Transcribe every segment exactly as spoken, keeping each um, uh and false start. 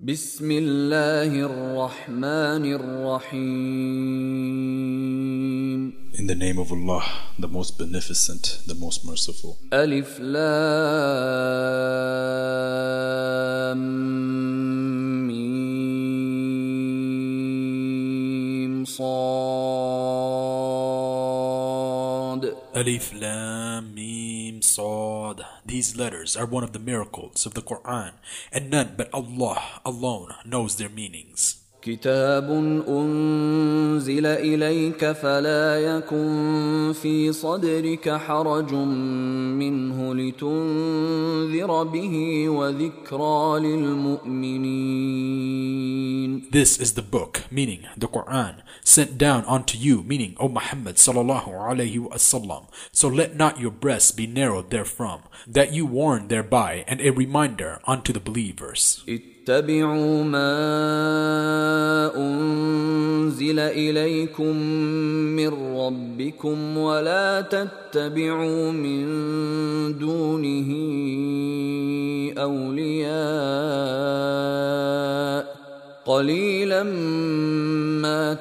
بسم الله الرحمن الرحيم. In the name of Allah, the most beneficent, the most merciful. ألف لام ميم صاد. Alif Lam Mim Sad. These letters are one of the miracles of the Quran, and none but Allah alone knows their meanings. كتاب أنزل إليك فلا يكن في صدرك حرج منه لتنذر به وذكرى للمؤمنين. This is the book, meaning the Quran, sent down unto you, meaning O Muhammad sallallahu alayhi wa sallam. So let not your breasts be narrowed therefrom, that you warn thereby, and a reminder unto the believers. اتبعوا ما أنزل إليكم من ربكم ولا تتبعوا من دونه أولياء قليلا ما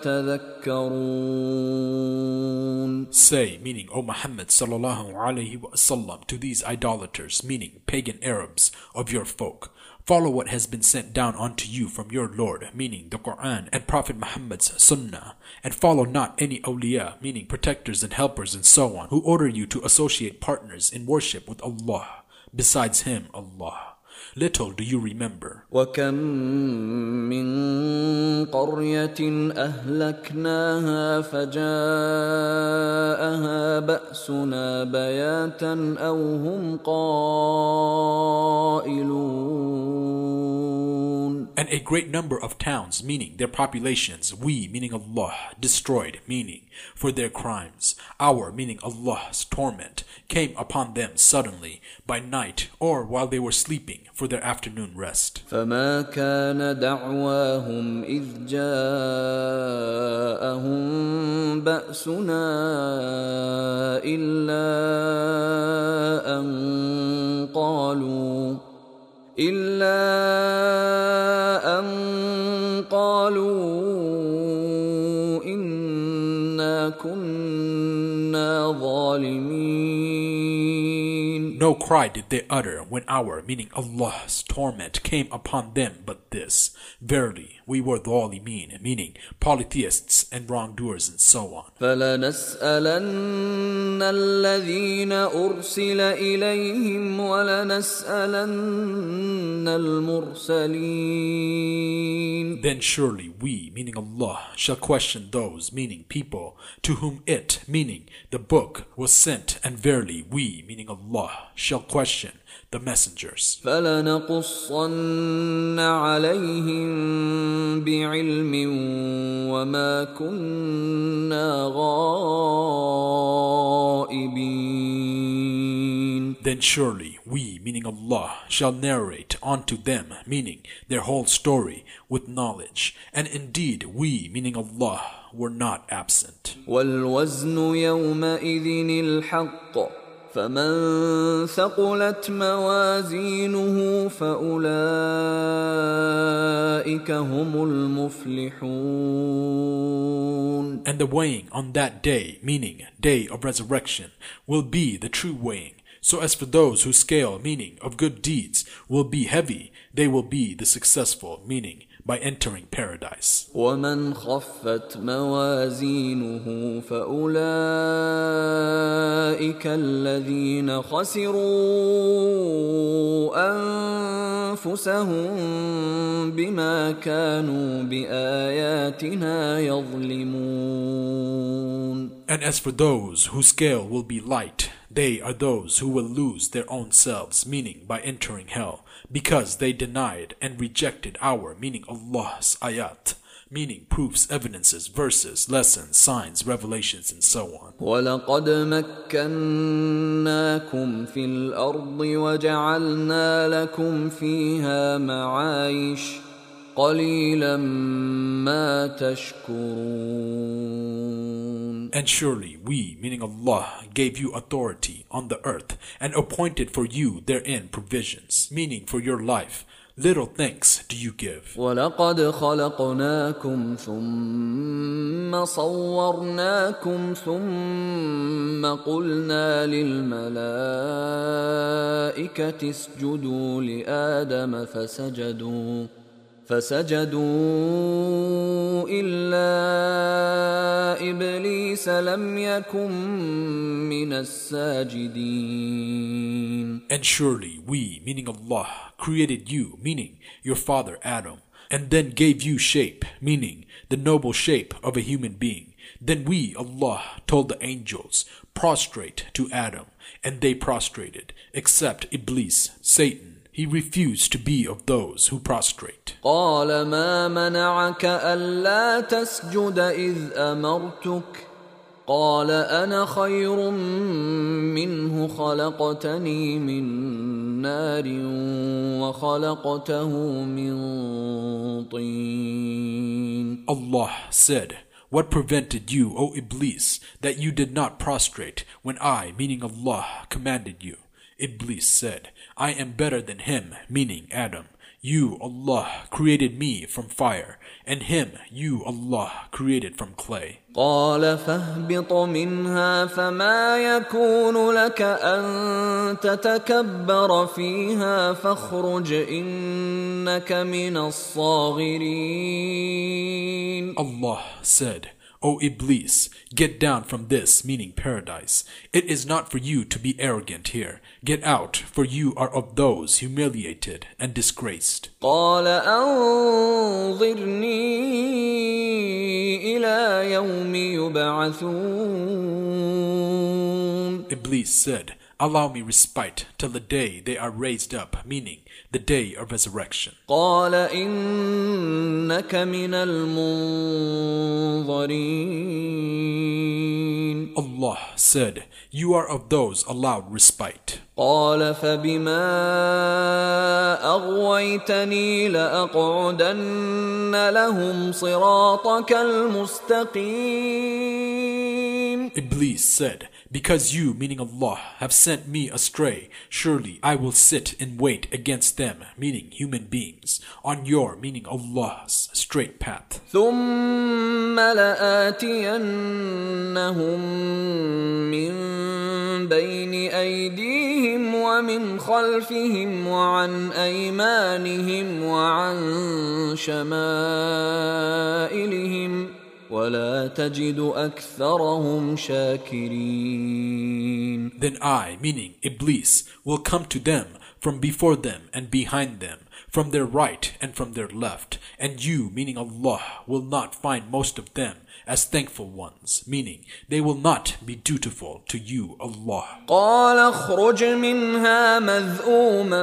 تذكرون. Say, meaning O Muhammad sallallahu alayhi wa sallam, to these idolaters, meaning pagan Arabs of your folk, follow what has been sent down unto you from your Lord, meaning the Quran and Prophet Muhammad's Sunnah, and follow not any awliya, meaning protectors and helpers and so on, who order you to associate partners in worship with Allah, besides Him, Allah. Little do you remember. وَكَمْ مِنْ قَرْيَةٍ أَهْلَكْنَاهَا فَجَاءَهَا بَأْسُنَا بَيَاتًا أَوْ هُمْ قَائِلُونَ. And a great number of towns, meaning their populations, we, meaning Allah, destroyed, meaning for their crimes. Our, meaning Allah's torment, came upon them suddenly, by night, or while they were sleeping, for their afternoon rest. فما كان دعواهم إذ جاءهم بأسنا إلا أن قالوا إلا أن قالوا إنا كنا ظالمين. No cry did they utter when our, meaning Allah's torment, came upon them but this: verily, we were dhalimeen, meaning polytheists and wrongdoers and so on. فلنسألن الذين أرسل إليهم ولنسألن المرسلين. Then surely we, meaning Allah, shall question those, meaning people, to whom it, meaning the book, was sent, and verily we, meaning Allah, shall question the messengers. فلنقصن عليهم بعلم وما كنا غائبين. Then surely we, meaning Allah, shall narrate unto them, meaning their whole story, with knowledge, and indeed we, meaning Allah, were not absent. والوزن يومئذ الحق فمن ثقلت موازينه فأولئك هم المفلحون. And the weighing on that day, meaning day of resurrection, will be the true weighing. So as for those whose scale, meaning of good deeds, will be heavy, they will be the successful, meaning by entering paradise. ومن خفت موازينه فأولئك الذين خسروا أنفسهم بما كانوا بآياتنا يظلمون. And as for those whose scale will be light, they are those who will lose their own selves, meaning by entering hell, because they denied and rejected our, meaning Allah's ayat, meaning proofs, evidences, verses, lessons, signs, revelations, and so on. وَلَقَدْ مَكَّنَّاكُمْ فِي الْأَرْضِ وَجَعَلْنَا لَكُمْ فِيهَا مَعَايِشَ قَلِيلًا مَا تَشْكُرُونَ. And surely we, meaning Allah, gave you authority on the earth and appointed for you therein provisions, meaning for your life. little thanks do you give. وَلَقَدْ خَلَقْنَاكُمْ ثُمَّ صَوَّرْنَاكُمْ ثُمَّ قُلْنَا لِلْمَلَائِكَةِ اسْجُدُوا لِآدَمَ فَسَجَدُوا فسجدوا إلا إبليس لم يكن من الساجدين. And surely we, meaning Allah, created you, meaning your father Adam, and then gave you shape, meaning the noble shape of a human being. Then we, Allah, told the angels, prostrate to Adam, and they prostrated, except Iblis, Satan. He refused to be of those who prostrate. قال ما منعك ألا تسجد إذ أمرتك قال أنا خير منه خلقتني من نار وخلقته من طين. Allah said, what prevented you, O Iblis, that you did not prostrate when I, meaning Allah, commanded you? Iblis said, I am better than him, meaning Adam. You, Allah, created me from fire, and him, you, Allah, created from clay. قال فاهبط منها فما يكون لك أن تتكبر فيها فاخرج إنك من الصاغرين. Allah said, O Iblis, get down from this, meaning paradise. It is not for you to be arrogant here. Get out, for you are of those humiliated and disgraced. قال أنظرني إلى يوم يبعثون. Iblis said, allow me respite till the day they are raised up, meaning the day of resurrection. قال إنك من المنظرين. Allah said, you are of those allowed respite. قال فبما أغويتني لأقعدن لهم صراطك المستقيم. Iblis said, because you, meaning Allah, have sent me astray, surely I will sit and wait against them, meaning human beings, on your, meaning Allah's, straight path. ثم لآتينهم من بين أيديهم ومن خلفهم وعن أيمانهم وعن شمائلهم ولا تجد أكثرهم شاكرين. Then I, meaning Iblis, will come to them from before them and behind them, from their right and from their left, and you, meaning Allah, will not find most of them as thankful ones, meaning they will not be dutiful to you, Allah. قال اخرج منها مذءوما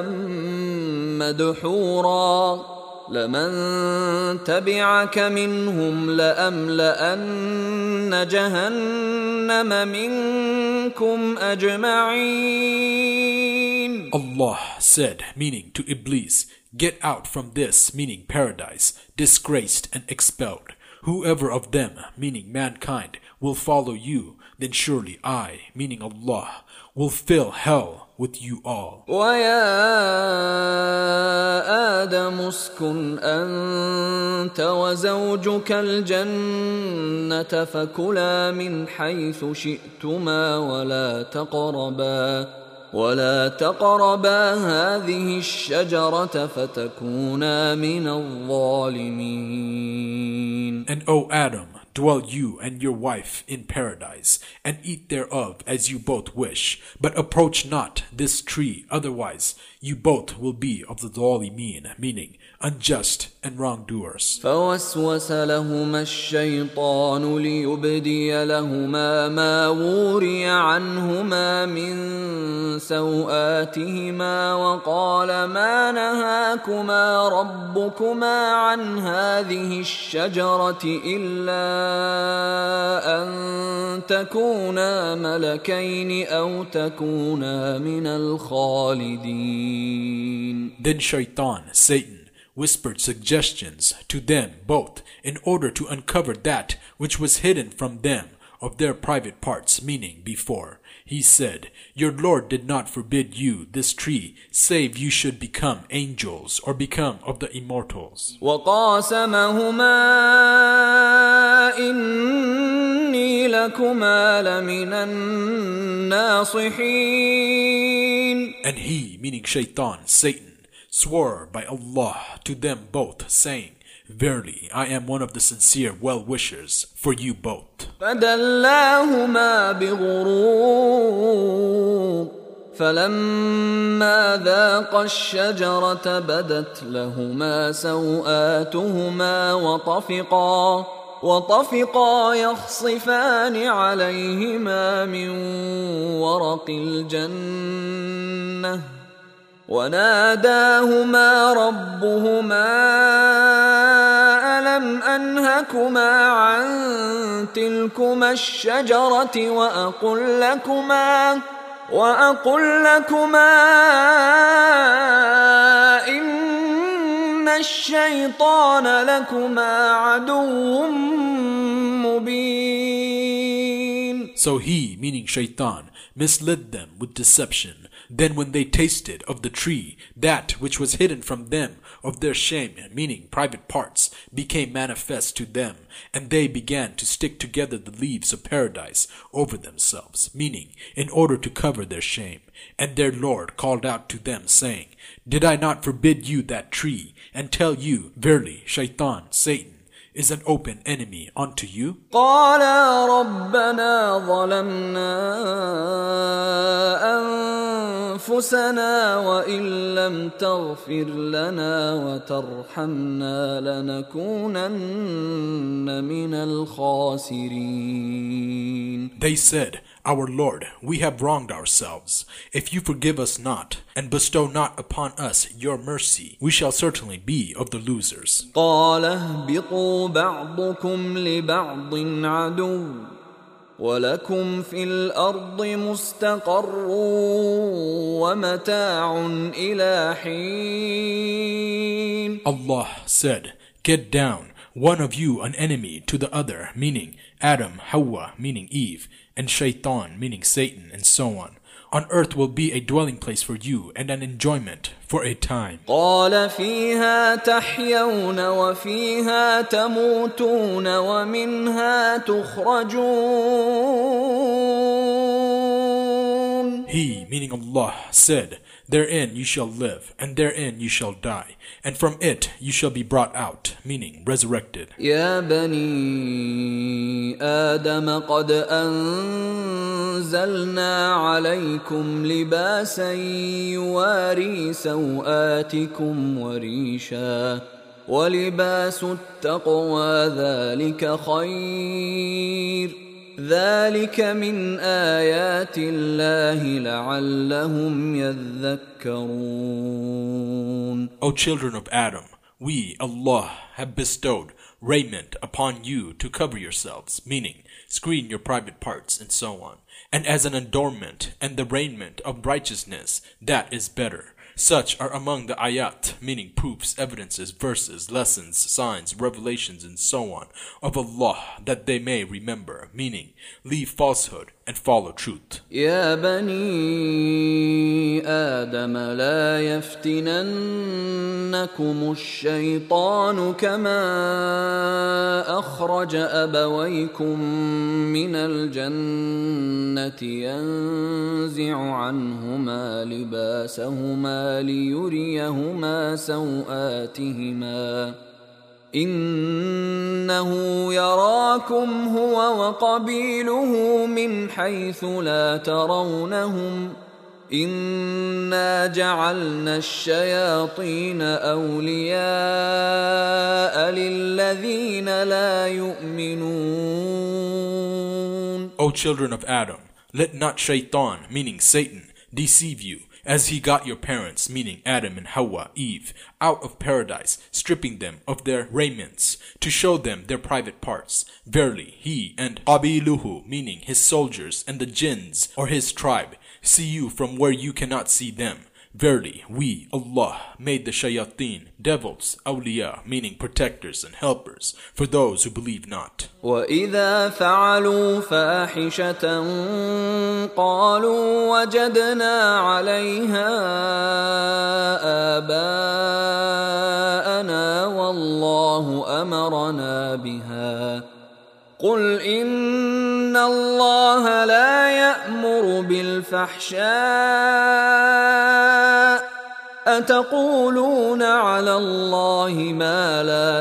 مدحورا لمن تبعك منهم لأملأن جهنم منكم أجمعين. Allah said, meaning to Iblis, get out from this, meaning paradise, disgraced and expelled. Whoever of them, meaning mankind, will follow you, then surely I, meaning Allah, will fill hell with you all. وَيَا آدَمُ اسْكُنْ أَنْتَ وَزَوْجُكَ الْجَنَّةَ فَكُلَا مِنْ حَيْثُ شِئْتُمَا وَلَا تَقْرَبَا وَلَا تَقْرَبَا هَذِهِ الشَّجَرَةَ فَتَكُونَا مِنَ الظَّالِمِينَ. And O Adam, dwell you and your wife in paradise, and eat thereof as you both wish, but approach not this tree, otherwise you both will be of the Zalimeen, meaning unjust and wrongdoers. فوسوس لهما الشيطان ليبدي لهما ما وري عنهما من سوآتهما وقال ما نهاكما ربكما عن هذه الشجرة إلا أن تكونا ملكين أو تكونا من الخالدين. Then Shaitan, Satan, whispered suggestions to them both in order to uncover that which was hidden from them, of their private parts, meaning before. He said, your Lord did not forbid you this tree, save you should become angels or become of the immortals. وَقَاسَمَهُمَا إِنِّي لَكُمَا لَمِنَ النَّاصِحِينَ. And he, meaning Shaitan, Satan, swore by Allah to them both, saying, verily, I am one of the sincere well-wishers for you both. فَدَلَّاهُمَا بِغُرُورٍ فَلَمَّا ذَاقَا الشَّجَرَةَ بَدَتْ لَهُمَا سَوْآتُهُمَا وَطَفِقَا وَطَفِقَا يَخْصِفَانِ عَلَيْهِمَا مِنْ وَرَقِ الْجَنَّةِ وناداهما ربهما ألم أنهكما عن تلكما الشجرة وأقل لكما وأقل لكما إن الشيطان لكما عدو مبين. So he, meaning Shaitan, misled them with deception. Then when they tasted of the tree, that which was hidden from them of their shame, meaning private parts, became manifest to them, and they began to stick together the leaves of paradise over themselves, meaning in order to cover their shame. And their Lord called out to them, saying, did I not forbid you that tree, and tell you, verily, Shaitan, Satan, is an open enemy unto you? قَالَا رَبَّنَا ظَلَمْنَا أَنفُسَنَا وَإِن لَّمْ تَغْفِرْ لَنَا وَتَرْحَمْنَا لَنَكُونَنَّ مِنَ الْخَاسِرِينَ. They said, our Lord, we have wronged ourselves. If you forgive us not, and bestow not upon us your mercy, we shall certainly be of the losers. قَالَ اهْبِطُوا بَعْضُكُمْ لِبَعْضٍ عَدُوٌّ وَلَكُمْ فِي الْأَرْضِ مُسْتَقَرٌّ وَمَتَاعٌ إِلَى حِينٍ. Allah said, get down, one of you an enemy to the other, meaning Adam, Hawa, meaning Eve, and Shaitan, meaning Satan, and so on. On earth will be a dwelling place for you and an enjoyment for a time. قال فيها تحيون وفيها تموتون ومنها تخرجون. He, meaning Allah, said, therein you shall live, and therein you shall die, and from it you shall be brought out, meaning resurrected. يا بني آدم قد أنزلنا عليكم لباسا يواري سوآتكم وريشا ولباس التقوى ذلك خير ذلك من آيات الله لعلهم يذكرون. O children of Adam, we, Allah, have bestowed raiment upon you to cover yourselves, meaning screen your private parts and so on, and as an adornment and the raiment of righteousness, that is better. Such are among the ayat, meaning proofs, evidences, verses, lessons, signs, revelations, and so on, of Allah, that they may remember, meaning leave falsehood and follow truth. يا بني آدم لا يفتننكم الشيطان كما أخرج أبويكم من الجنة ينزع عنهما لباسهما ليريهما سوآتهما إنه يراكم هو وقبيله من حيث لا ترونهم إنا جعلنا الشياطين أولياء للذين لا يؤمنون. O children of Adam, let not Shaitan, meaning Satan, deceive you, as he got your parents, meaning Adam and Hawa, Eve, out of paradise, stripping them of their raiments, to show them their private parts. Verily, he and Qabiluhu, meaning his soldiers, and the jinns, or his tribe, see you from where you cannot see them. Verily, we, Allah, made the shayateen, devils, awliya, meaning protectors and helpers, for those who believe not. وَإِذَا فَعَلُوا فَاحِشَةً قَالُوا وَجَدْنَا عَلَيْهَا آبَاءَنَا وَاللَّهُ أَمَرَنَا بِهَا قُلْ إِنَّ اللَّهَ لَا يَأْمُرُ بِالْفَحْشَاءِ أَتَقُولُونَ عَلَى اللَّهِ مَا لَا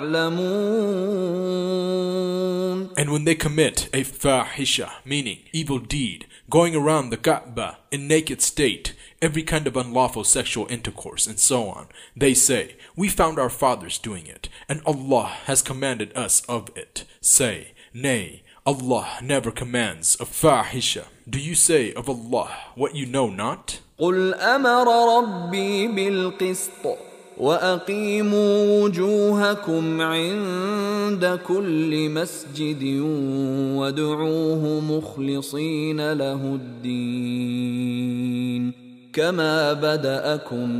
تَعْلَمُونَ. And when they commit a fahisha, meaning evil deed, going around the Kaaba in naked state, every kind of unlawful sexual intercourse, and so on, they say, we found our fathers doing it, and Allah has commanded us of it. Say, nay, Allah never commands of fahisha. Do you say of Allah what you know not? قُلْ أَمَرَ رَبِّي بِالْقِسْطِ وَأَقِيمُوا وُجُوهَكُمْ عِندَ كُلِّ مَسْجِدٍ وَادْعُوهُ مُخْلِصِينَ لَهُ الدِّينَ كَمَا بَدَأَكُمْ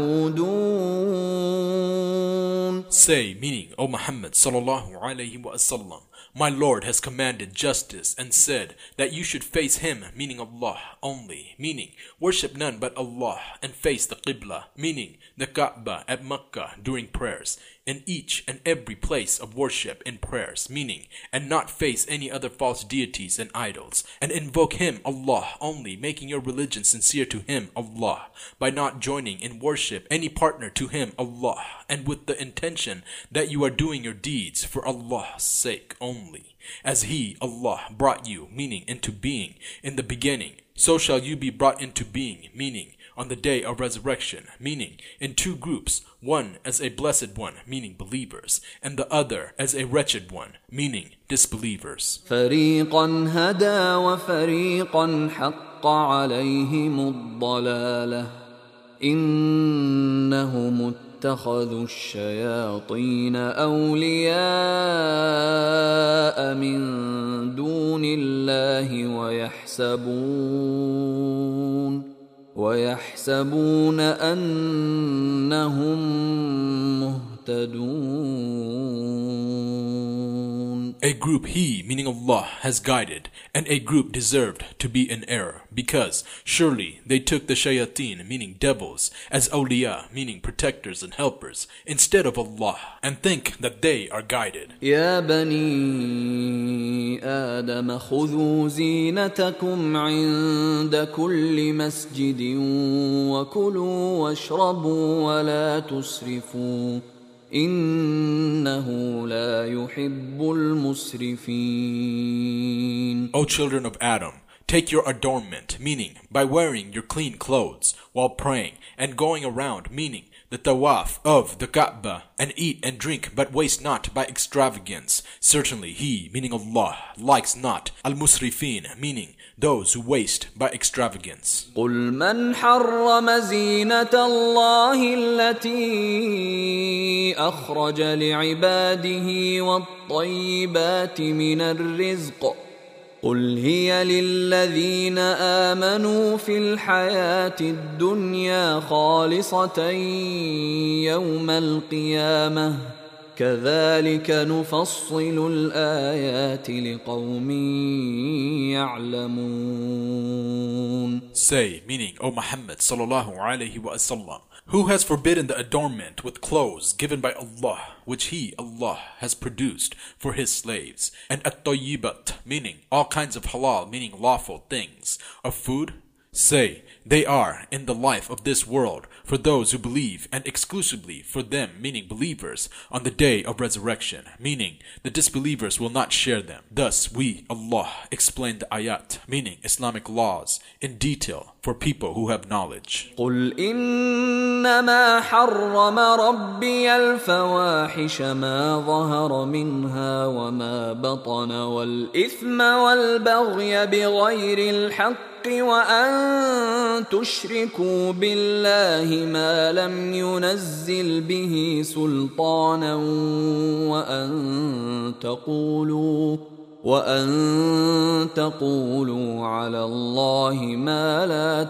تَعُودُونَ. Say, meaning, O Muhammad sallallahu alayhi wa sallam, my Lord has commanded justice and said that you should face Him, meaning Allah, only, meaning worship none but Allah, and face the Qibla, meaning the Kaaba at Makkah during prayers, in each and every place of worship in prayers, meaning, and not face any other false deities and idols, and invoke Him, Allah, only, making your religion sincere to Him, Allah, by not joining in worship any partner to Him, Allah, and with the intention that you are doing your deeds for Allah's sake only. As He, Allah, brought you, meaning into being, in the beginning, so shall you be brought into being, meaning on the day of resurrection, meaning in two groups, one as a blessed one, meaning believers, and the other as a wretched one, meaning disbelievers. فَرِيقًا هَدَى وَفَرِيقًا حَقَّ عَلَيْهِمُ الضَّلَالَةُ إِنَّهُمُ اتَّخَذُوا الشَّيَاطِينَ أَوْلِيَاءَ مِن دُونِ اللَّهِ وَيَحْسَبُونَ وَيَحْسَبُونَ أَنَّهُمْ مُهْتَدُونَ. A group He, meaning Allah, has guided, and a group deserved to be in error, because surely they took the shayateen, meaning devils, as awliya, meaning protectors and helpers, instead of Allah, and think that they are guided. يا بني آدم خذوا زينتكم عند كل مسجد وكلوا واشربوا ولا تسرفوا إنه لا يحب المسرفين. O children of Adam, take your adornment, meaning by wearing your clean clothes while praying and going around, meaning the tawaf of the Kaaba, and eat and drink, but waste not by extravagance. Certainly He, meaning Allah, likes not al-musrifin, meaning those who waste by extravagance. قل من حرم زينة الله التي أخرج لعباده والطيبات من الرزق قل هي للذين آمنوا في الحياة الدنيا خالصة يوم القيامة كذلك نفصل الآيات لقوم يعلمون. Say, meaning, O Muhammad sallallahu alayhi wa sallam, who has forbidden the adornment with clothes given by Allah, which He, Allah, has produced for His slaves, and at-tayyibat, meaning all kinds of halal, meaning lawful things, of food? Say, they are in the life of this world for those who believe, and exclusively for them, meaning believers, on the day of resurrection, meaning the disbelievers will not share them. Thus we, Allah, explain the ayat, meaning Islamic laws, in detail for people who have knowledge. قل إنما حرم ربي الفواحش ما ظهر منها وما بطن والإثم والبغي بغير الحق وأن تشركوا بالله ما لم ينزل به سلطانا وأن تقولوا وأن تقولوا على الله ما لا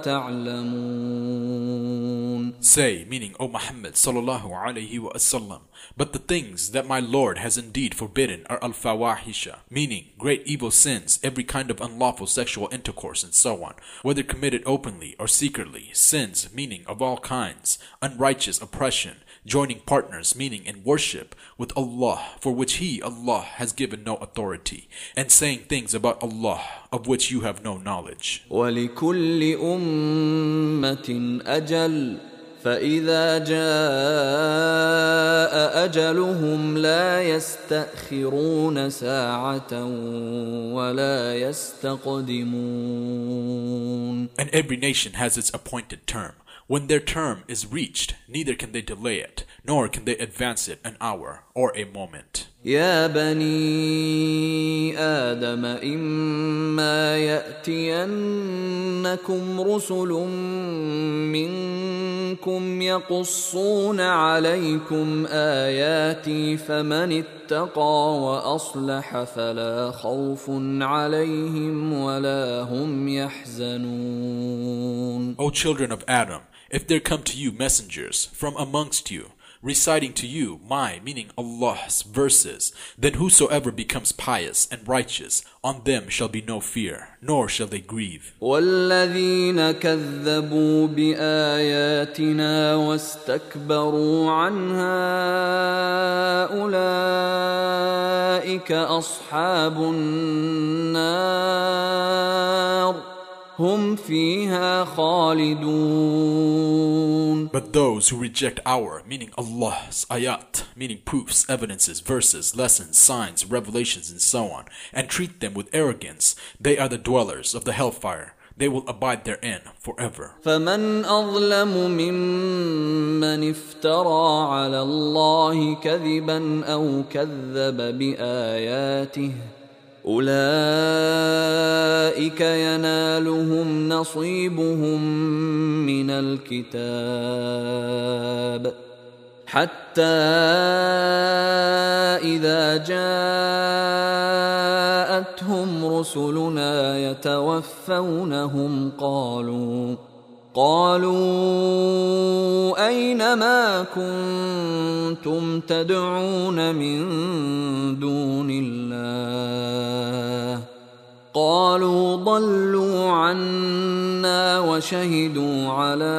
تعلمون. Say, meaning, O Muhammad sallallahu alayhi wa sallam, but the things that my Lord has indeed forbidden are al-fawahisha, meaning great evil sins, every kind of unlawful sexual intercourse and so on, whether committed openly or secretly, sins, meaning of all kinds, unrighteous oppression, joining partners, meaning in worship, with Allah, for which He, Allah, has given no authority, and saying things about Allah, of which you have no knowledge. وَلِكُلِّ أُمَّةٍ أَجَلٌ فَإِذَا جَاءَ أَجَلُهُمْ لَا يَسْتَأْخِرُونَ سَاعَةً وَلَا يَسْتَقْدِمُونَ. And every nation has its appointed term. When their term is reached, neither can they delay it, nor can they advance it an hour or a moment. يا بني آدم إما يأتينكم رسل منكم يقصون عليكم آياتي فمن اتقى وأصلح فلا خوف عليهم ولا هم يحزنون. O children of Adam, if there come to you messengers from amongst you, reciting to you my, meaning Allah's, verses, then whosoever becomes pious and righteous, on them shall be no fear, nor shall they grieve. وَالَّذِينَ كَذَّبُوا بِآيَاتِنَا وَاسْتَكْبَرُوا عَنْهَا أُولَئِكَ أَصْحَابُ النَّارِ هُمْ فِيهَا خَالِدُونَ. But those who reject our, meaning Allah's, ayat, meaning proofs, evidences, verses, lessons, signs, revelations, and so on, and treat them with arrogance, they are the dwellers of the hellfire. They will abide therein forever. فَمَنْ أَظْلَمُ مِمَّنِ افْتَرَى عَلَى اللَّهِ كَذِبًا أَوْ كَذَّبَ بِآيَاتِهِ أولئك ينالهم نصيبهم من الكتاب حتى إذا جاءتهم رسلنا يتوفونهم قالوا قالوا أين ما كنتم تدعون من دون الله قالوا ضلوا عنا وشهدوا على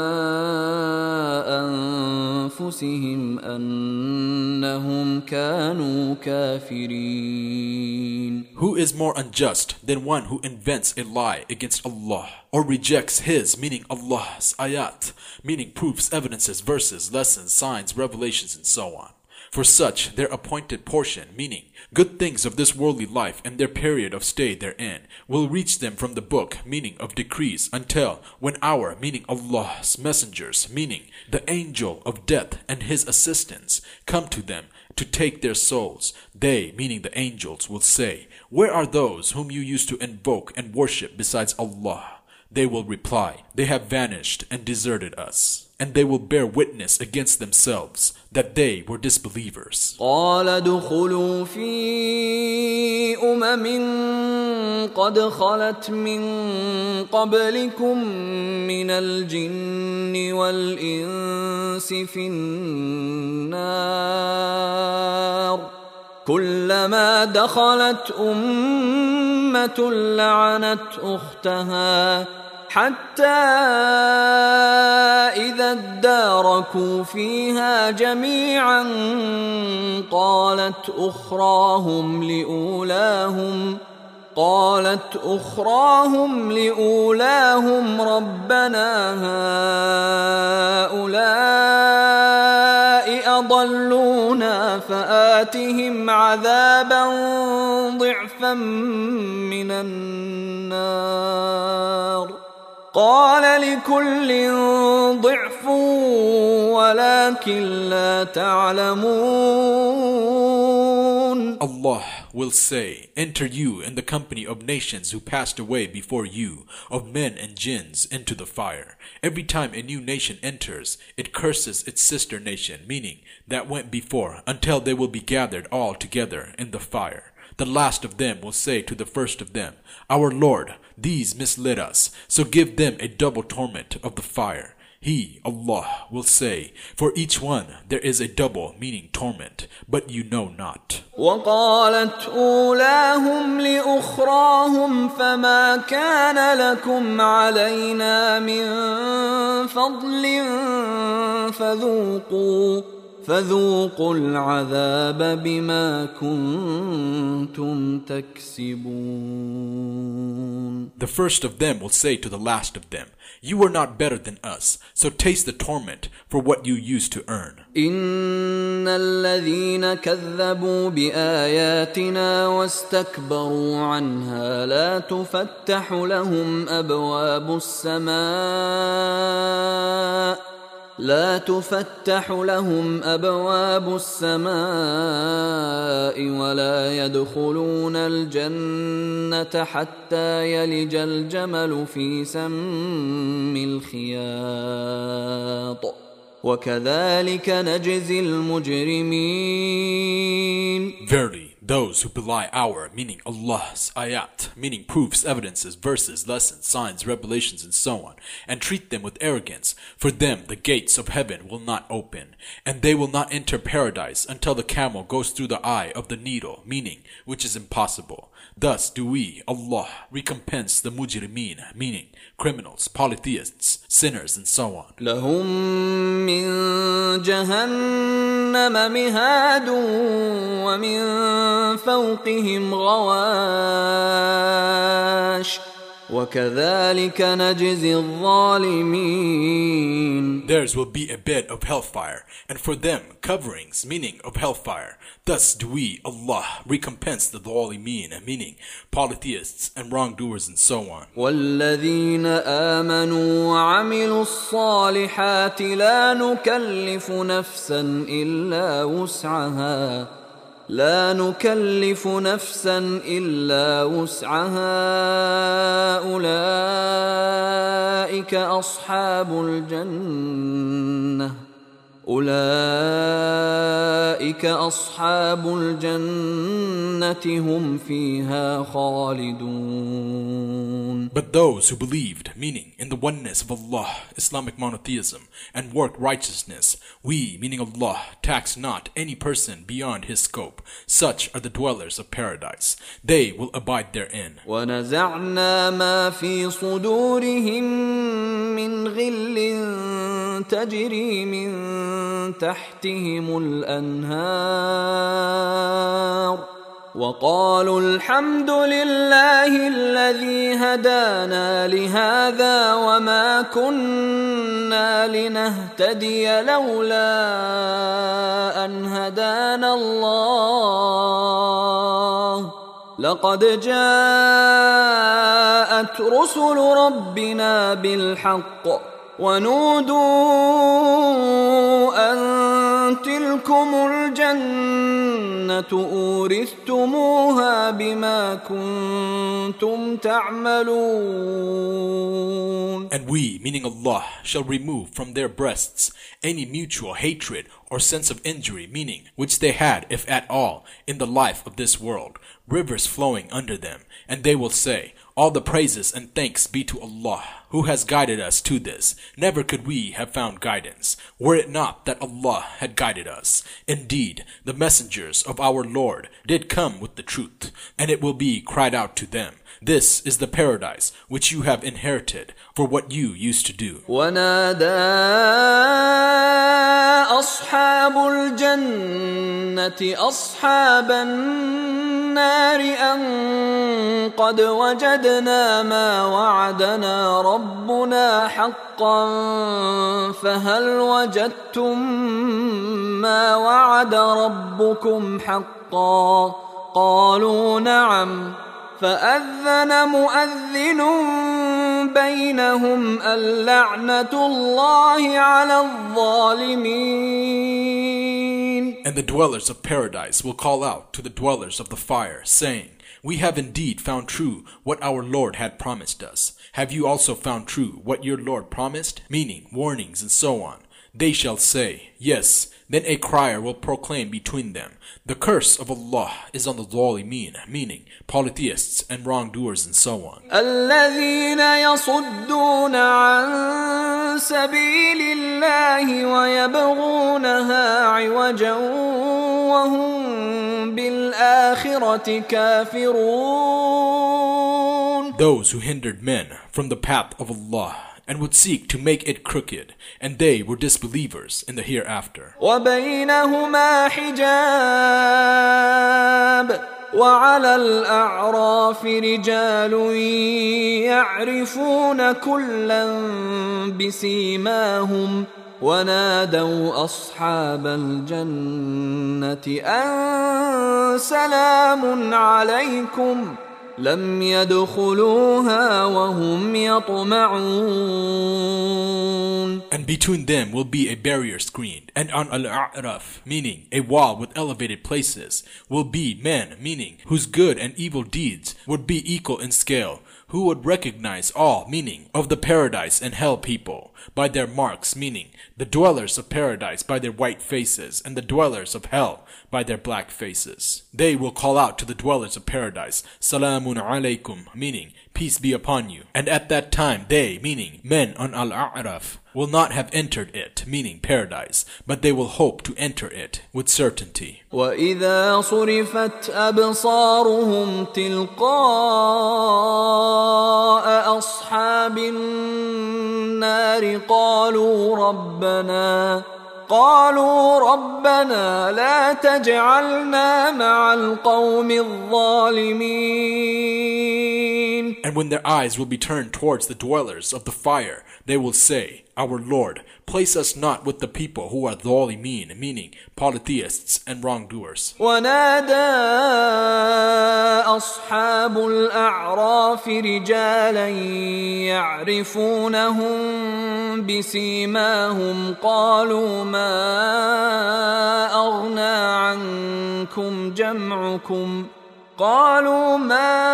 أنفسهم أنهم كانوا كافرين. Who is more unjust than one who invents a lie against Allah, or rejects His, meaning Allah's, ayat, meaning proofs, evidences, verses, lessons, signs, revelations, and so on? For such, their appointed portion, meaning good things of this worldly life and their period of stay therein, will reach them from the book, meaning of decrees, until when our, meaning Allah's, messengers, meaning the angel of death and his assistants, come to them to take their souls, they, meaning the angels, will say, where are those whom you used to invoke and worship besides Allah? They will reply, they have vanished and deserted us. And they will bear witness against themselves that they were disbelievers. قال ادخلوا في أمم قد خلت من قبلكم من الجن والإنس في النار كلما دخلت أمة لعنت أختها حتى إذا اداركوا فيها جميعا قالت أخراهم لأولاهم قالت أخراهم لأولاهم ربنا هؤلاء أضلونا فآتهم عذابا ضعفا من النار قال لكل ضعف ولكن لا تعلمون. Allah will say, enter you in the company of nations who passed away before you, of men and jinns, into the fire. Every time a new nation enters, it curses its sister nation, meaning that went before, until they will be gathered all together in the fire. the last of them will say to the first of them, Our Lord, these misled us, so give them a double torment of the fire. He, Allah, will say, For each one there is a double, meaning torment, but you know not. وقالت أولاهم لأخراهم فما كان لكم علينا من فضل فذوقوا فذوقوا العذاب بما كنتم تكسبون. The first of them will say to the last of them, You are not better than us, so taste the torment for what you used to earn. إن الذين كذبوا بآياتنا واستكبروا عنها لا تفتح لهم أبواب السماء لا تفتح لهم أبواب السماء ولا يدخلون الجنة حتى يلج الجمل في سم الخياط وكذلك نجزي المجرمين. Verily, those who belie our, meaning Allah's ayat, meaning proofs, evidences, verses, lessons, signs, revelations, and so on, and treat them with arrogance, for them the gates of heaven will not open, and they will not enter paradise until the camel goes through the eye of the needle, meaning which is impossible. Thus do we, Allah, recompense the mujrimeen, meaning criminals, polytheists, sinners, and so on. لهم من جهنم مهاد ومن فوقهم غواش وكذلك نجزي الظالمين. Theirs will be a bed of hellfire, and for them coverings, meaning of hellfire. Thus do we, Allah, recompense the zalimeen, meaning polytheists and wrongdoers and so on. والذين آمنوا وعملوا الصالحات لا نكلف نفسا إلا وسعها لا نكلف نفسا إلا وسعها أولئك أصحاب الجنة أولئك أصحاب الجنة هم فيها خالدون. But those who believed, meaning in the oneness of Allah, Islamic monotheism, and worked righteousness, we, meaning Allah, tax not any person beyond his scope. Such are the dwellers of paradise. They will abide therein. وَنَزَعْنَا مَا فِي صُدُورِهِم مِّنْ غِلٍّ تَجْرِي مِن تحتهم الأنهار وقالوا الحمد لله الذي هدانا لهذا وما كنا لنهتدي لولا أن هدانا الله لقد جاءت رسل ربنا بالحق ونودوا أن تلكم الجنة أورثتموها بما كنتم تعملون. And we, meaning Allah, shall remove from their breasts any mutual hatred or sense of injury, meaning which they had, if at all, in the life of this world, rivers flowing under them, and they will say, All the praises and thanks be to Allah, who has guided us to this. Never could we have found guidance, were it not that Allah had guided us. Indeed, the messengers of our Lord did come with the truth, and it will be cried out to them, This is the paradise which you have inherited for what you used to do. ونادى أصحاب الجنة أصحاب النار أن قد وجدنا ما وعدنا ربنا حقا فهل وجدتم ما وعد ربكم حقا قالوا نعم فأذن مؤذن بينهم اللعنة الله على الظالمين. And the dwellers of paradise will call out to the dwellers of the fire, saying, We have indeed found true what our Lord had promised us. Have you also found true what your Lord promised? Meaning warnings and so on. They shall say, yes. Then a crier will proclaim between them, the curse of Allah is on the Zalimeen, meaning polytheists and wrongdoers and so on. الذين يصدون عن سبيل الله ويبغونها عوجا وهم بالآخرة كافرون. Those who hindered men from the path of Allah and would seek to make it crooked, and they were disbelievers in the hereafter. وبينهما حجاب وعلى الأعراف رجال يعرفون كلا بسيماهم ونادوا أصحاب الجنة أن سلام عليكم لم يدخلوها وهم يطمعون. And between them will be a barrier screened, and on al-a'raf, meaning a wall with elevated places, will be men, meaning whose good and evil deeds would be equal in scale, who would recognize all, meaning of the paradise and hell people, by their marks, meaning the dwellers of paradise by their white faces, and the dwellers of hell by their black faces. They will call out to the dwellers of paradise, Salamun alaykum, meaning peace be upon you. And at that time they, meaning men on Al-A'raf, will not have entered it, meaning paradise, but they will hope to enter it with certainty. وَإِذَا صُرِفَتْ أَبْصَارُهُمْ تِلْقَاءَ أَصْحَابِ النَّارِ قَالُوا رَبَّنَا قالوا ربنا لا تجعلنا مع القوم الظالمين. And when their eyes will be turned towards the dwellers of the fire, they will say, Our Lord, place us not with the people who are dhalimeen, meaning polytheists and wrongdoers. ونادى أصحاب الأعراف رجالا يعرفونهم بسيماهم قالوا ما أغنى عنكم جمعكم قالوا ما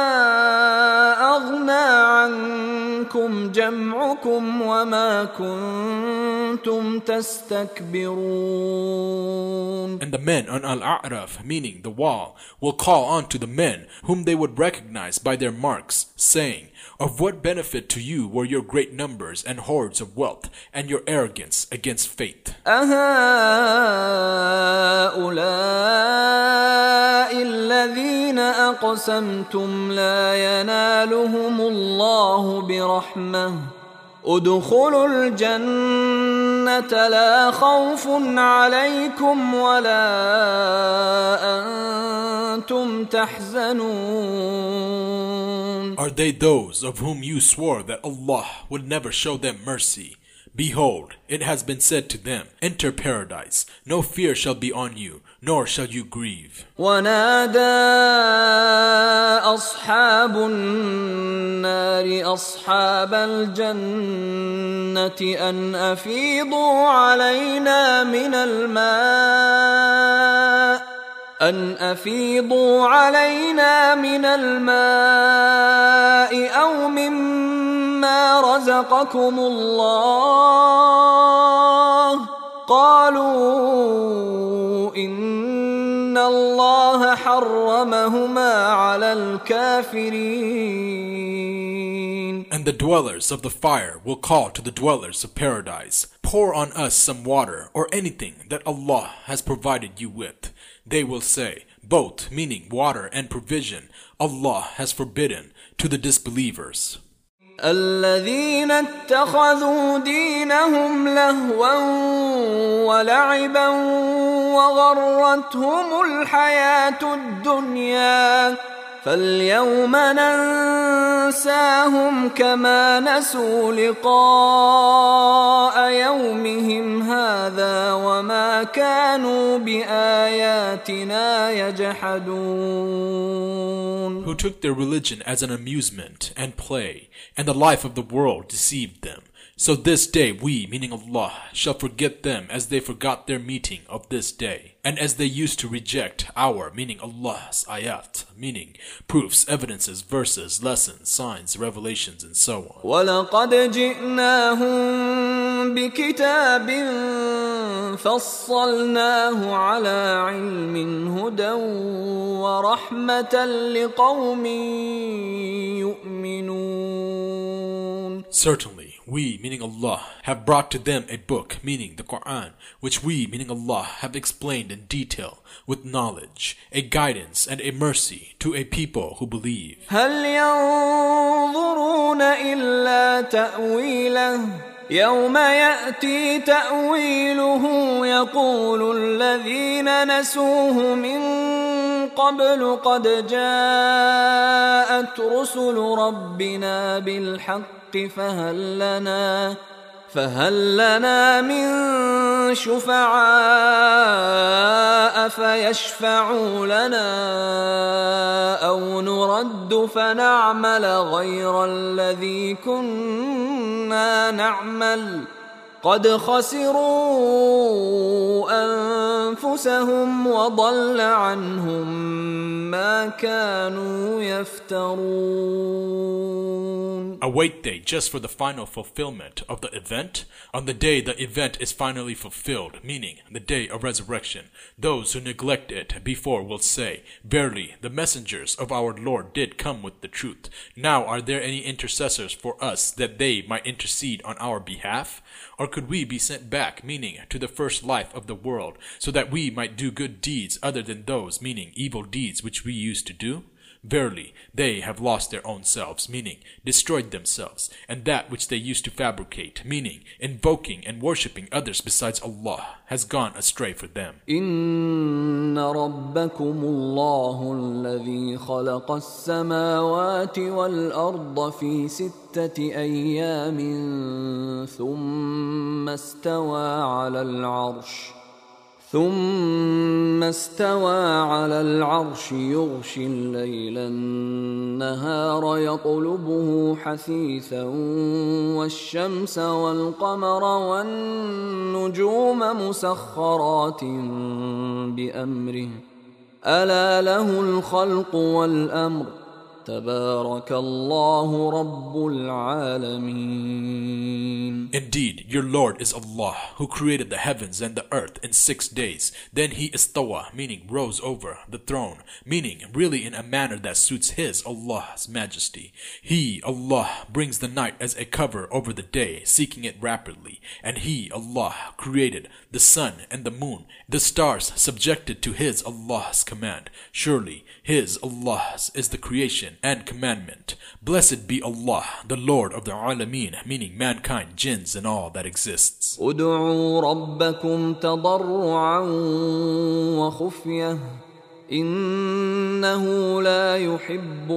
أغنى عنكم جمعكم وما كنتم تستكبرون. And the men on Al-A'raf, meaning the wall, will call on to the men whom they would recognize by their marks, saying, Of what benefit to you were your great numbers and hordes of wealth and your arrogance against faith? أهؤلاء الذين أقسمتم لا ينالهم الله برحمة ادخلوا الجنة لا خوف عليكم ولا أنتم تحزنون. Are they those of whom you swore that Allah would never show them mercy? Behold, it has been said to them, Enter paradise, no fear shall be on you, nor shall you grieve. ونادى أصحاب النار أصحاب الجنة أن أفيضوا علينا من الماء أن أفيضوا علينا من الماء أو مما رزقكم الله قالوا إن الله حرمهما على الكافرين. And the dwellers of the fire will call to the dwellers of paradise, Pour on us some water or anything that Allah has provided you with. They will say, both, meaning water and provision, Allah has forbidden to the disbelievers. الذين اتخذوا دينهم لهوا ولعبا وغرتهم الحياة الدنيا فاليوم ننساهم كما نسوا لقاء يومهم هذا وما كانوا بآياتنا يجحدون. Who took their religion as an amusement and play, and the life of the world deceived them. So this day we, meaning Allah, shall forget them as they forgot their meeting of this day, and as they used to reject our, meaning Allah's ayat, meaning proofs, evidences, verses, lessons, signs, revelations, and so on. وَلَقَدْ جِئْنَاهُمْ بكتاب فصلناه على علم هدى ورحمة لقوم يؤمنون. Certainly, we, meaning Allah, have brought to them a book, meaning the Quran, which we, meaning Allah, have explained in detail, with knowledge, a guidance and a mercy to a people who believe. هل ينظرون إلا تأويله يوم يأتي تأويله يقول الذين نسوه من قبل قد جاءت رسل ربنا بالحق فهل لنا فهل لنا من شفعاء فيشفعوا لنا أو نرد فنعمل غير الذي كنا نعمل قد خسروا أنفسهم وضل عنهم ما كانوا يفترون. Await they just for the final fulfillment of the event? On the day the event is finally fulfilled, meaning the day of resurrection, those who neglect it before will say, Verily, the messengers of our Lord did come with the truth. Now are there any intercessors for us that they might intercede on our behalf? Or could we be sent back, meaning to the first life of the world, so that we might do good deeds other than those, meaning evil deeds which we used to do? Verily, they have lost their own selves, meaning destroyed themselves, and that which they used to fabricate, meaning invoking and worshipping others besides Allah, has gone astray for them. إن ربكم الله الذي خلق السماوات والأرض في ستة أيام ثم استوى على العرش ثم استوى على العرش يغشي الليل النهار يطلبه حثيثا والشمس والقمر والنجوم مسخرات بأمره ألا له الخلق والأمر تبارك الله رب العالمين. Indeed, your Lord is Allah, who created the heavens and the earth in six days. Then he istawa, meaning rose over the throne, meaning really in a manner that suits his, Allah's majesty. He, Allah, brings the night as a cover over the day, seeking it rapidly. And he, Allah, created the sun and the moon, the stars subjected to his, Allah's command. Surely, his, Allah's, is the creation and commandment. Blessed be Allah, the Lord of the Alameen, meaning mankind, jinns, and all that exists. ادعوا ربكم تضرعا وخفية إنه لا يحب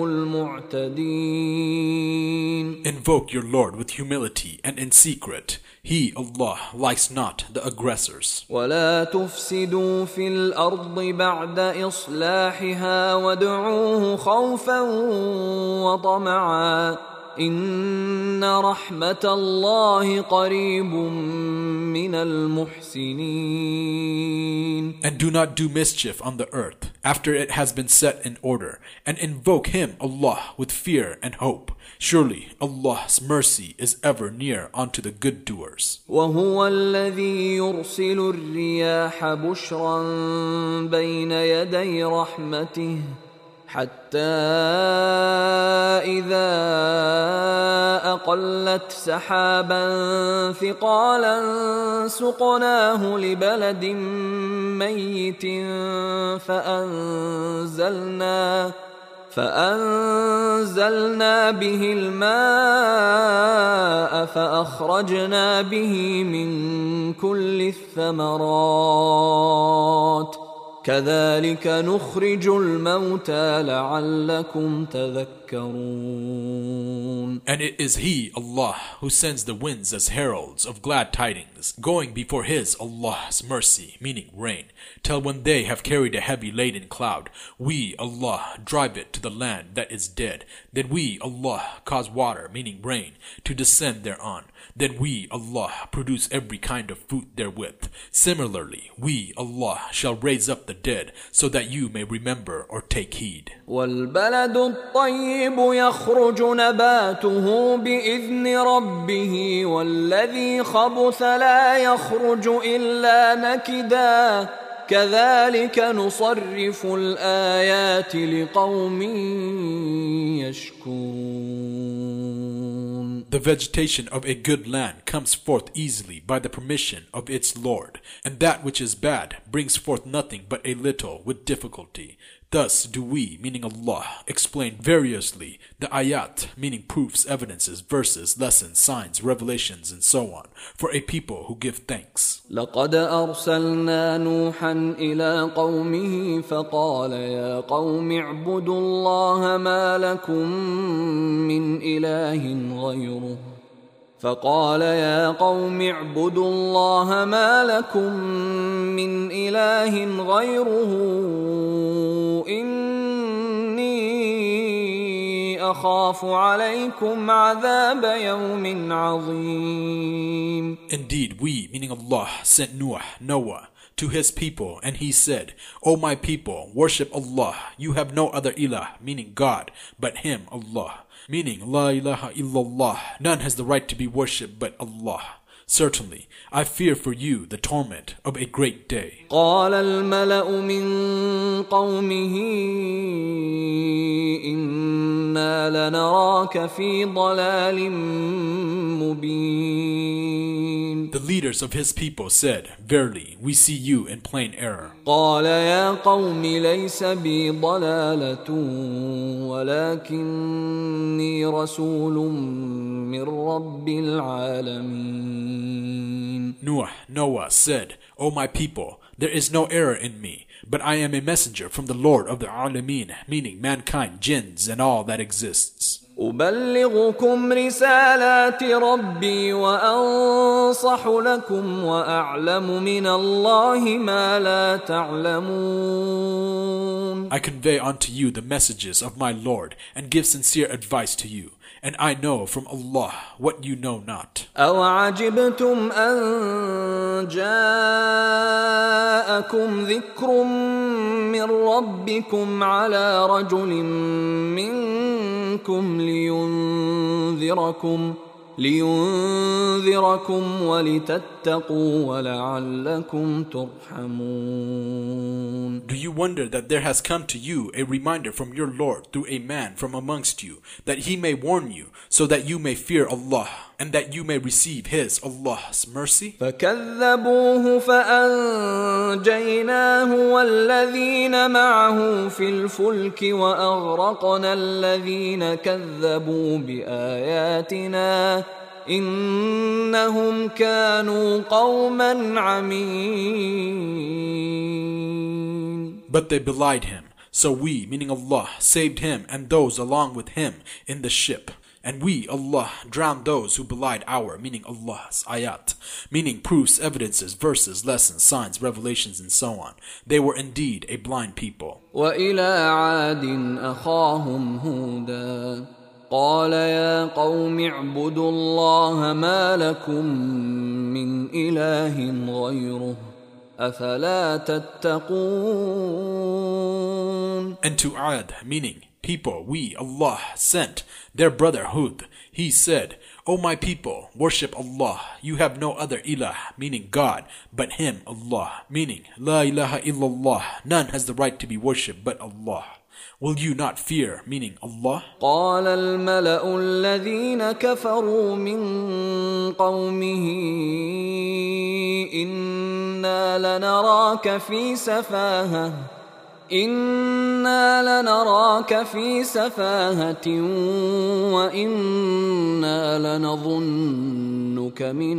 المعتدين. Invoke your Lord with humility and in secret. He, Allah, likes not the aggressors. ولا تفسدوا في الأرض بعد إصلاحها وادعوه خوفا وطمعا إن رحمة الله قريب من المحسنين. And do not do mischief on the earth after it has been set in order, and invoke him, Allah, with fear and hope. Surely Allah's mercy is ever near unto the good doers. وهو الذي يرسل الرياح بشرا بين يدي رحمته حتى إذا أقلت سحابا ثقالا سقناه لبلد ميت فأنزلنا فأنزلنا به الماء فأخرجنا به من كل الثمرات كذلك نخرج الموتى لعلكم تذكرون. And it is He, Allah, who sends the winds as heralds of glad tidings, going before His, Allah's mercy, meaning rain, till when they have carried a heavy laden cloud, we, Allah, drive it to the land that is dead. Then we, Allah, cause water, meaning rain, to descend thereon. Then we, Allah, produce every kind of fruit therewith. Similarly, we, Allah, shall raise up the dead, so that you may remember or take heed. وَالْبَلَدُ الطَّيِّبُ يَخْرُجُ نَبَاتُهُ بِإِذْنِ رَبِّهِ وَالَّذِي خَبُثَ لَا يَخْرُجُ إِلَّا نَكِدًا كَذَلِكَ نُصَرِّفُ الْآيَاتِ لِقَوْمٍ يَشْكُرُونَ. The vegetation of a good land comes forth easily by the permission of its Lord, and that which is bad brings forth nothing but a little with difficulty. Thus do we, meaning Allah, explain variously the ayat, meaning proofs, evidences, verses, lessons, signs, revelations, and so on, for a people who give thanks. لقد أرسلنا نوحا إلى قومه فقال يا قوم اعبدوا الله ما لكم من إله غيره فقال يا قوم اعبدوا الله ما لكم من إله غيره إني أخاف عليكم عذاب يوم عظيم. Indeed, we, meaning Allah, sent Noah, Noah, to his people, and he said, O my people, worship Allah. You have no other ilah, meaning God, but Him, Allah. Meaning, La ilaha illallah, none has the right to be worshipped but Allah. Certainly, I fear for you the torment of a great day. قال الملأ من قومه إنا لنراك في ضلال مبين. The leaders of his people said, Verily, we see you in plain error. قال يا قوم ليس بي ضلالة ولكني رسول من رب العالمين. Noah, Noah said, O my people, there is no error in me, but I am a messenger from the Lord of the Alameen, meaning mankind, jinns, and all that exists. أبلغكم رسالات ربي وأنصح لكم وأعلم من الله ما لا تعلمون. I convey unto you the messages of my Lord and give sincere advice to you, and I know from Allah what you know not. أَوَعَجِبْتُمْ أَن جَاءَكُمْ ذِكْرٌ مِّن رَّبِّكُمْ عَلَى رَجُلٍ مِّنكُمْ لِيُنذِرَكُمْ لِيُنذِرَكُمْ وَلِتَتَّقُوا وَلَعَلَّكُمْ تُرْحَمُونَ. Do you wonder that there has come to you a reminder from your Lord through a man from amongst you, that he may warn you, so that you may fear Allah, and that you may receive His, Allah's mercy? فَكَذَّبُوهُ فَأَنْجَيْنَاهُ وَالَّذِينَ مَعَهُ فِي الْفُلْكِ وَأَغْرَقْنَا الَّذِينَ كَذَّبُوا بِآيَاتِنَا إِنَّهُمْ كَانُوا قَوْمًا عَمِينَ. But they belied him, so we, meaning Allah, saved him and those along with him in the ship. And we, Allah, drowned those who belied our, meaning Allah's, ayat, meaning proofs, evidences, verses, lessons, signs, revelations, and so on. They were indeed a blind people. وَإِلَى عَادٍ أَخَاهُمْ هُودًا قَالَ يَا قَوْمِ اعْبُدُوا اللَّهَ مَا لَكُمْ مِنْ إِلَٰهٍ غَيْرُهُ أَفَلَا تَتَّقُونَ. And to Ad, meaning people, we, Allah, sent their brother Hud. He said, O my people, worship Allah. You have no other ilah, meaning God, but Him, Allah, meaning La ilaha illallah. None has the right to be worshipped but Allah. Will you not fear, meaning Allah? قال الملأ الذين كفروا من قومه إنا لنراك في سفاهة إنا لنراك في سفاهة وإنا لنظنك من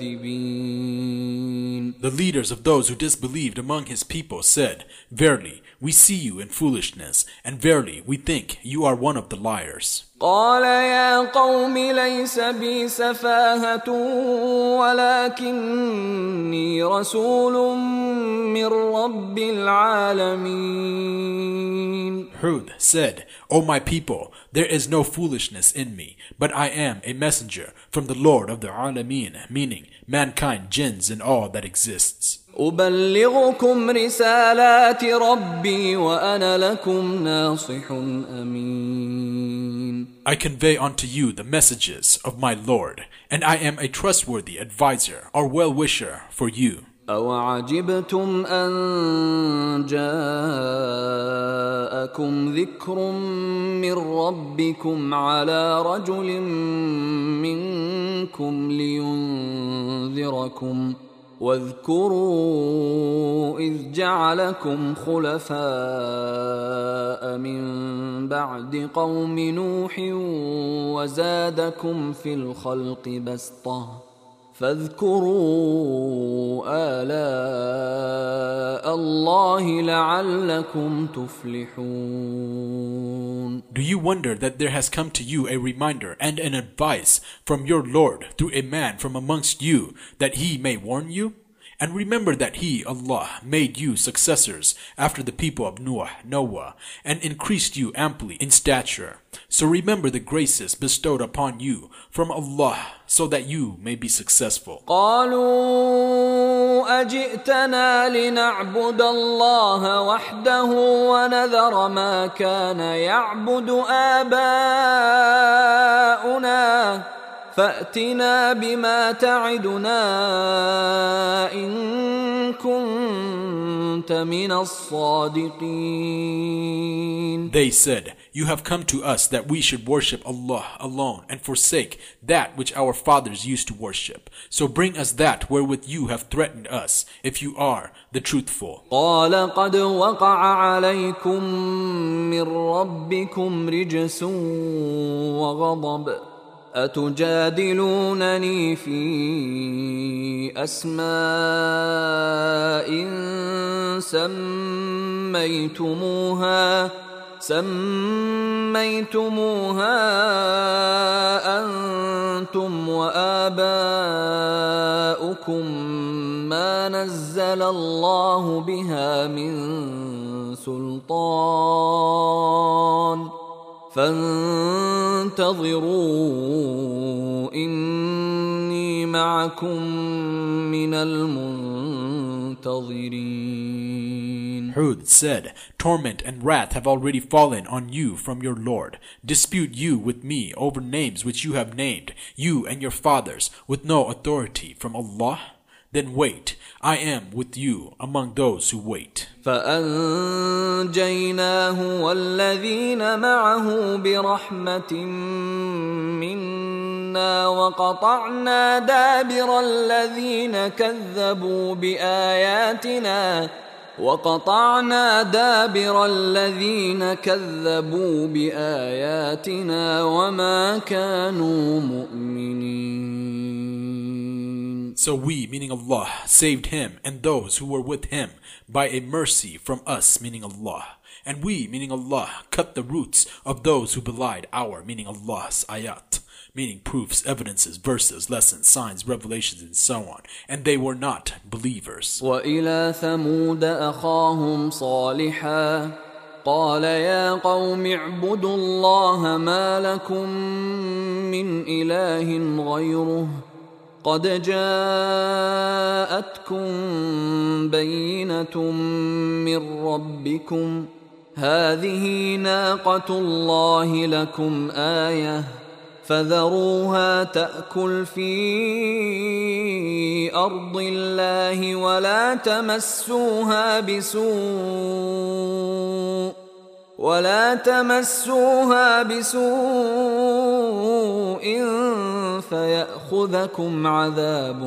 الكاذبين. The leaders of those who disbelieved among his people said, Verily, we see you in foolishness, and verily we think you are one of the liars. قال يا قوم ليس بي سفاهة ولكني رسول من رب العالمين. Hud said, O my people, there is no foolishness in me, but I am a messenger from the Lord of the Alameen, meaning mankind, jinns, and all that exists. أبلغكم رسالات ربي وأنا لكم ناصح أمين. I convey unto you the messages of my Lord, and I am a trustworthy advisor or well-wisher for you. أوعجبتم أن جاءكم ذكر من ربكم على رجل منكم لينذركم واذكروا إذ جعلكم خلفاء من بعد قوم نوح وزادكم في الخلق بسطة فاذكروا آلاء الله لعلكم تفلحون. Do you wonder that there has come to you a reminder and an advice from your Lord through a man from amongst you, that he may warn you? And remember that He, Allah, made you successors after the people of Noah, Noah, and increased you amply in stature. So remember the graces bestowed upon you from Allah, so that you may be successful. قالوا أجئتنا لنعبد الله وحده ونذر ما كان يعبد آباؤنا فأتنا بما تعدنا إن كنت من الصادقين. They said, You have come to us that we should worship Allah alone and forsake that which our fathers used to worship. So bring us that wherewith you have threatened us, if you are the truthful. قال قد وقع عليكم من ربكم رجس وغضب أتجادلونني في أسماء سميتموها سميتموها أنتم وآباؤكم ما نزل الله بها من سلطان فانتظروا إني معكم من المنتظرين. Hud said, Torment and wrath have already fallen on you from your Lord. Dispute you with me over names which you have named, you and your fathers, with no authority from Allah? Then wait, I am with you among those who wait. فأنجيناه والذين معه برحمة منا وقطعنا دابر الذين كذبوا بآياتنا وقطعنا دابر الذين كذبوا بآياتنا وما كانوا مؤمنين. So we, meaning Allah, saved him and those who were with him by a mercy from us, meaning Allah. And we, meaning Allah, cut the roots of those who belied our, meaning Allah's ayat, meaning proofs, evidences, verses, lessons, signs, revelations, and so on. And they were not believers. وَإِلَى ثَمُودَ أَخَاهُمْ صَالِحًا قال يا قوم اعبدوا الله ما لكم من إله غيره قد جاءتكم بينة من ربكم هذه ناقة الله لكم آية فذروها تأكل في أرض الله ولا تمسوها بسوء ولا تمسوها بسوء فيأخذكم عذاب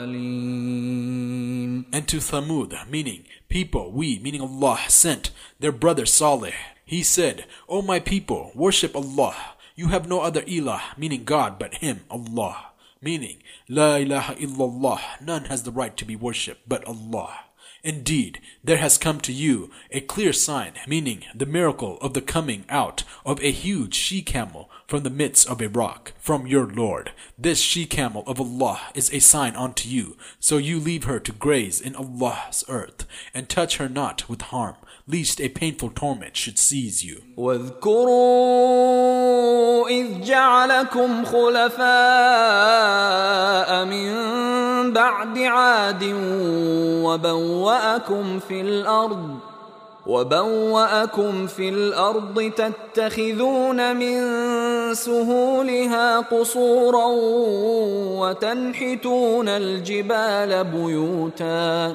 أليم. And to Thamud, meaning people, we, meaning Allah, sent their brother Salih. He said, O my people, worship Allah. You have no other ilah, meaning God, but Him, Allah. Meaning, La ilaha illallah, none has the right to be worshipped but Allah. Indeed, there has come to you a clear sign, meaning the miracle of the coming out of a huge she-camel from the midst of a rock, from your Lord. This she-camel of Allah is a sign unto you, so you leave her to graze in Allah's earth, and touch her not with harm, lest a painful torment should seize you. واذكروا إذ جعلكم خلفاء من بعد عاد وبوأكم في الأرض وبوأكم في الأرض تتخذون من سهولها قصورا وتنحتون الجبال بيوتا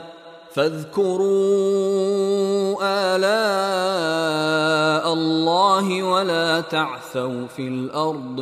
فاذكروا آلاء الله ولا تعثوا في الأرض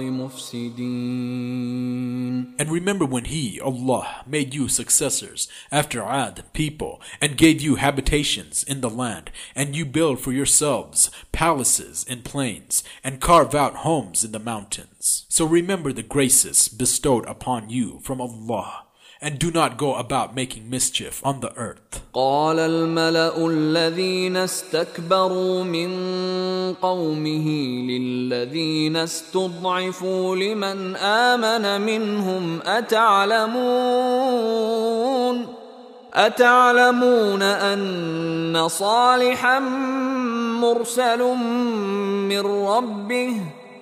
مفسدين. And remember when He, Allah, made you successors after Ad people and gave you habitations in the land, and you build for yourselves palaces in plains and carve out homes in the mountains. So remember the graces bestowed upon you from Allah, and do not go about making mischief on the earth. قال الملأ الذين استكبروا من قومه للذين استضعفوا لمن آمن منهم أتعلمون أتعلمون أن صالحا مرسل من ربه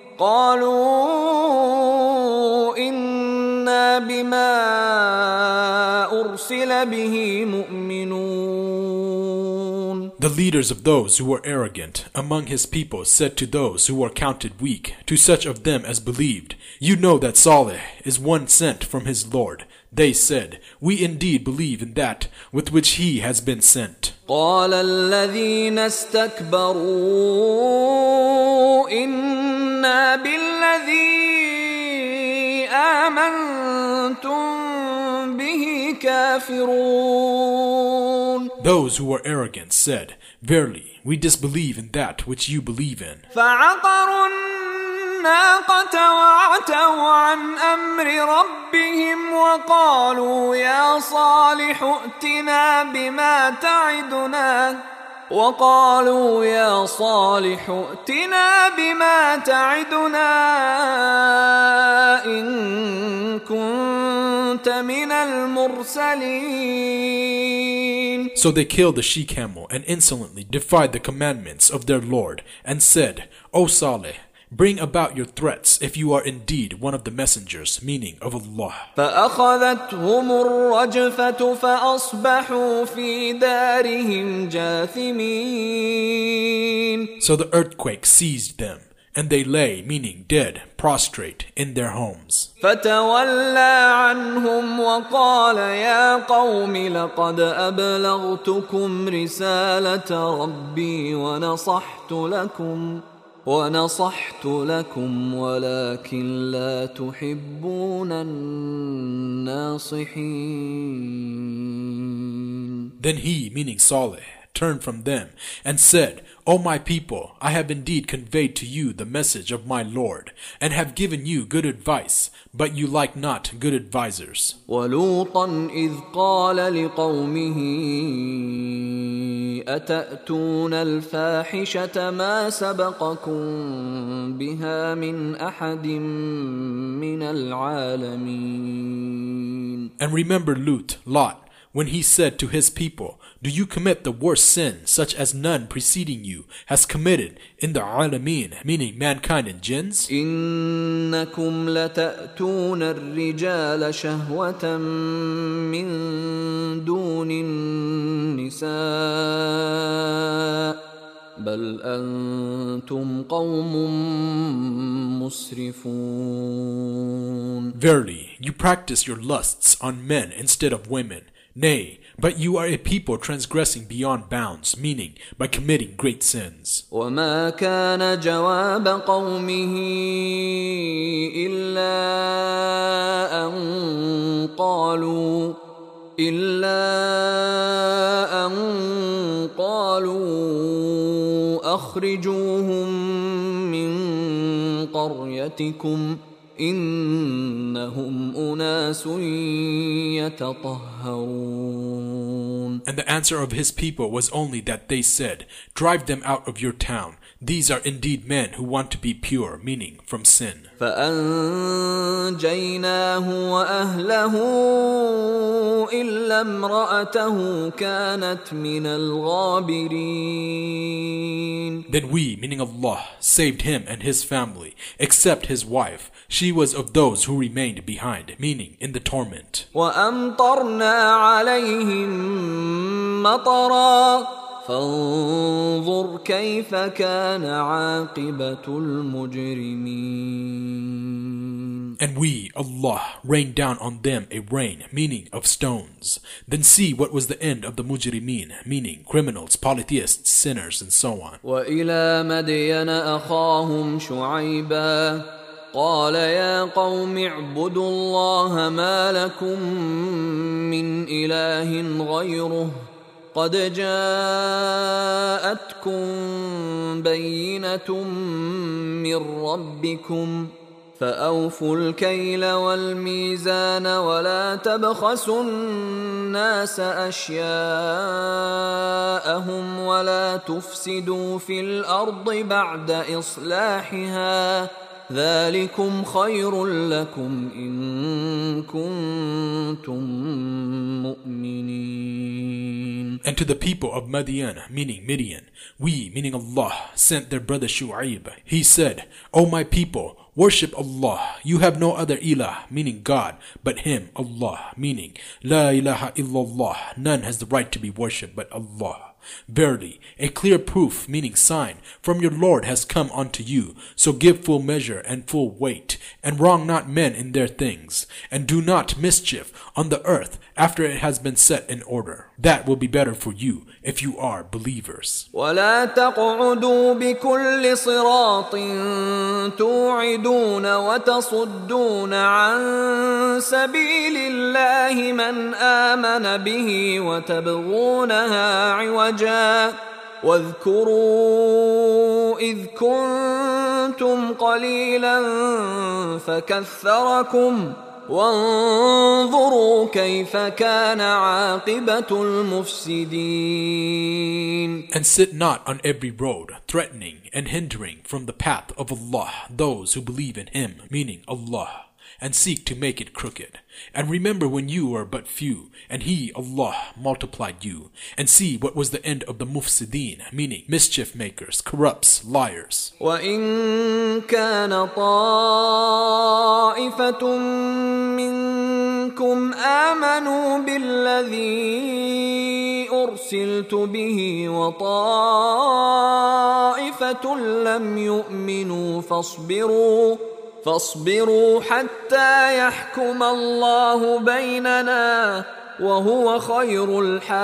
قالوا إنا بما أرسل به مؤمنون. The leaders of those who were arrogant among his people said to those who were counted weak, to such of them as believed, you know that Saleh is one sent from his Lord. They said, we indeed believe in that with which he has been sent. قال الذين استكبروا إنا بالذي آمنتم به كافرون. Those who were arrogant said, verily, we disbelieve in that which you believe in. فعقروا الناقة وعتوا عن أمر ربهم وقالوا يا صالح ائتنا بما تعدنا وقالوا يا صالح ائتنا بما تعدنا إن كنت من المرسلين. So they killed the she-camel and insolently defied the commandments of their Lord and said, O Saleh, bring about your threats if you are indeed one of the messengers, meaning of Allah. فأخذتهم الرجفة فأصبحوا في دارهم جاثمين. So the earthquake seized them, and they lay, meaning dead, prostrate in their homes. فتولى عنهم وقال يا قوم لقد أبلغتكم رسالة ربي ونصحت لكم ونصحت لكم ولكن لا تحبون الناصحين. Then he, meaning Saleh, turned from them and said, O my people, I have indeed conveyed to you the message of my Lord, and have given you good advice, but you like not good advisers. وَلُوطًا إِذْ قَالَ لِقَوْمِهِ أَتَأْتُونَ الْفَاحِشَةَ مَا سَبَقَكُمْ بِهَا مِنْ أَحَدٍ مِنَ الْعَالَمِينَ. And remember Lut, Lot, when he said to his people, do you commit the worst sin such as none preceding you has committed in the alameen, meaning mankind and jinns? إنكم لتأتون الرجال شهوة من دون النساء بل أنتم قوم مسرفون. Verily, you practice your lusts on men instead of women. Nay, but you are a people transgressing beyond bounds, meaning by committing great sins. وما كان جواب قومه إلا أن قالوا إلا أن قالوا أخرجوهم من قريتكم إنهم أناس يتطهرون. And the answer of his people was only that they said, drive them out of your town. These are indeed men who want to be pure, meaning from sin. فأنجيناه وأهله إلا امرأته كانت من الغابرين. Then we, meaning Allah, saved him and his family, except his wife. She was of those who remained behind, meaning in the torment. وأمطرنا عليهم مطرا فانظر كيف كان عاقبة المجرمين. And we, Allah, rained down on them a rain, meaning of stones. Then see what was the end of the mujrimeen, meaning criminals, polytheists, sinners, and so on. وإلى مدين أخاهم شعيبا قال يا قوم اعبدوا الله ما لكم من إله غيره قد جاءتكم بينة من ربكم فأوفوا الكيل والميزان ولا تبخسوا الناس أشياءهم ولا تفسدوا في الأرض بعد إصلاحها ذلكم خير لكم إن كنتم مؤمنين. And to the people of Madian, meaning Midian, we, meaning Allah, sent their brother Shu'aib. He said, O my people, worship Allah. You have no other ilah, meaning God, but Him, Allah, meaning La ilaha illallah. None has the right to be worshipped but Allah. Verily, a clear proof, meaning sign, from your Lord has come unto you. So give full measure and full weight, and wrong not men in their things, and do not mischief on the earth after it has been set in order. That will be better for you if you are believers. ولا تقعدوا بكل صراط توعدون وتصدون عن سبيل الله من آمن به وتبغونها عوجا واذكروا إذ كنتم قليلا فكثركم وانظروا كيف كان عاقبة المفسدين. And sit not on every road, threatening and hindering from the path of Allah those who believe in Him, meaning Allah, and seek to make it crooked. And remember when you were but few, and He, Allah, multiplied you. And see what was the end of the mufsideen, meaning mischief makers, corrupts, liars. وَإِن كَانَ طَائِفَةٌ مِّنكُمْ آمَنُوا بِالَّذِي أُرْسِلْتُ بِهِ وَطَائِفَةٌ لَّمْ يُؤْمِنُوا فاصبروا فاصبروا حتى يحكم الله بيننا وهو خير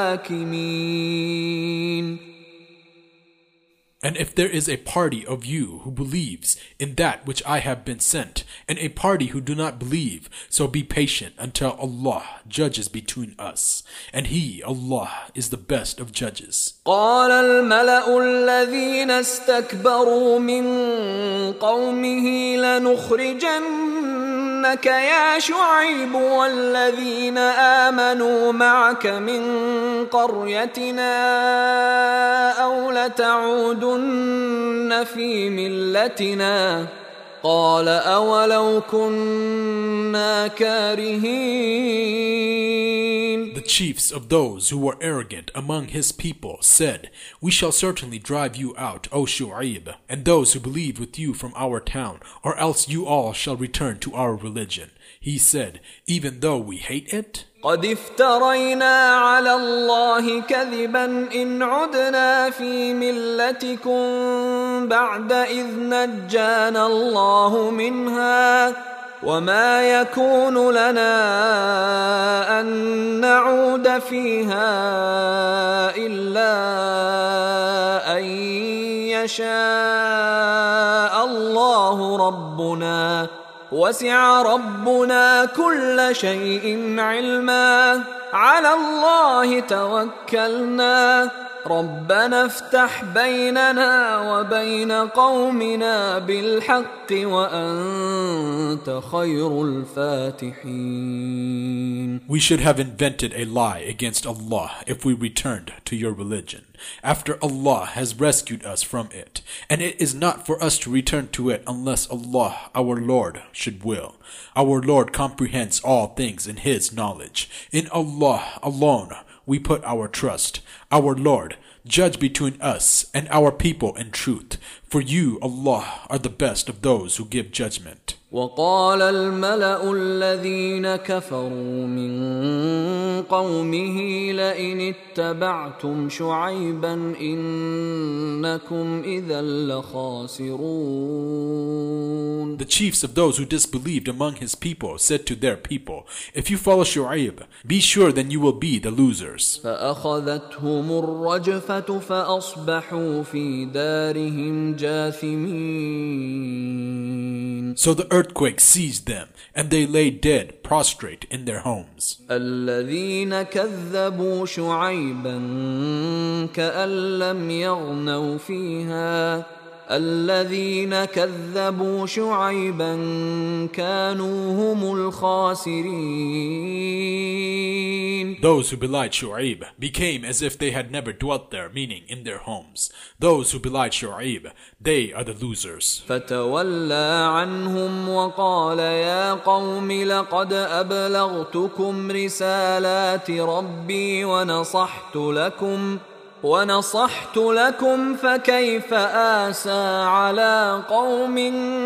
الحاكمين. And if there is a party of you who believes in that which I have been sent, and a party who do not believe, so be patient until Allah judges between us. And He, Allah, is the best of judges. قال الملأ الذين استكبروا من قومه لنخرجنك يا شعيب والذين آمنوا معك من قريتنا أو لتعودن في ملتنا قال أولو كنا كارهين. The chiefs of those who were arrogant among his people said, We shall certainly drive you out, O Shu'aib, and those who believe with you from our town, or else you all shall return to our religion. He said, Even though we hate it? قد افترينا على الله كذبا إن عدنا في ملتكم بعد إذ نجانا الله منها وما يكون لنا أن نعود فيها إلا أن يشاء الله ربنا وسع ربنا كل شيء علما على الله توكلنا ربنا افتح بيننا وبين قومنا بالحق وأنت خير الفاتحين. We should have invented a lie against Allah if we returned to your religion, after Allah has rescued us from it, and it is not for us to return to it unless Allah, our Lord, should will. Our Lord comprehends all things in His knowledge. In Allah alone we put our trust. Our Lord, judge between us and our people in truth. For you, Allah, are the best of those who give judgment. وقال الملأ الذين كفروا من قومه لئن اتبعتم شعيبا إنكم إذا لخاسرون. The chiefs of those who disbelieved among his people said to their people, if you follow Shu'aib, be sure then you will be the losers. فأخذتهم الرجفة فأصبحوا في دارهم جاثمين. So the earthquake seized them, and they lay dead, prostrate in their homes. الذين كذبوا شعيبا كأن لم يغنوا فيها الذين كذبوا شعيبا كانوا هم الخاسرين. Those who belied Shu'aib became as if they had never dwelt there, meaning in their homes. Those who belied Shu'aib, they are the losers. فتولى عنهم وقال يا قوم لقد أبلغتكم رسالات ربي ونصحت لكم ونصحت لكم فكيف آسى على قوم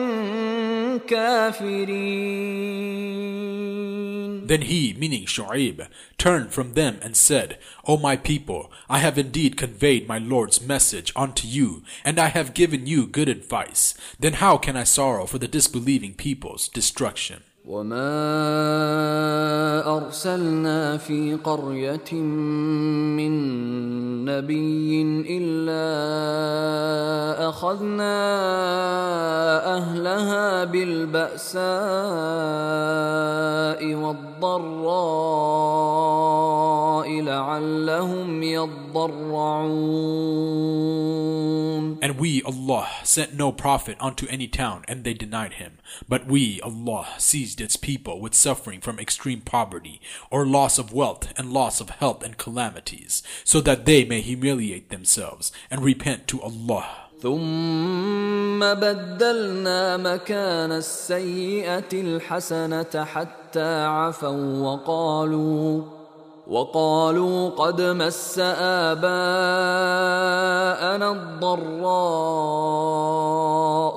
كافرين. Then he, meaning Shu'aib, turned from them and said, O my people, I have indeed conveyed my Lord's message unto you, and I have given you good advice. Then how can I sorrow for the disbelieving people's destruction? وما أرسلنا في قرية من نبي إلا أخذنا أهلها بالبأساء والضراء لعلهم يضرعون. And we, Allah, sent no prophet unto any town, and they denied him. But we, Allah, seized its people with suffering from extreme poverty, or loss of wealth and loss of health and calamities, so that they may humiliate themselves and repent to Allah. ثم بدلنا مكان السيئة الحسنة حتى عفوا وقالوا وقالوا قد مس آباءنا الضراء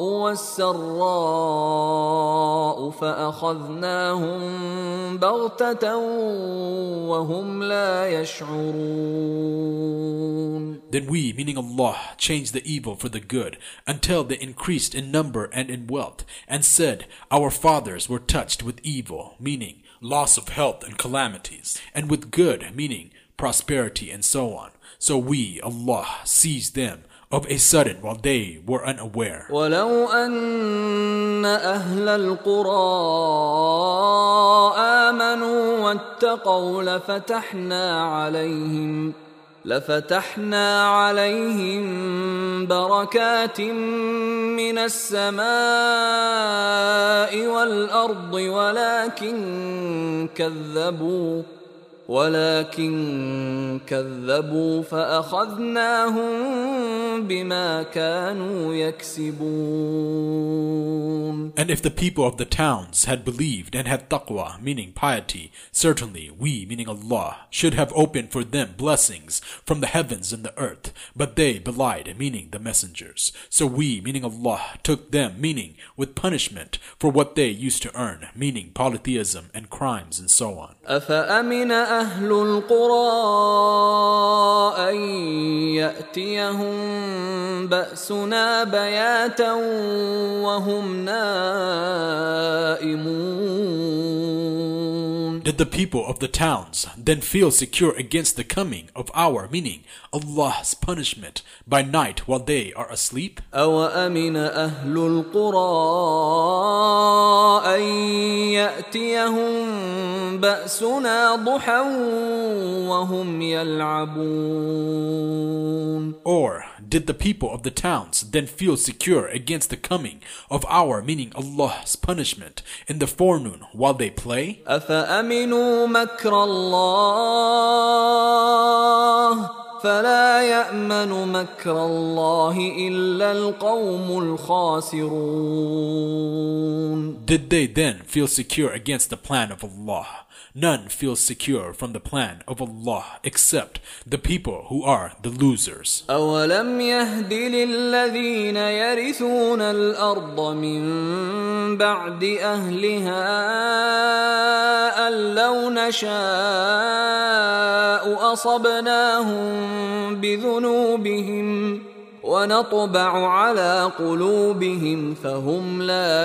والسراء فأخذناهم بغتة وهم لا يشعرون. Then we, meaning Allah, changed the evil for the good until they increased in number and in wealth, and said, our fathers were touched with evil, meaning loss of health and calamities, and with good, meaning prosperity and so on. So we, Allah, seized them of a sudden while they were unaware. ولو أن أهل القرى آمنوا واتقوا لفتحنا عليهم لفتحنا عليهم بركات من السماء والأرض ولكن كذبوا ولكن كذبوا فأخذناهم بما كانوا يكسبون. And if the people of the towns had believed and had taqwa, meaning piety, certainly we, meaning Allah, should have opened for them blessings from the heavens and the earth, but they belied, meaning the messengers. So we, meaning Allah, took them, meaning with punishment for what they used to earn, meaning polytheism and crimes and so on. أفأمن أهل القرى أن يأتيهم بأسنا بياتا وهم نائمون. Did the people of the towns then feel secure against the coming of our, meaning Allah's punishment, by night while they are asleep? أَوَأَمِنَ أَهْلُ الْقُرَىٰ أَن يَأْتِيَهُم بَأْسُنَا ضُحًى وَهُمْ يَلْعَبُونَ? Or did the people of the towns then feel secure against the coming of our, meaning Allah's punishment, in the forenoon while they play? أَفَأَمِنُوا مَكْرَ اللَّهِ فَلَا يَأْمَنُ مَكْرَ اللَّهِ إِلَّا الْقَوْمُ الْخَاسِرُونَ. Did they then feel secure against the plan of Allah? None feels secure from the plan of Allah except the people who are the losers. أَوَلَمْ يَهْدِ لِلَّذِينَ يَرِثُونَ الْأَرْضَ مِن بَعْدِ أَهْلِهَا أَن لَّوْ نَشَاءُ أَصَبْنَاهُم بِذُنُوبِهِمْ وَنَطْبَعُ عَلَى قُلُوبِهِمْ فَهُمْ لَا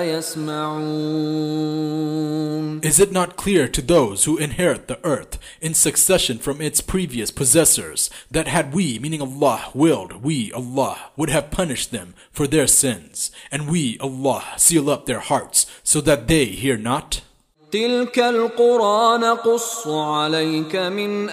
يَسْمَعُونَ. Is it not clear to those who inherit the earth in succession from its previous possessors that had we, meaning Allah, willed, we, Allah, would have punished them for their sins, and we, Allah, seal up their hearts so that they hear not? تِلْكَ الْقُرَىٰ نَقُصُّ عَلَيْكَ مِنْ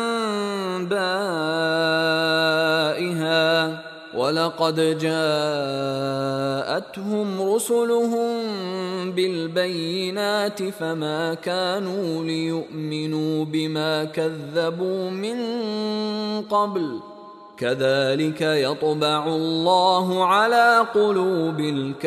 أَنبَائِهَا وَلَقَدْ جَاءَتْهُمْ رُسُلُهُم بِالْبَيِّنَاتِ فَمَا كَانُوا لِيُؤْمِنُوا بِمَا كَذَّبُوا مِن قَبْلُ كَذَلِكَ يَطْبَعُ اللَّهُ عَلَى قُلُوبِ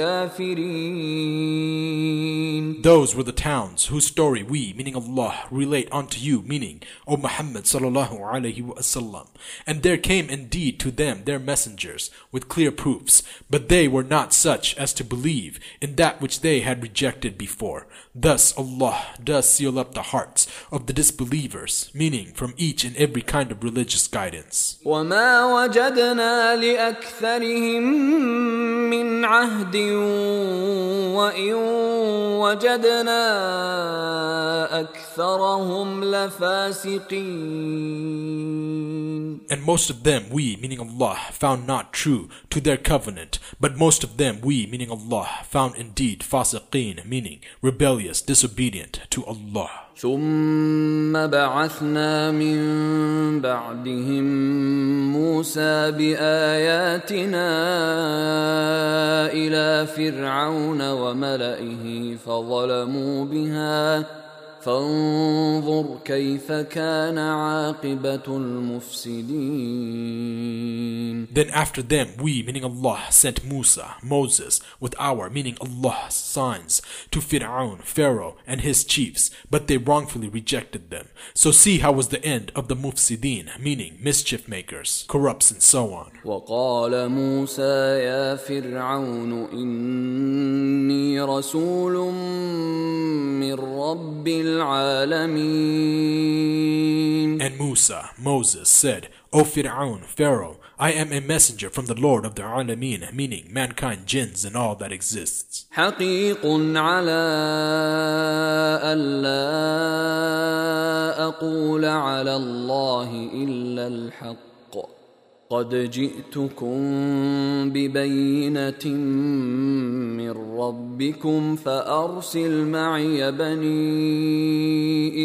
الْكَافِرِينَ. Those were the towns whose story we, meaning Allah, relate unto you, meaning O Muhammad sallallahu alaihi wasallam. And there came indeed to them their messengers with clear proofs, but they were not such as to believe in that which they had rejected before. Thus Allah does seal up the hearts of the disbelievers, meaning from each and every kind of religious guidance. وَمَا وَجَدْنَا لِأَكْثَرِهِم مِّنْ عَهْدٍ وَإِن وَجَدْنَا أَكْثَرَهُمْ لَفَاسِقِينَ. And most of them we, meaning Allah, found not true to their covenant, but most of them we, meaning Allah, found indeed fasiqeen, meaning rebellious, disobedient to Allah. ثُمَّ بَعَثْنَا مِن بَعْدِهِم مُّوسَىٰ بِآيَاتِنَا إِلَىٰ فِرْعَوْنَ وَمَلَئِهِ فَظَلَمُوا بِهَا فانظر كيف كان عاقبة المفسدين. Then after them we, meaning Allah, sent Musa, Moses, with our, meaning Allah's signs, to Fir'aun, Pharaoh, and his chiefs, but they wrongfully rejected them. So see how was the end of the mufsideen, meaning mischief makers, corrupts, and so on. وقال موسى يا فرعون إني رسول من رب العالمين. And Musa, Moses, said, O Fir'aun, Pharaoh, I am a messenger from the Lord of the Alameen, meaning mankind, jinns, and all that exists. حقيق على ألا أقول على الله إلا الحق قد جئتكم ببينة من ربكم فأرسل معي بني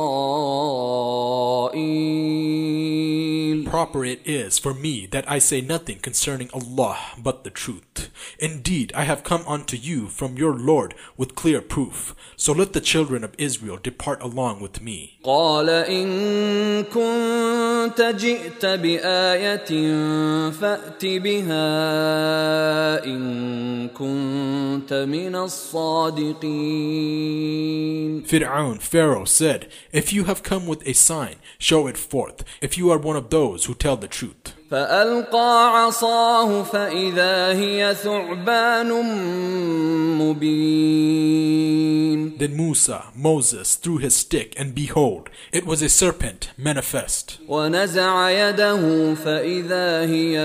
إسرائيل. Proper it is for me that I say nothing concerning Allah but the truth. Indeed, I have come unto you from your Lord with clear proof. So let the children of Israel depart along with me. قال إن كنت جئت بآية فأت بها إن كنت من الصادقين. Fir'aun, Pharaoh, said, if you have come with a sign, show it forth, if you are one of those who tell the truth. فألقى عصاه فإذا هي ثعبان مبين. Then Musa, Moses, threw his stick, and behold, it was a serpent manifest. ونزع يده فإذا هي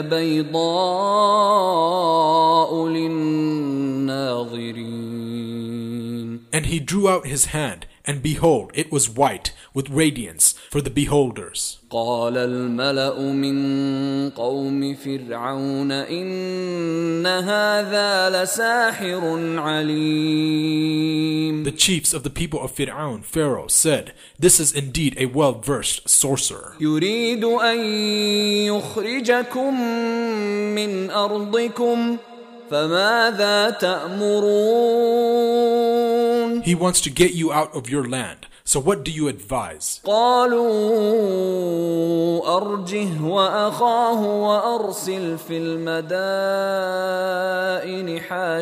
بيضاء للناظرين. And he drew out his hand, and behold, it was white with radiance for the beholders. قال الملأ من قوم فرعون إن هذا لساحر عليم. The chiefs of the people of Fir'aun, Pharaoh, said, "This is indeed a well-versed sorcerer. يريد أن يخرجكم من أرضكم فماذا تأمرون." He wants to get you out of your land. So what do you advise? قالوا أرجه وأخاه وأرسل في المدائن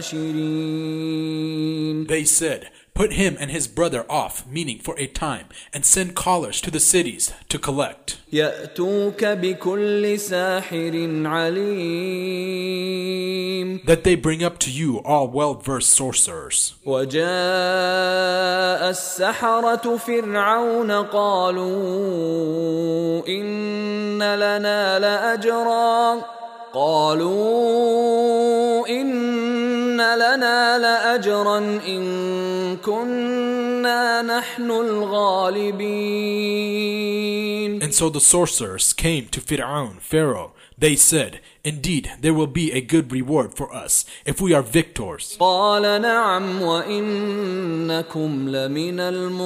حاشرين. They said, "Put him and his brother off, meaning for a time, and send callers to the cities to collect. يأتوك بكل ساحر عليم. That they bring up to you all well-versed sorcerers." وجاء السحرة فرعون قالوا إن لنا لأجرا قالوا إن لنا لأجرا إن كنا نحن الغالبين. And so the sorcerers came to Fir'aun, Pharaoh. They said, "Indeed, there will be a good reward for us if we are victors." قال نعم وإنكم لمن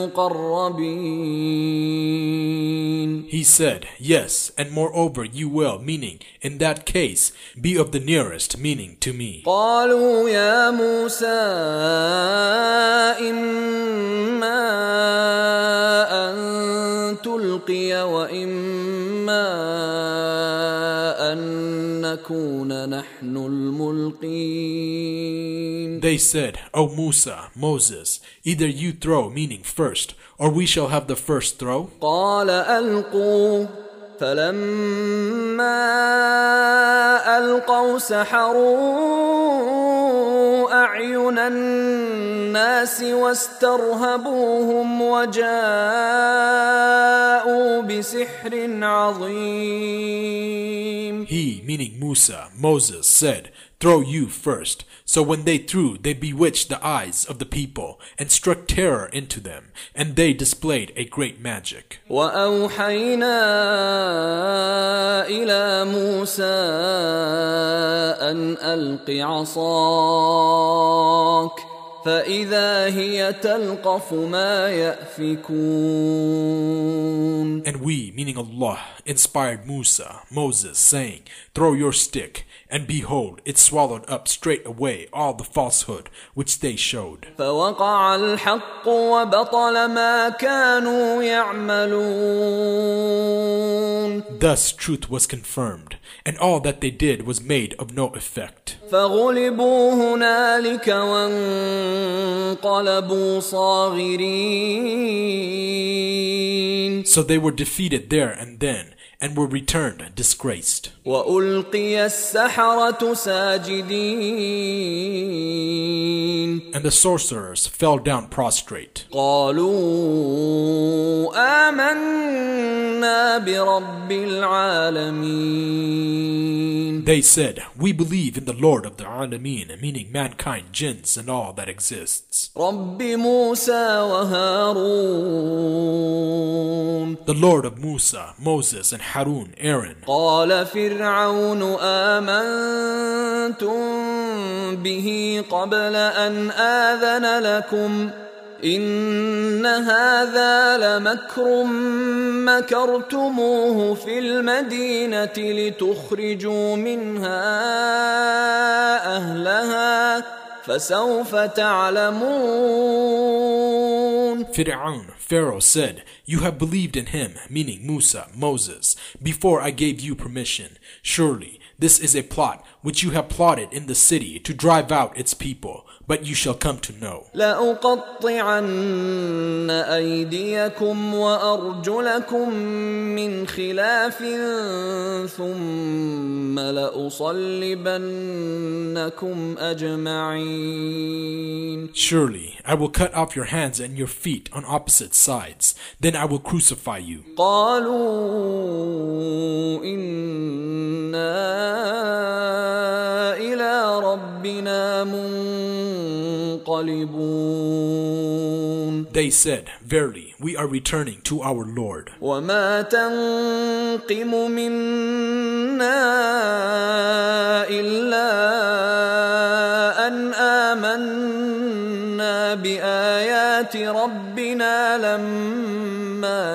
المقربين. He said, "Yes, and moreover you will," meaning, in that case, be of the nearest, meaning, to me. قالوا يا موسى إما أن تلقي وإما أن نكون نحن الملقين. They said, "O Musa, Moses, either you throw, meaning first, or we shall have the first throw." قال ألقوا فلما ألقوا سحروا أعين الناس واسترهبوهم وجاءوا بسحر عظيم. He, meaning Musa, Moses, said, "Throw you first." So when they threw, they bewitched the eyes of the people and struck terror into them, and they displayed a great magic. وأوحينا إلى موسى أن ألق عصاك فإذا هي تلقف ما يأفكون. And we, meaning Allah, inspired Musa, Moses, saying, "Throw your stick," and behold, it swallowed up straight away all the falsehood which they showed. فوقع الحق وبطل ما كانوا يعملون. Thus truth was confirmed, and all that they did was made of no effect. فغلبوا هنالك وانقلبوا صاغرين. So they were defeated there and then, and were returned disgraced. وألقي السحرة ساجدين. And the sorcerers fell down prostrate. قالوا آمنا برب العالمين. They said, "We believe in the Lord of the Alameen," meaning mankind, jinns, and all that exists. رب موسى وهارون. The Lord of Musa, Moses, and Harun, Aaron. قال فرعون آمنتم به قبل أن آذن لكم إن هذا لمكر مكرتموه في المدينة لتخرجوا منها أهلها فسوف تعلمون. Fir'aun, Pharaoh said, "You have believed in him," meaning Musa, Moses, "before I gave you permission. Surely this is a plot which you have plotted in the city to drive out its people, but you shall come to know. لأقطعن أيديكم وأرجلكم من خلاف ثم لأصلبنكم أجمعين. Surely I will cut off your hands and your feet on opposite sides, then I will crucify you." قالوا إنا إلى ربنا مُنْقَلِبُونَ. They said, Verily, we are returning to our Lord. وَمَا تَنْقِمُ مِنَّا إِلَّا أَنْ آمَنَّا بِآيَاتِ رَبِّنَا لَمَّا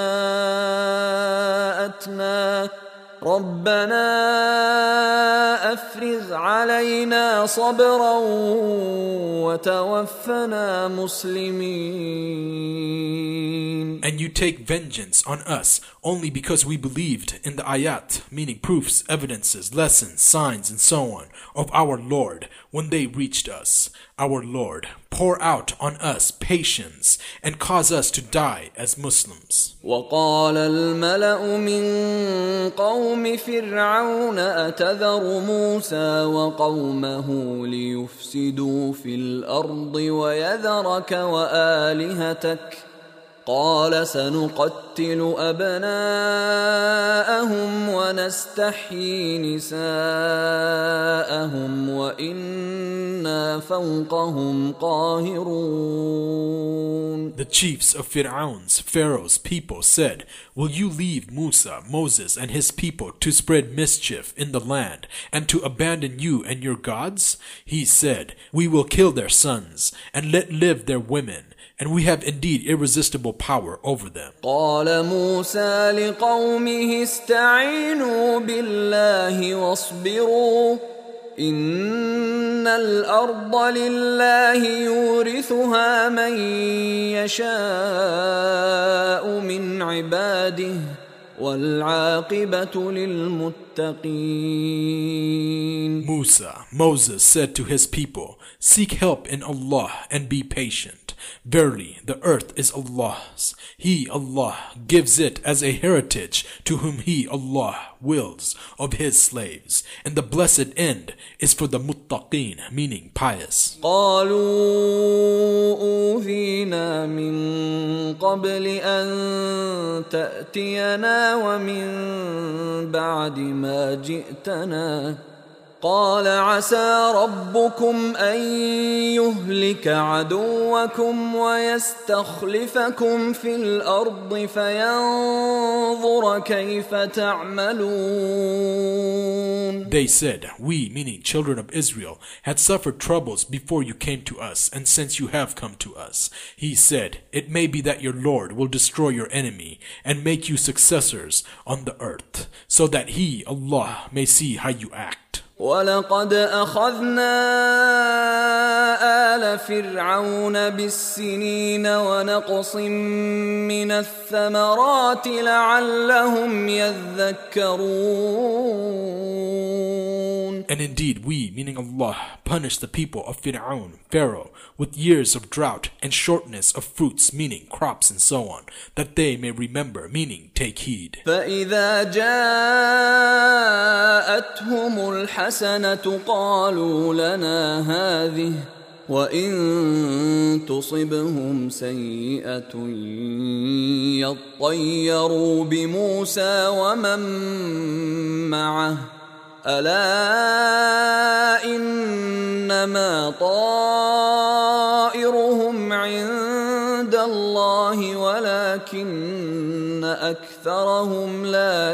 جَاءَتْنَا رَبَّنَا أَفْرِغْ عَلَيْنَا صَبْرًا وَتَوَفَّنَا مُسْلِمِينَ. And you take vengeance on us only because we believed in the ayat, meaning proofs, evidences, lessons, signs, and so on, of our Lord when they reached us. Our Lord, pour out on us patience and cause us to die as Muslims. وقال الملأ من قوم فرعون أتذر موسى وقومه ليفسدوا في الأرض ويذرك وآلهتك قال سنقتل أبناءهم ونستحيي نساءهم وإنا فوقهم قاهرون. The chiefs of Fir'aun's, Pharaoh's people said, Will you leave Musa, Moses, and his people to spread mischief in the land and to abandon you and your gods? He said, We will kill their sons and let live their women, and we have indeed irresistible power over them. قال موسى لقومه استعينوا بالله واصبروا إن الأرض لله يورثها من يشاء من عباده والعاقبة للمتقين. Musa, Moses said to his people, Seek help in Allah and be patient. Verily, the earth is Allah's. He, Allah, gives it as a heritage to whom He, Allah, wills of His slaves. And the blessed end is for the muttaqeen, meaning pious. قالوا أوذينا من قبل أن تأتينا ومن بعد ما جئتنا قال عسى ربكم أن يهلك عدوكم ويستخلفكم في الأرض فينظر كيف تعملون. They said, We, meaning children of Israel, had suffered troubles before you came to us, and since you have come to us. He said, It may be that your Lord will destroy your enemy and make you successors on the earth, so that He, Allah, may see how you act. وَلَقَدْ أَخَذْنَا آلَ فِرْعَوْنَ بِالسِّنِينَ وَنَقْصٍ مِّنَ الثَّمَرَاتِ لَعَلَّهُمْ يَذَّكَّرُونَ. And indeed we, meaning Allah, punished the people of Fir'aun, Pharaoh, with years of drought and shortness of fruits, meaning crops and so on, that they may remember, meaning take heed. فَإِذَا جَاءَتْهُمُ الْحَسَنَةُ قَالُوا لَنَا هَذِهِ وَإِن تُصِبْهُمْ سَيِّئَةٌ يَطَّيَّرُوا بِمُوسَى وَمَن مَّعَهُ ألا إنما طائرهم عند الله ولكن أكثرهم لا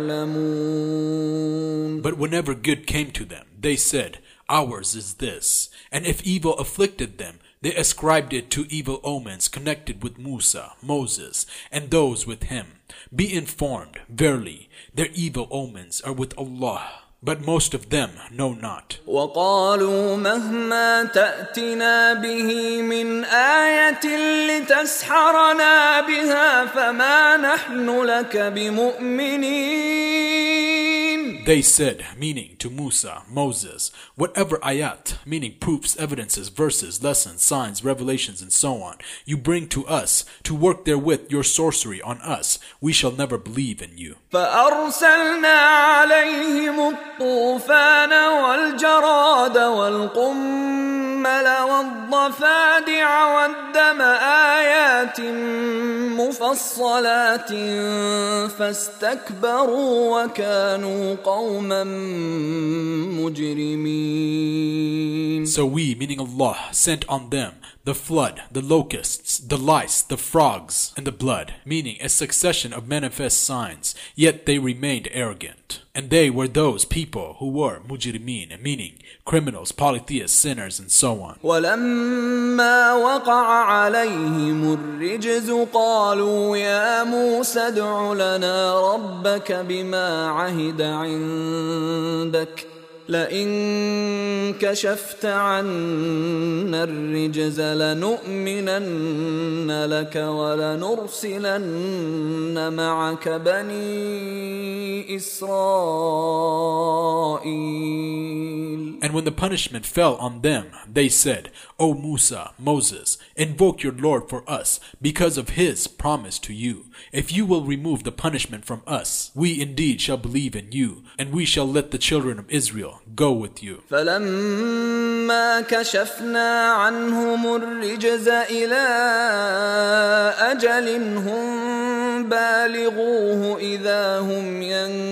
يعلمون. But whenever good came to them, they said, Ours is this. And if evil afflicted them, they ascribed it to evil omens connected with Musa, Moses, and those with him. Be informed, verily, their evil omens are with Allah. But most of them know not. وَقَالُوا مَهْمَا تَأْتِنَا بِهِ مِنْ آيَةٍ لِتَسْحَرَنَا بِهَا فَمَا نَحْنُ لَكَ بِمُؤْمِنِينَ. They said, meaning to Musa, Moses, whatever ayat, meaning proofs, evidences, verses, lessons, signs, revelations, and so on, you bring to us to work therewith your sorcery on us, we shall never believe in you. فَأَرْسَلْنَا عَلَيْهِمُ الطُّوفَانَ وَالْجَرَادَ وَالْقُمَّلَ وَالضَّفَادِعَ وَالدَّمَ آيَاتٍ مُفَصَّلَاتٍ فَاسْتَكْبَرُوا وَكَانُوا قَوْمًا مُجْرِمِينَ. So we, meaning Allah, sent on them the flood, the locusts, the lice, the frogs, and the blood, meaning a succession of manifest signs, yet they remained arrogant. And they were those people who were mujrimeen, meaning criminals, polytheists, sinners, and so on. وَلَمَّا وَقَعَ عَلَيْهِمُ الرِّجْزُ قَالُوا يَا مُوسَى ادْعُ لَنَا رَبَّكَ بِمَا عَهِدَ عِندَكَ لئن كشفت عنا الرجز لنؤمنن لك ولنرسلن معك بني إسرائيل. And when the punishment fell on them, they said, O Musa, Moses, invoke your Lord for us because of his promise to you. If you will remove the punishment from us, we indeed shall believe in you, and we shall let the children of Israel go with you. فَلَمَّا كَشَفْنَا عَنْهُمُ الرِّجْزَ إِلَىٰ أَجَلٍ هُمْ بَالِغُوهُ إِذَا هُمْ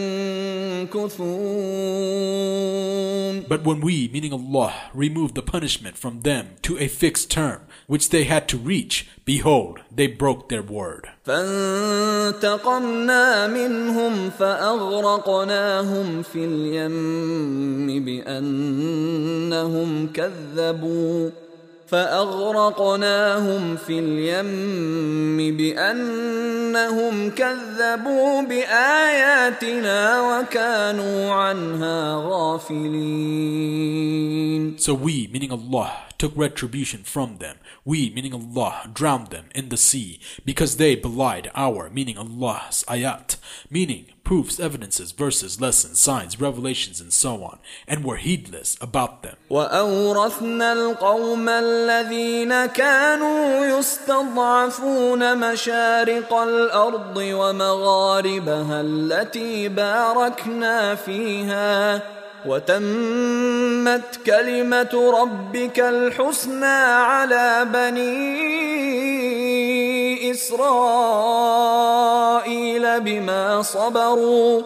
يَنكُثُونَ. But when we, meaning Allah, removed the punishment from them to a fixed term, which they had to reach, behold, they broke their word. فانتقمنا منهم فأغرقناهم في اليم بأنهم كذبوا فأغرقناهم في اليم بأنهم كذبوا بآياتنا وكانوا عنها غافلين. So we, meaning Allah, took retribution from them. We, meaning Allah, drowned them in the sea because they belied our, meaning Allah's ayat, meaning proofs, evidences, verses, lessons, signs, revelations, and so on, and were heedless about them. وَأَوْرَثْنَا الْقَوْمَ الَّذِينَ كَانُوا يُسْتَضْعَفُونَ مَشَارِقَ الْأَرْضِ وَمَغَارِبَهَا الَّتِي بَارَكْنَا فِيهَا وتمت كلمة ربك الحسنى على بني إسرائيل بما صبروا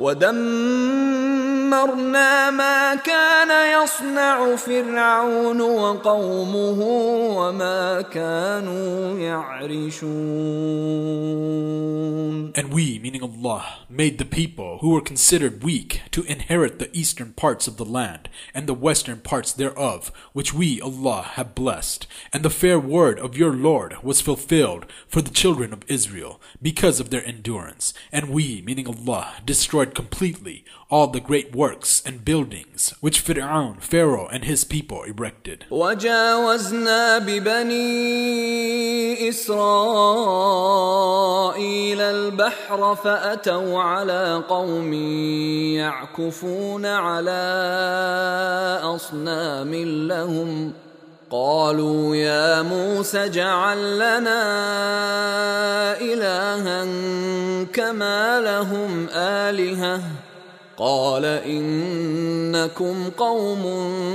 ودمرنا ما كان يصنع فرعون وقومه وما كانوا يعرشون. And we, meaning Allah, made the people who were considered weak to inherit the eastern parts of the land and the western parts thereof, which we, Allah, have blessed. And the fair word of your Lord was fulfilled for the children of Israel because of their endurance. And we, meaning Allah, destroyed completely all the great works and buildings which Fir'aun, Pharaoh, and his people erected. وَجَاوَزْنَا بِبَنِي إِسْرَائِيلَ الْبَحْرَ فَأَتَوْا عَلَى قَوْمٍ يَعْكُفُونَ عَلَى أَصْنَامٍ لَهُمْ قالوا يا موسى اجعل لنا إلها كما لهم آلهة قال إنكم قوم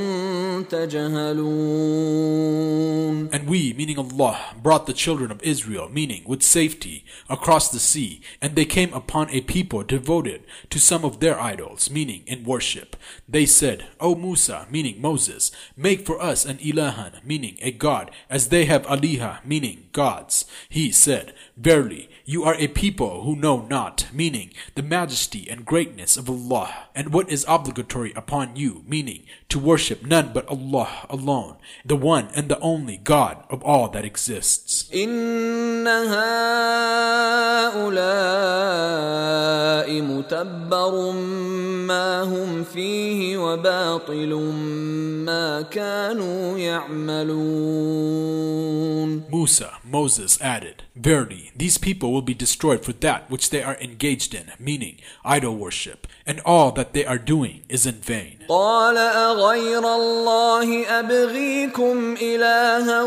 تجهلون. And we, meaning Allah, brought the children of Israel, meaning with safety, across the sea, and they came upon a people devoted to some of their idols, meaning in worship. They said, O Musa, meaning Moses, make for us an ilahan, meaning a god, as they have aliha, meaning gods. He said, verily, you are a people who know not, meaning the majesty and greatness of Allah, and what is obligatory upon you, meaning to worship none but Allah alone, the one and the only God of all that exists. إن هؤلاء متبر ما هم فيه وباطل ما كانوا يعملون. Musa, Moses added, verily, these people will be destroyed for that which they are engaged in, meaning idol worship, and all that they are doing is in vain. قال أغير الله أبغيكم إلها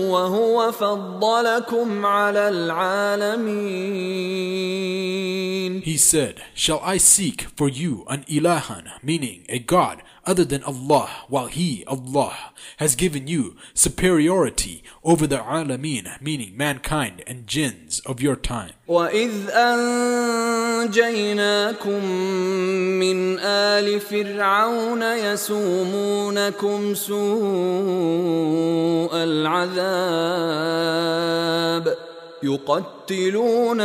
وهو فضلكم على العالمين. He said, shall I seek for you an ilahan, meaning a god, other than Allah, while He, Allah, has given you superiority over the alameen, meaning mankind and jinns of your time. وَإِذْ أَنْجَيْنَاكُمْ مِنْ آلِ فِرْعَوْنَ يَسُومُونَكُمْ سُوءَ الْعَذَابِ يقتلون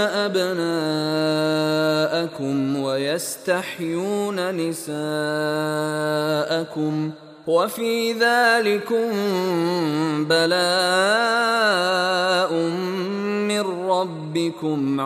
أبناءكم ويستحيون نساءكم وفي ذلكم بلاء من ربكم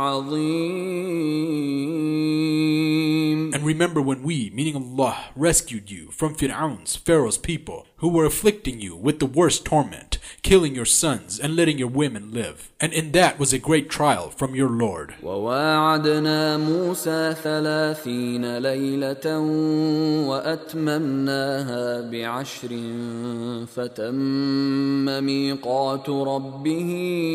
عظيم. And remember when we, meaning Allah, rescued you from Fir'aun's, Pharaoh's people, who were afflicting you with the worst torment, killing your sons and letting your women live. And in that was a great trial from your Lord. وَوَاعَدْنَا مُوسَى ثَلَاثِينَ لَيْلَةً وَأَتْمَمْنَاهَا بِعَشْرٍ فَتَمَّ مِيقَاتُ رَبِّهِ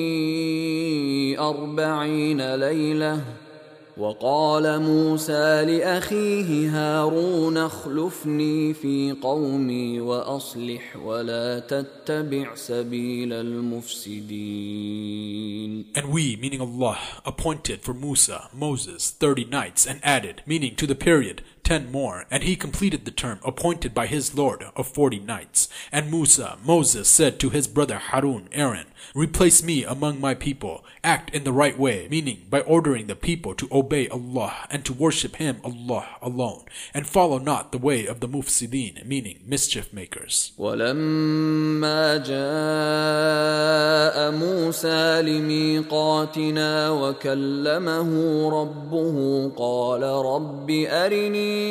أَرْبَعِينَ لَيْلَةً وقال موسى لأخيه هارون اخلفني في قومي وأصلح ولا تتبع سبيل المفسدين. And we, meaning Allah, appointed for Musa, Moses, thirty nights and added, meaning to the period, ten more, and he completed the term appointed by his Lord of forty nights. And Musa, Moses, said to his brother Harun, Aaron, replace me among my people, act in the right way, meaning by ordering the people to obey Allah and to worship Him, Allah alone, and follow not the way of the mufsideen, meaning mischief makers. وَلَمَّا جَاءَ مُوسَى لِمِيقَاتِنَا وَكَلَّمَهُ رَبُّهُ قَالَ رَبِّ أَرِنِي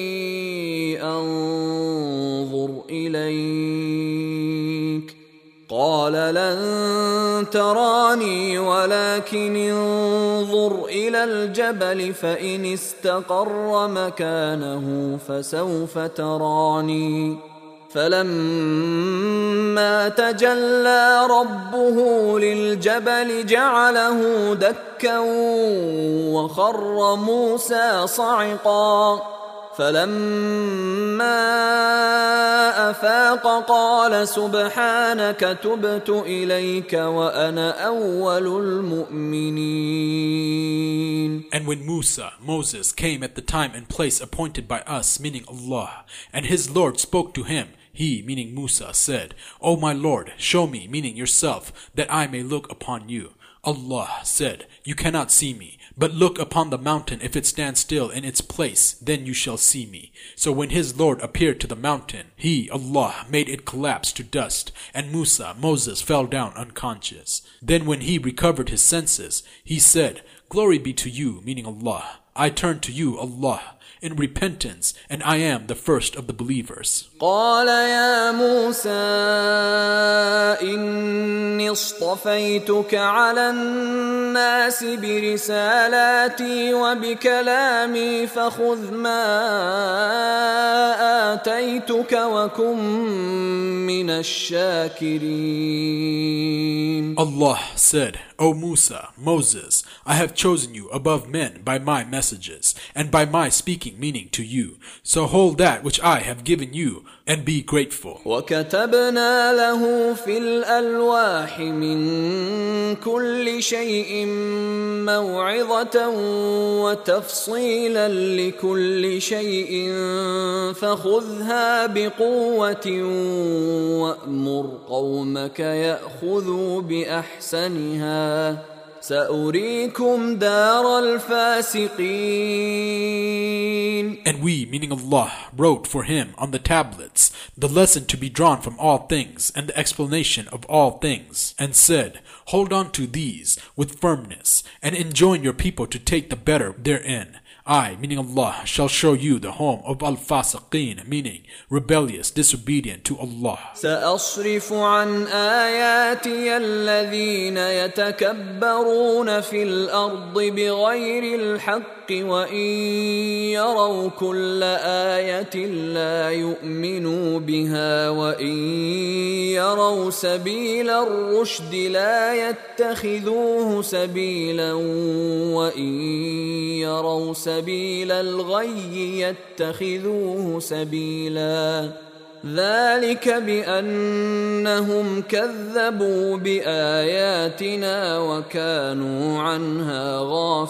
أَنظُرْ إِلَيْكَ قال لن تراني ولكن انظر إلى الجبل فإن استقر مكانه فسوف تراني فلما تجلى ربه للجبل جعله دكا وخر موسى صعقا فلما أفاق قال سبحانك تبت إليك وأنا أول المؤمنين. And when Musa, Moses, came at the time and place appointed by us, meaning Allah, and his Lord spoke to him, he, meaning Musa, said, O my Lord, show me, meaning yourself, that I may look upon you. Allah said, you cannot see me, but look upon the mountain. If it stands still in its place, then you shall see me. So when his Lord appeared to the mountain, he, Allah, made it collapse to dust, and Musa, Moses, fell down unconscious. Then when he recovered his senses, he said, Glory be to you, meaning Allah. I turn to you, Allah, in repentance, and I am the first of the believers. قال يا موسى إني اصطفيتك على الناس برسالاتي وبكلامي فخذ ما آتيتك وكن من الشاكرين. Allah said, O Musa, Moses, I have chosen you above men by my messages, and by my speaking meaning to you. So hold that which I have given you, and be grateful. وكتبنا له في الألواح من كل شيء موعظة وتفصيلا لكل شيء فخذها بقوة وأمر قومك يأخذوا بأحسنها سأريكم دار الفاسقين. And we, meaning Allah, wrote for him on the tablets the lesson to be drawn from all things and the explanation of all things, and said, hold on to these with firmness, and enjoin your people to take the better therein. I, meaning Allah, shall show you the home of al-fasiqeen, meaning rebellious, disobedient to Allah. سأصرف عن آياتي الذين يتكبرون في الأرض بغير الحق وإن يروا كل آية لا يؤمنوا بها وإن يروا سبيل الرشد لا يتخذوه سبيلا وإن يروا سبيل الغي يتخذوه سبيلا ذلك بأنهم كذبوا بآياتنا وكانوا عنها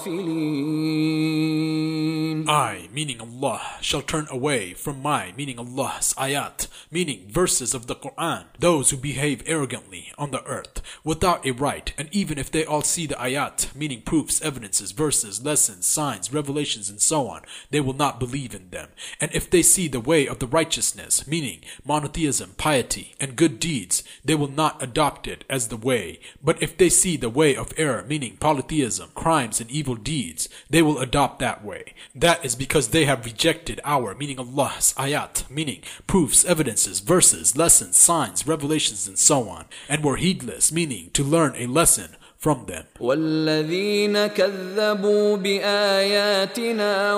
غافلين. I, meaning Allah, shall turn away from my, meaning Allah's ayat, meaning verses of the Quran, those who behave arrogantly on the earth without a right, and even if they all see the ayat, meaning proofs, evidences, verses, lessons, signs, revelations, and so on, they will not believe in them. And if they see the way of the righteousness, meaning monotheism, piety, and good deeds, they will not adopt it as the way. But if they see the way of error, meaning polytheism, crimes, and evil deeds, they will adopt that way. That is because they have rejected our, meaning Allah's ayat, meaning proofs, evidences, verses, lessons, signs, revelations, and so on, and were heedless, meaning to learn a lesson from them. والذين كذبوا بآياتنا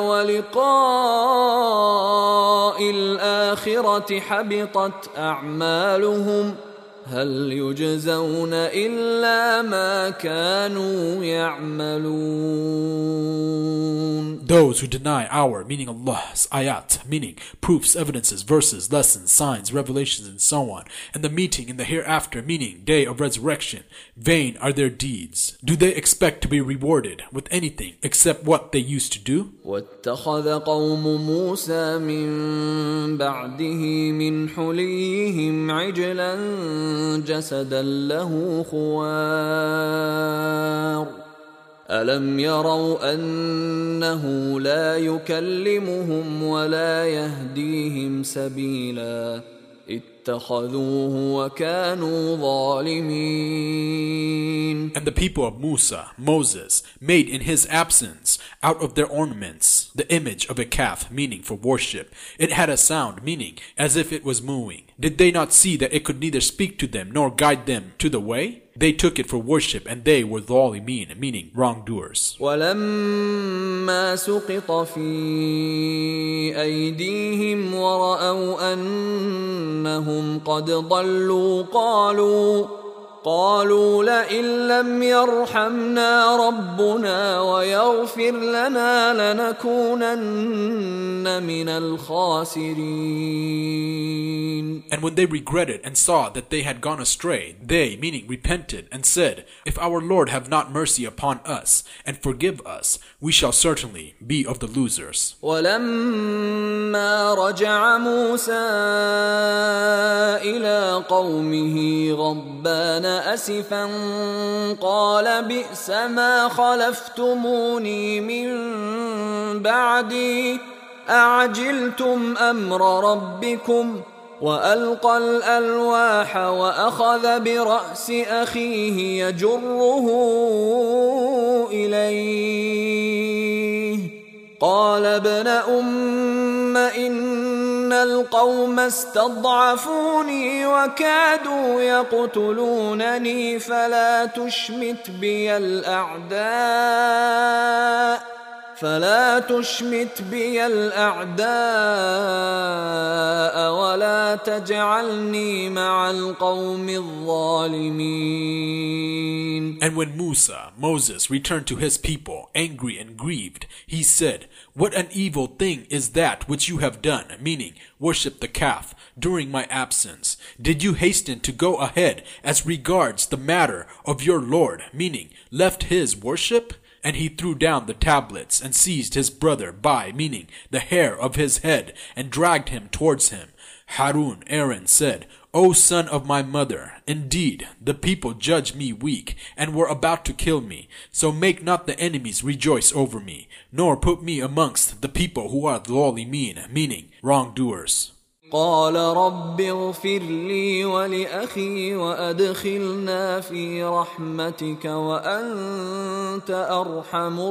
ولقاء الآخرة حبطت أعمالهم هل يجزون إلا ما كانوا يعملون. Those who deny our, meaning Allah's ayat, meaning proofs, evidences, verses, lessons, signs, revelations, and so on, and the meeting in the hereafter, meaning day of resurrection, vain are their deeds. Do they expect to be rewarded with anything except what they used to do? واتخذ قوم موسى من بعده من حليهم عجلا جسدا له خوار ألم يروا أنه لا يكلمهم ولا يهديهم سبيلا اتخذوه وكانوا ظالمين. And the people of Musa, Moses, made in his absence out of their ornaments the image of a calf, meaning for worship. It had a sound, meaning as if it was mooing. Did they not see that it could neither speak to them nor guide them to the way? They took it for worship, and they were dhalimin, meaning wrongdoers. ولما سقط في أيديهم ورأوا أنهم قد ضلوا قالوا قالوا لئن لم يرحمنا ربنا ويغفر لنا لنكونن من الخاسرين. And when they regretted and saw that they had gone astray, they, meaning repented, and said, if our Lord have not mercy upon us and forgive us, we shall certainly be of the losers. ولما رجع موسى إلى قومه غضبان أسفا قال بئس ما خلفتموني من بعدي أعجلتم أمر ربكم وألقى الألواح وأخذ برأس أخيه يجره إليه قال ابن أم إن القوم استضعفوني وكادوا يقتلونني فلا تشمت بي الأعداء فلا تشمت بي الأعداء ولا تجعلني مع القوم الظالمين. And when Musa, Moses, returned to his people, angry and grieved, he said, what an evil thing is that which you have done, meaning worship the calf, during my absence. Did you hasten to go ahead as regards the matter of your Lord, meaning left his worship? And he threw down the tablets and seized his brother by, meaning the hair of his head, and dragged him towards him. Harun, Aaron, said, O son of my mother, indeed, the people judge me weak, and were about to kill me. So make not the enemies rejoice over me, nor put me amongst the people who are dhalimin, meaning wrongdoers. قال رب اغفر لي ولأخي وأدخلنا في رحمتك وأنت أرحم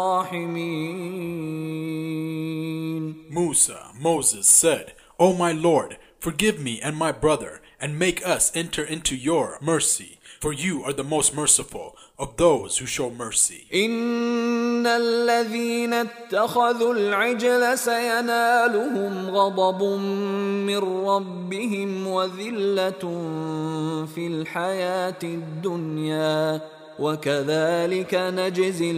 الراحمين. Musa, Moses said, O my Lord, forgive me and my brother, and make us enter into your mercy, for you are the most merciful of those who show mercy. إن الذين اتخذوا العجل سينالهم غضب من ربهم وذلة في الحياة الدنيا وكذلك نجزي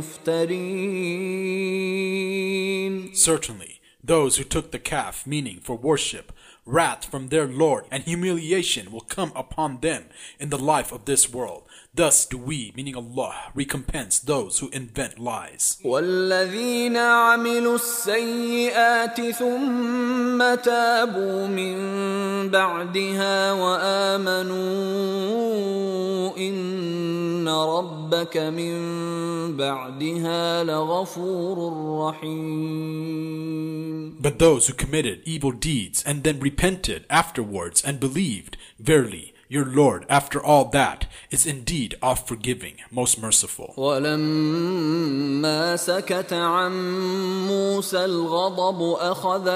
المفترين. Certainly, those who took the calf, meaning for worship, wrath from their Lord and humiliation will come upon them in the life of this world. Thus do we, meaning Allah, recompense those who invent lies. والذين عملوا السيئات ثم تابوا من بعدها وآمنوا إن ربك من بعدها لغفور رحيم. But those who committed evil deeds and then repented afterwards and believed, verily, your Lord, after all that, is indeed oft-forgiving, most merciful. ولما سكت عن موسى الغضب أخذ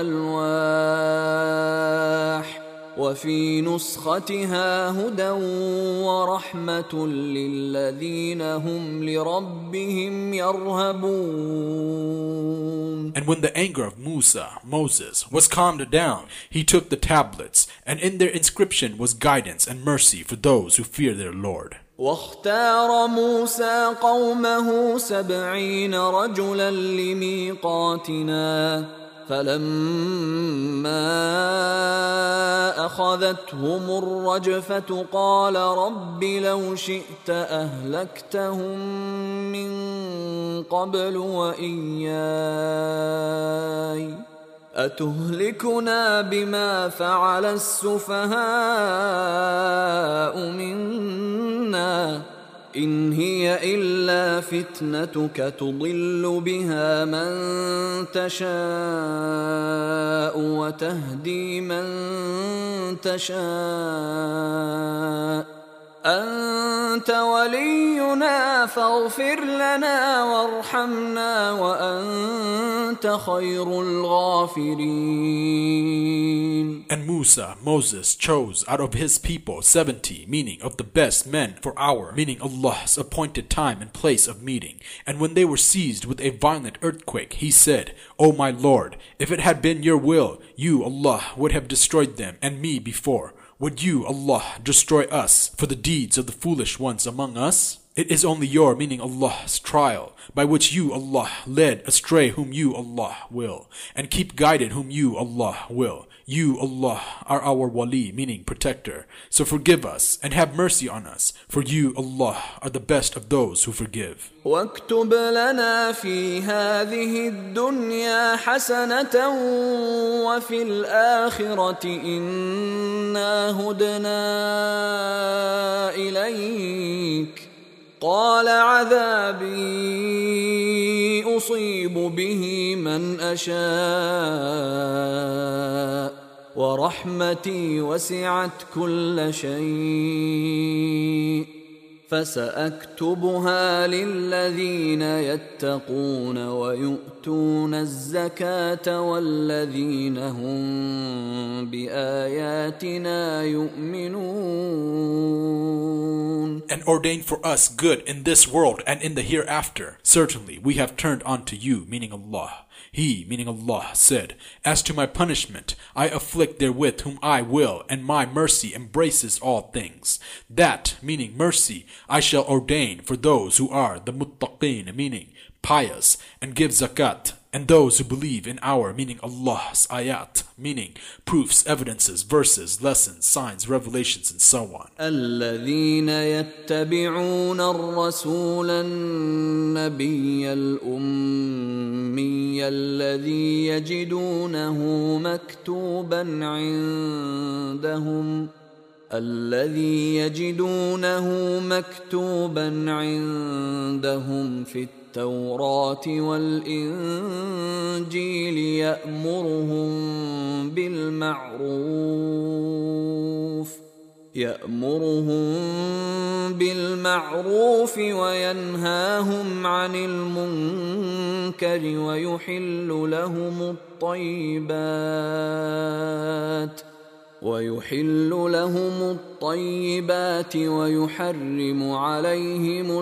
الألواح وفي نسختها هدى ورحمة للذين هم لربهم يرهبون. And when the anger of Musa, Moses, was calmed down, he took the tablets, and in their inscription was guidance and mercy for those who fear their Lord. واختار موسى قومه سبعين رجلا لميقاتنا فلما أخذتهم الرجفة قال رب لو شئت أهلكتهم من قبل وإياي أتهلكنا بما فعل السفهاء منا إن هي إلا فتنتك تضل بها من تشاء وتهدي من تشاء أنت ولينا فاغفر لنا وارحمنا وأنت خير الغافرين. And Musa, Moses, chose out of his people seventy, meaning of the best men for our, meaning Allah's appointed time and place of meeting. And when they were seized with a violent earthquake, he said, O my Lord, if it had been your will, you, Allah, would have destroyed them and me before. Would you, Allah, destroy us for the deeds of the foolish ones among us? It is only your, meaning Allah's, trial, by which you, Allah, led astray whom you, Allah, will, and keep guided whom you, Allah, will. You, Allah, are our wali, meaning protector. So forgive us and have mercy on us, for you, Allah, are the best of those who forgive. واكتب لنا في هذه الدنيا حسنة وفي الآخرة إنا هدنا إليك قال عذابي أصيب به من أشاء ورحمتي وسعت كل شيء فسأكتبها للذين يتقون ويؤتون الزكاة والذين هم بآياتنا يؤمنون. And ordain for us good in this world and in the hereafter. Certainly we have turned unto you, meaning Allah. He, meaning Allah, said, As to my punishment, I afflict therewith whom I will, and my mercy embraces all things. That, meaning mercy, I shall ordain for those who are the muttaqeen, meaning pious, and give zakat, and those who believe in our, meaning Allah's ayat, meaning proofs, evidences, verses, lessons, signs, revelations, and so on. الذين يتبعون الرسول النبي الأمي الذي يجدونه مكتوبا عندهم الذي يجدونه مكتوبا عندهم في التوراة والإنجيل يأمرهم بالمعروف يأمرهم بالمعروف وينهاهم عن المنكر ويحل لهم الطيبات ويحل لهم الطيبات ويحرم عليهم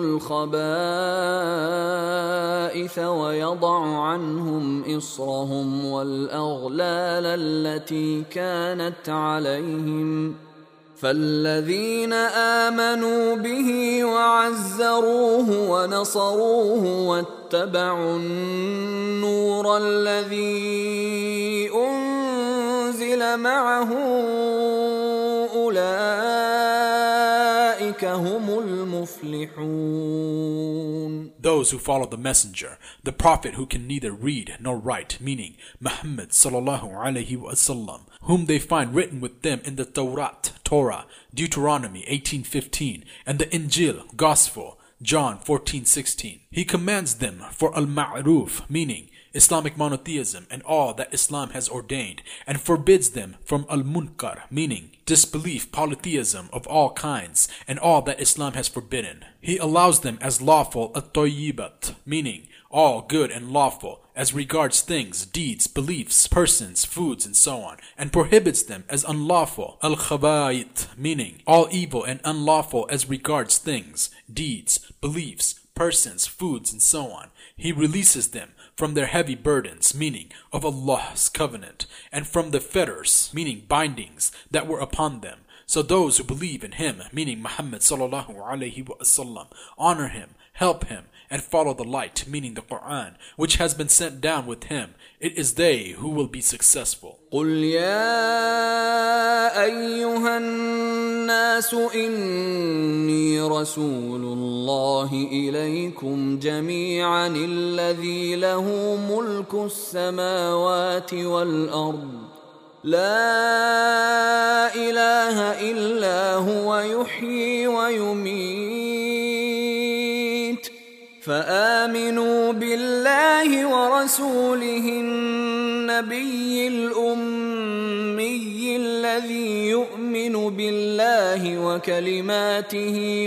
الخبائث ويضع عنهم إصرهم والأغلال التي كانت عليهم فالذين آمنوا به وعزروه ونصروه واتبعوا النور الذي أنزل معه أولئك هم المفلحون. Those who follow the messenger, the prophet who can neither read nor write, meaning Muhammad sallallahu alaihi wasallam, whom they find written with them in the Torah, Torah, Deuteronomy eighteen fifteen, and the Injil, Gospel, John fourteen sixteen. He commands them for al-ma'ruf, meaning Islamic monotheism and all that Islam has ordained, and forbids them from al-munkar, meaning disbelief, polytheism of all kinds, and all that Islam has forbidden. He allows them as lawful at-tayyibat, meaning all good and lawful as regards things, deeds, beliefs, persons, foods, and so on, and prohibits them as unlawful al-khaba'ith, meaning all evil and unlawful as regards things, deeds, beliefs, persons, foods, and so on. He releases them from their heavy burdens, meaning of Allah's covenant, and from the fetters, meaning bindings, that were upon them. So those who believe in him, meaning Muhammad sallallahu alaihi wasallam, honor him, help him, and follow the light, meaning the Quran, which has been sent down with him. It is they who will be successful. قل يا أيها الناس إني رسول الله إليكم جميعا الذي له ملك السماوات والأرض لا إله إلا هو يحيي ويميت فآمنوا بالله ورسوله النبي الأمي الذي يؤمن بالله وكلماته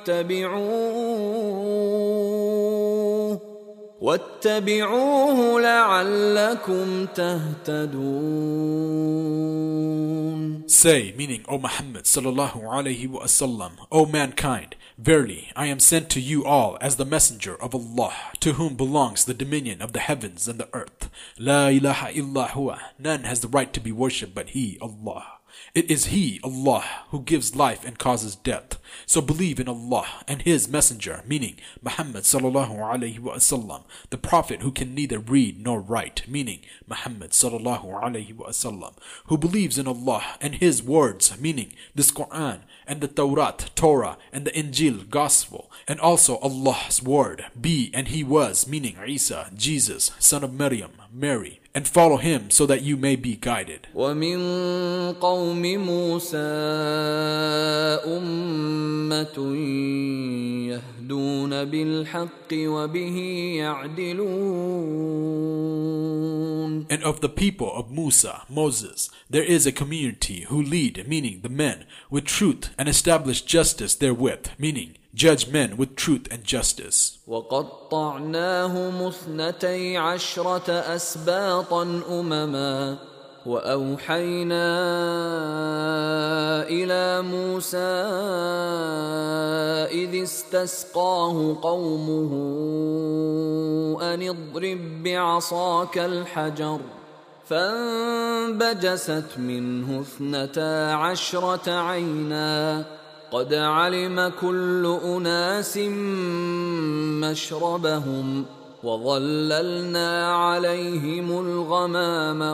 واتبعوه واتبعوه لعلكم تهتدون. Say, meaning, O Muhammad sallallahu alaihi wasallam, O mankind, verily I am sent to you all as the messenger of Allah, to whom belongs the dominion of the heavens and the earth. La ilaha illa huwa, none has the right to be worshipped but He, Allah. It is He, Allah, who gives life and causes death. So believe in Allah and His messenger, meaning Muhammad sallallahu alaihi wasallam, the prophet who can neither read nor write, meaning Muhammad sallallahu alaihi wasallam, who believes in Allah and His words, meaning this Quran and the Torah, Torah and the Injil, Gospel, and also Allah's word. Be and He was, meaning Isa, Jesus, son of Maryam, Mary, and follow him so that you may be guided. وَمِن قَوْمِ مُوسَىٰ أُمَّةٌ يَهْدُونَ بِالْحَقِّ وَبِهِ يَعْدِلُونَ. And of the people of Musa, Moses, there is a community who lead, meaning the men, with truth and establish justice therewith, meaning judge men with truth and justice. وَقَطَّعْنَاهُمُ اثْنَتَيْ عَشْرَةَ أَسْبَاطًا أُمَمًا وَأَوْحَيْنَا إِلَى مُوسَىٰ إِذِ اسْتَسْقَاهُ قَوْمُهُ أَنِ اضْرِب بِّعَصَاكَ الْحَجَرَ فَانبَجَسَتْ مِنْهُ اثْنَتَا عَشْرَةَ عَيْنًا قد علم كل أناس مشربهم وظللنا عليهم الغمام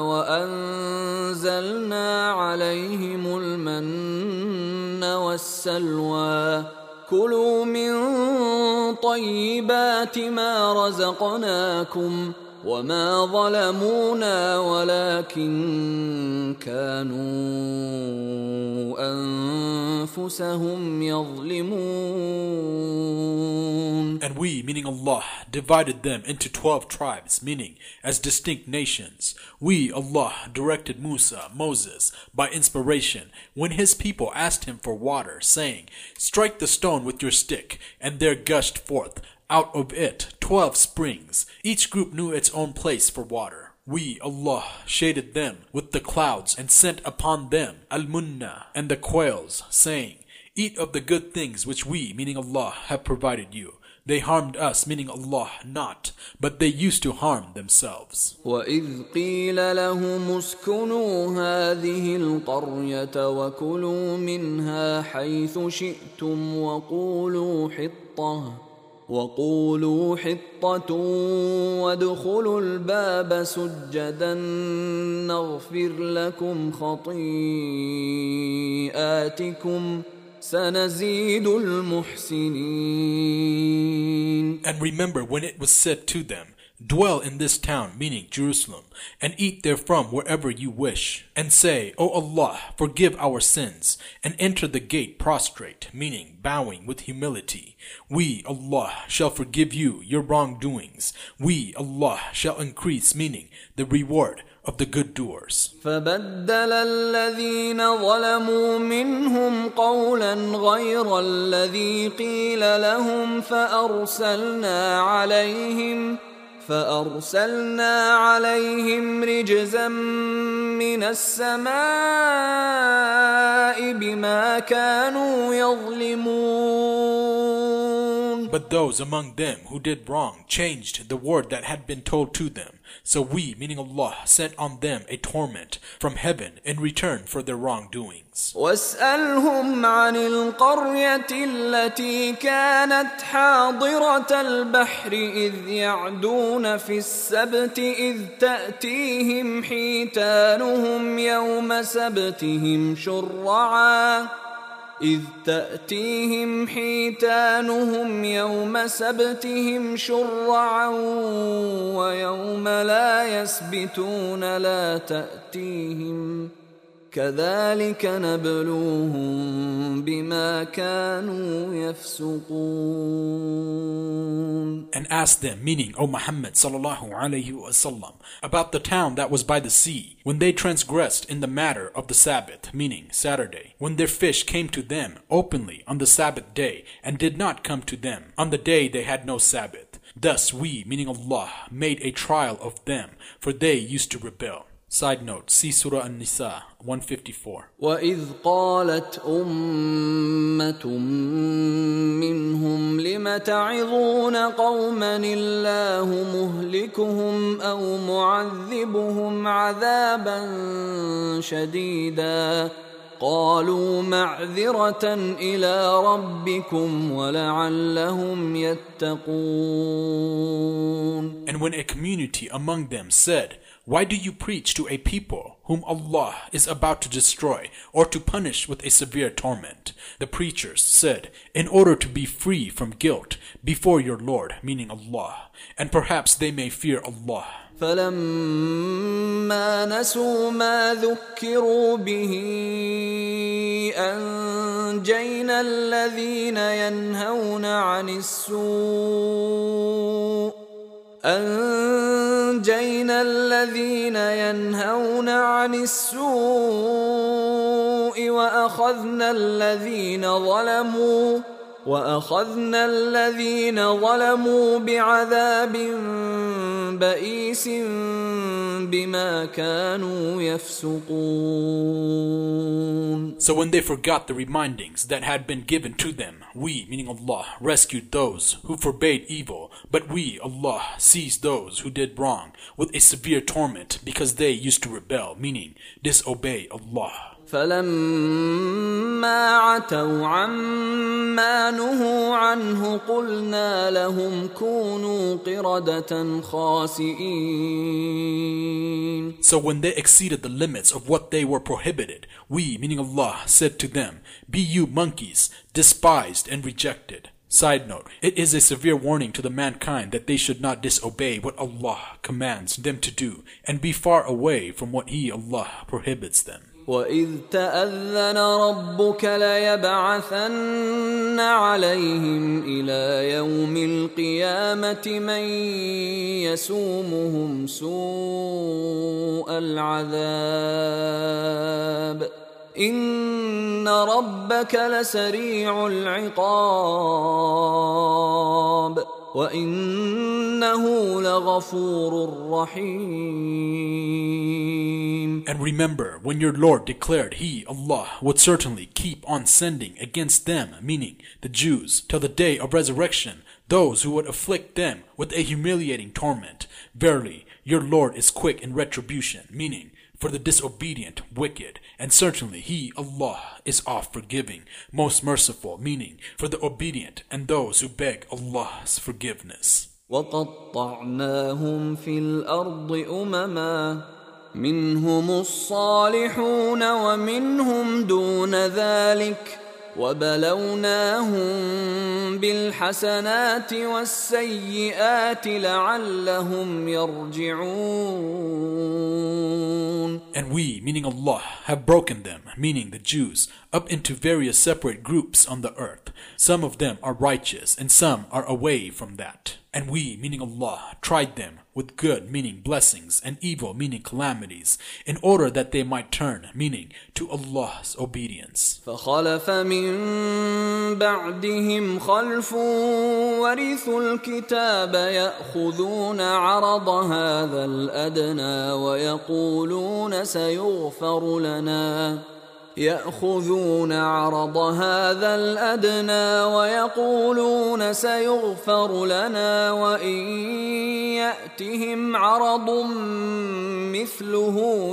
وأنزلنا عليهم المن والسلوى كلوا من طيبات ما رزقناكم وما ظلمونا ولكن كانوا أنفسهم أنفسهم يظلمون. And we, meaning Allah, divided them into twelve tribes, meaning as distinct nations. We, Allah, directed Musa, Moses, by inspiration, when his people asked him for water, saying, "Strike the stone with your stick," and there gushed forth out of it twelve springs. Each group knew its own place for water. We, Allah, shaded them with the clouds and sent upon them al-munna and the quails, saying, "Eat of the good things which we, meaning Allah, have provided you." They harmed us, meaning Allah, not, but they used to harm themselves. وَإِذْ قِيلَ لَهُمُ اسْكُنُوا هَذِهِ الْقَرْيَةَ وَكُلُوا مِنْهَا حَيْثُ شِئْتُمْ وَقُولُوا حِطَّةٌ وَقُولُوا حِطَّةٌ وَادْخُلُوا الْبَابَ سُجَّدًا نَغْفِرْ لَكُمْ خَطِيئَاتِكُمْ سَنَزِيدُ الْمُحْسِنِينَ. And remember when it was said to them, "Dwell in this town," meaning Jerusalem, "and eat therefrom wherever you wish. And say, O Allah, forgive our sins, and enter the gate prostrate," meaning bowing with humility. "We, Allah, shall forgive you your wrongdoings. We, Allah, shall increase," meaning the reward of the good doers. فَبَدَّلَ الَّذِينَ ظَلَمُوا مِنْهُمْ قَوْلًا غَيْرَ الَّذِي قِيلَ لَهُمْ فَأَرْسَلْنَا عَلَيْهِمْ فَأَرْسَلْنَا عَلَيْهِمْ رِجْزًا مِّنَ السَّمَاءِ بِمَا كَانُوا يَظْلِمُونَ. But those among them who did wrong changed the word that had been told to them. So we, meaning Allah, sent on them a torment from heaven in return for their wrongdoings. وَاسْأَلْهُمْ عَنِ الْقَرْيَةِ الَّتِي كَانَتْ حَاضِرَةَ الْبَحْرِ إِذْ يَعْدُونَ فِي السَّبْتِ إِذْ تَأْتِيهِمْ حِيتَانُهُمْ يَوْمَ سَبْتِهِمْ شُرَّعًا إذ تأتيهم حيتانهم يوم سبتهم شرعا ويوم لا يسبتون لا تأتيهم كذلك نبلوهم بما كانوا يفسقون. And ask them, meaning O Muhammad sallallahu alaihi wasallam, about the town that was by the sea, when they transgressed in the matter of the Sabbath, meaning Saturday, when their fish came to them openly on the Sabbath day and did not come to them on the day they had no Sabbath. Thus we, meaning Allah, made a trial of them, for they used to rebel. Side note, see Surah An-Nisa one fifty-four. وَإِذْ قَالَتْ أُمَّةٌ مِّنْهُمْ لِمَ تَعِظُونَ قَوْمًا اللَّهُ مُهْلِكُهُمْ أَوْ مُعَذِّبُهُمْ عَذَابًا شَدِيدًا قَالُوا مَعْذِرَةً إِلَىٰ رَبِّكُمْ وَلَعَلَّهُمْ يَتَّقُونَ. And when a community among them said, "Why do you preach to a people whom Allah is about to destroy or to punish with a severe torment?" The preachers said, "In order to be free from guilt before your Lord," meaning Allah, "and perhaps they may fear Allah." فَلَمَّا نَسُوا مَا ذُكِّرُوا بِهِ أَنْجَيْنَا الَّذِينَ يَنْهَوْنَ عَنِ السُّوءِ أنجينا الذين ينهون عن السوء وأخذنا الذين ظلموا وأخذنا الذين ظلموا بعذاب بئيس بما كانوا يفسقون. So when they forgot the remindings that had been given to them, we, meaning Allah, rescued those who forbade evil, but we, Allah, seized those who did wrong with a severe torment because they used to rebel, meaning disobey Allah. فَلَمَّا عَتَوْا عَمَّا نُهُوا عَنْهُ قُلْنَا لَهُمْ كُونُوا قِرَدَةً خَاسِئِينَ. So when they exceeded the limits of what they were prohibited, we, meaning Allah, said to them, "Be you monkeys, despised and rejected." Side note, it is a severe warning to the mankind that they should not disobey what Allah commands them to do and be far away from what He, Allah, prohibits them. وَإِذْ تَأَذَّنَ رَبُّكَ لَيَبْعَثَنَّ عَلَيْهِمْ إِلَى يَوْمِ الْقِيَامَةِ مَنْ يَسُومُهُمْ سُوءَ الْعَذَابِ إِنَّ رَبَّكَ لَسَرِيعُ الْعِقَابِ وَإِنَّهُ لَغَفُورٌ رَحِيمٌ. And remember when your Lord declared He, Allah, would certainly keep on sending against them, meaning the Jews, till the day of resurrection, those who would afflict them with a humiliating torment. Verily, your Lord is quick in retribution, meaning for the disobedient, wicked, and certainly He, Allah, is oft forgiving, most merciful, meaning for the obedient and those who beg Allah's forgiveness. وَقَطَّعْنَاهُمْ فِي الْأَرْضِ أُمَمًا مِنْهُمُ الصَّالِحُونَ وَمِنْهُمْ دُونَ ذَلِكَ وَبَلَوْنَاهُمْ بِالْحَسَنَاتِ وَالسَّيِّئَاتِ لَعَلَّهُمْ يَرْجِعُونَ. And we, meaning Allah, have broken them, meaning the Jews, up into various separate groups on the earth. Some of them are righteous and some are away from that. And we, meaning Allah, tried them with good, meaning blessings, and evil, meaning calamities, in order that they might turn, meaning to Allah's obedience. فَخَلَفَ مِن بَعْدِهِمْ خَلْفٌ وَرِثُوا الْكِتَابَ يَأْخُذُونَ عَرَضَ هَذَا الْأَدْنَى وَيَقُولُونَ سَيُغْفَرُ لَنَا يأخذون عرض هذا الأدنى ويقولون سيغفر لنا وإن يأتهم عرض مثله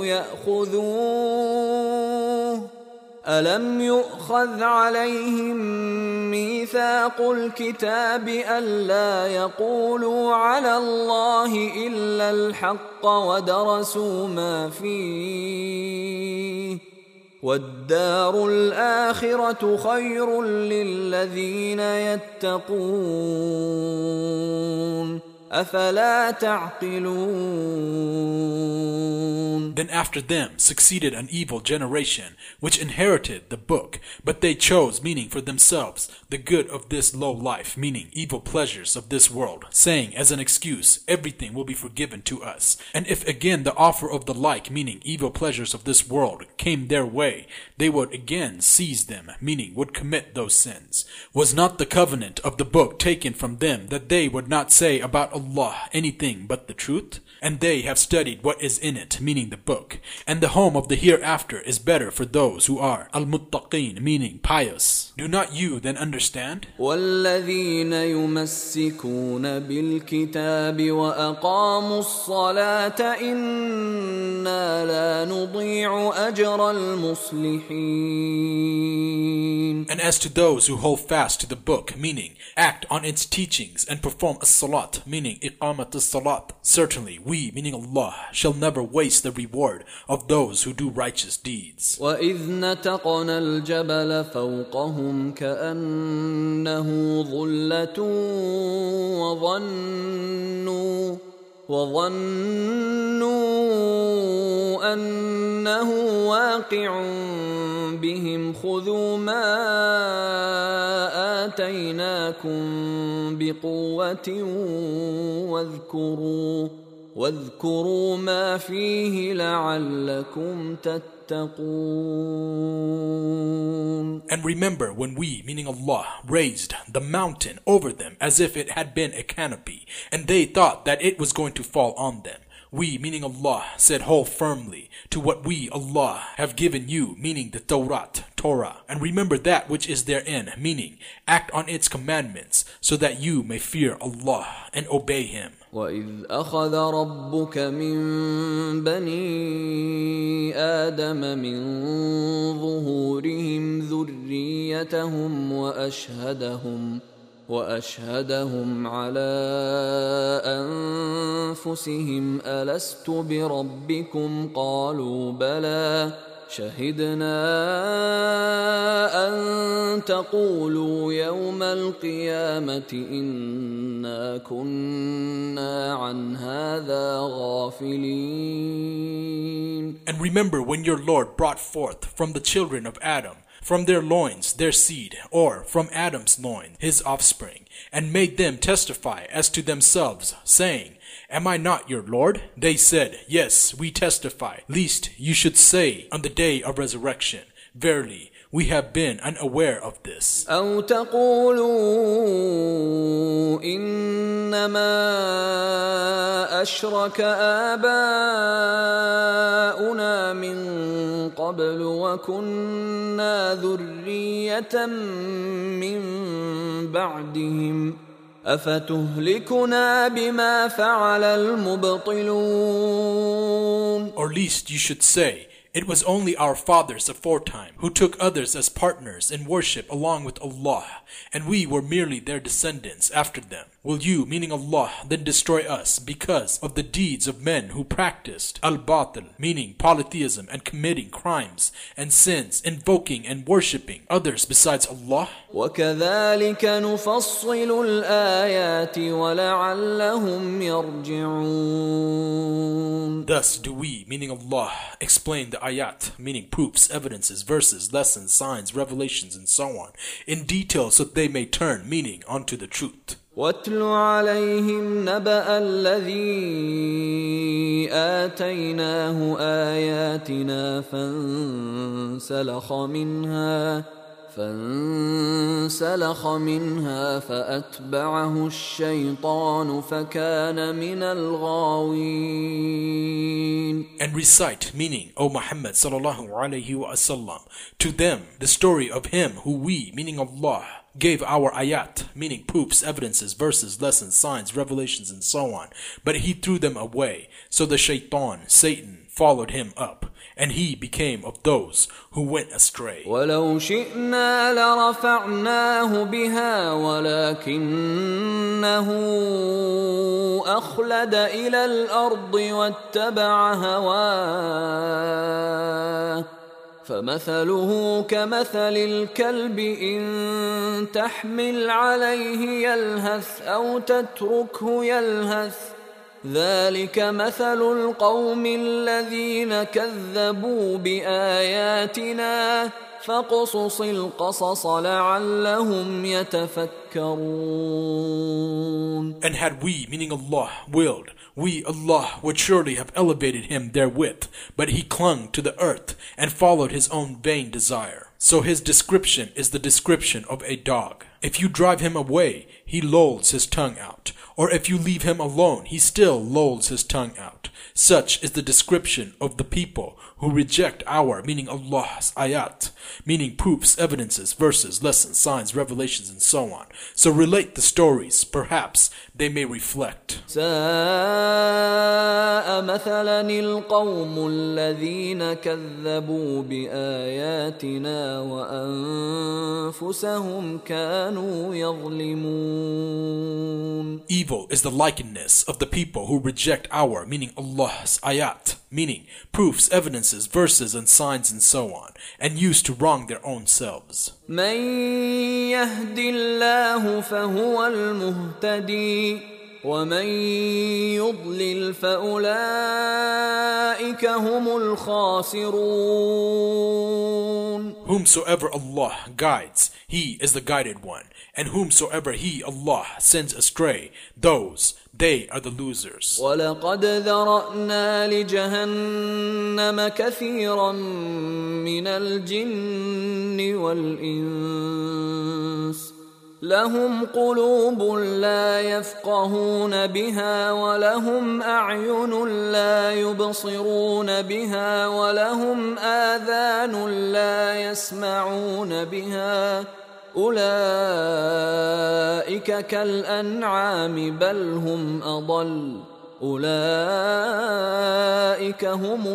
يأخذوه ألم يؤخذ عليهم ميثاق الكتاب ألا يقولوا على الله إلا الحق ودرسوا ما فيه وَالدَّارُ الْآخِرَةُ خَيْرٌ لِلَّذِينَ يَتَّقُونَ أَفَلَا تَعْقِلُونَ. Then after them succeeded an evil generation, which inherited the book, but they chose, meaning for themselves, the good of this low life, meaning evil pleasures of this world, saying as an excuse, everything will be forgiven to us. And if again the offer of the like, meaning evil pleasures of this world, came their way, they would again seize them, meaning would commit those sins. Was not the covenant of the book taken from them that they would not say about Allah anything but the truth? And they have studied what is in it, meaning the book. And the home of the hereafter is better for those who are al-muttaqeen, meaning pious. Do not you then understand? وَالَّذِينَ يُمَسِّكُونَ بِالْكِتَابِ وَأَقَامُوا الصَّلَاةَ إِنَّا لَا نُضِيعُ أَجْرَ الْمُصْلِحِينَ. And as to those who hold fast to the book, meaning act on its teachings and perform as-salat, meaning iqamat as-salat, certainly we, meaning Allah, shall never waste the reward of those who do righteous deeds. وَإِذْ نَتَقْنَا الْجَبَلَ فَوْقَهُمْ كَأَنَّهُ ظُلَّةٌ وَظَنُّوا وَظَنُّوا أَنَّهُ واقع بهم خذوا ما آتيناكم بقوة واذكروا واذكروا ما فيه لعلكم تتقون. And remember when we, meaning Allah, raised the mountain over them as if it had been a canopy, and they thought that it was going to fall on them. We, meaning Allah, said hold firmly to what we, Allah, have given you, meaning the Torah, Torah, and remember that which is therein, meaning act on its commandments, so that you may fear Allah and obey Him. وَإِذْ أَخَذَ رَبُّكَ مِنْ بَنِي آدَمَ مِنْ ظُهُورِهِمْ ذُرِّيَّتَهُمْ وَأَشْهَدَهُمْ وأشهدهم على أنفسهم ألست بربكم قالوا بلى شهدنا أن تقولوا يوم القيامة إنا كنا عن هذا غافلين. And remember when your Lord brought forth from the children of Adam, from their loins their seed, or from Adam's loin his offspring, and made them testify as to themselves, saying, Am I not your Lord? They said, Yes, we testify, lest you should say on the day of resurrection, Verily, we have been unaware of this. أو تقولوا إنما أشرك آباؤنا من قبل وكنا ذرية من بعدهم أفتهلكنا بما فعل المبطلون. Or least you should say, It was only our fathers aforetime who took others as partners in worship along with Allah, and we were merely their descendants after them. Will you, meaning Allah, then destroy us because of the deeds of men who practiced al-batil, meaning polytheism and committing crimes and sins, invoking and worshipping others besides Allah? وَكَذَلِكَ نُفَصِّلُ الْآيَاتِ وَلَعَلَّهُمْ يَرْجِعُونَ. Thus do we, meaning Allah, explain the ayat, meaning proofs, evidences, verses, lessons, signs, revelations, and so on, in detail so that they may turn, meaning onto the truth. وَاتْلُ عَلَيْهِمْ نَبَأَ الَّذِي آتَيْنَاهُ آيَاتِنَا فَانسَلَخَ مِنْهَا فانسلخ منها فأتبعه الشيطان فكان من الغاوين. And recite, meaning, O Muhammad sallallahu alayhi wa sallam, to them the story of him who we, meaning Allah, gave our ayat, meaning proofs, evidences, verses, lessons, signs, revelations, and so on. But he threw them away. So the shaitan, Satan, followed him up, and he became of those who went astray. وَلَوْ شِئْنَا لَرَفَعْنَاهُ بِهَا وَلَكِنَّهُ أَخْلَدَ إِلَى الْأَرْضِ وَاتَّبَعَ هَوَاهُ فَمَثَلُهُ كَمَثَلِ الْكَلْبِ إِن تَحْمِلْ عَلَيْهِ يَلْهَثْ أَوْ تَتْرُكْهُ يَلْهَثْ ذلك مثل القوم الذين كذبوا بآياتنا فاقصص القصص لعلهم يتفكرون. And had we, meaning Allah, willed, we, Allah, would surely have elevated him therewith, but he clung to the earth and followed his own vain desire. So his description is the description of a dog. If you drive him away, he lolls his tongue out. Or if you leave him alone, he still lolls his tongue out. Such is the description of the people who reject our, meaning Allah's ayat, meaning proofs, evidences, verses, lessons, signs, revelations, and so on. So relate the stories, perhaps they may reflect. ساء مثلا القوم الذين كذبوا بآياتنا وأنفسهم كانوا يظلمون. Evil is the likeness of the people who reject our, meaning Allah's ayat, meaning proofs, evidences, verses, and signs, and so on, and used to wrong their own selves. من يهد الله فهو المهتدي ومن يضلل فأولئك هم الخاسرون. Whomsoever Allah guides, he is the guided one, and whomsoever he, Allah, sends astray, those, they are the losers. وَلَقَدْ ذَرَأْنَا لِجَهَنَّمَ كَثِيرًا مِنَ الْجِنِّ وَالْإِنسِ لَهُمْ قُلُوبٌ لَا يَفْقَهُونَ بِهَا وَلَهُمْ أَعْيُنٌ لَا يُبْصِرُونَ بِهَا وَلَهُمْ آذَانٌ لَا يَسْمَعُونَ بِهَا أولئك كالأنعام بل هم أضل أولئك هم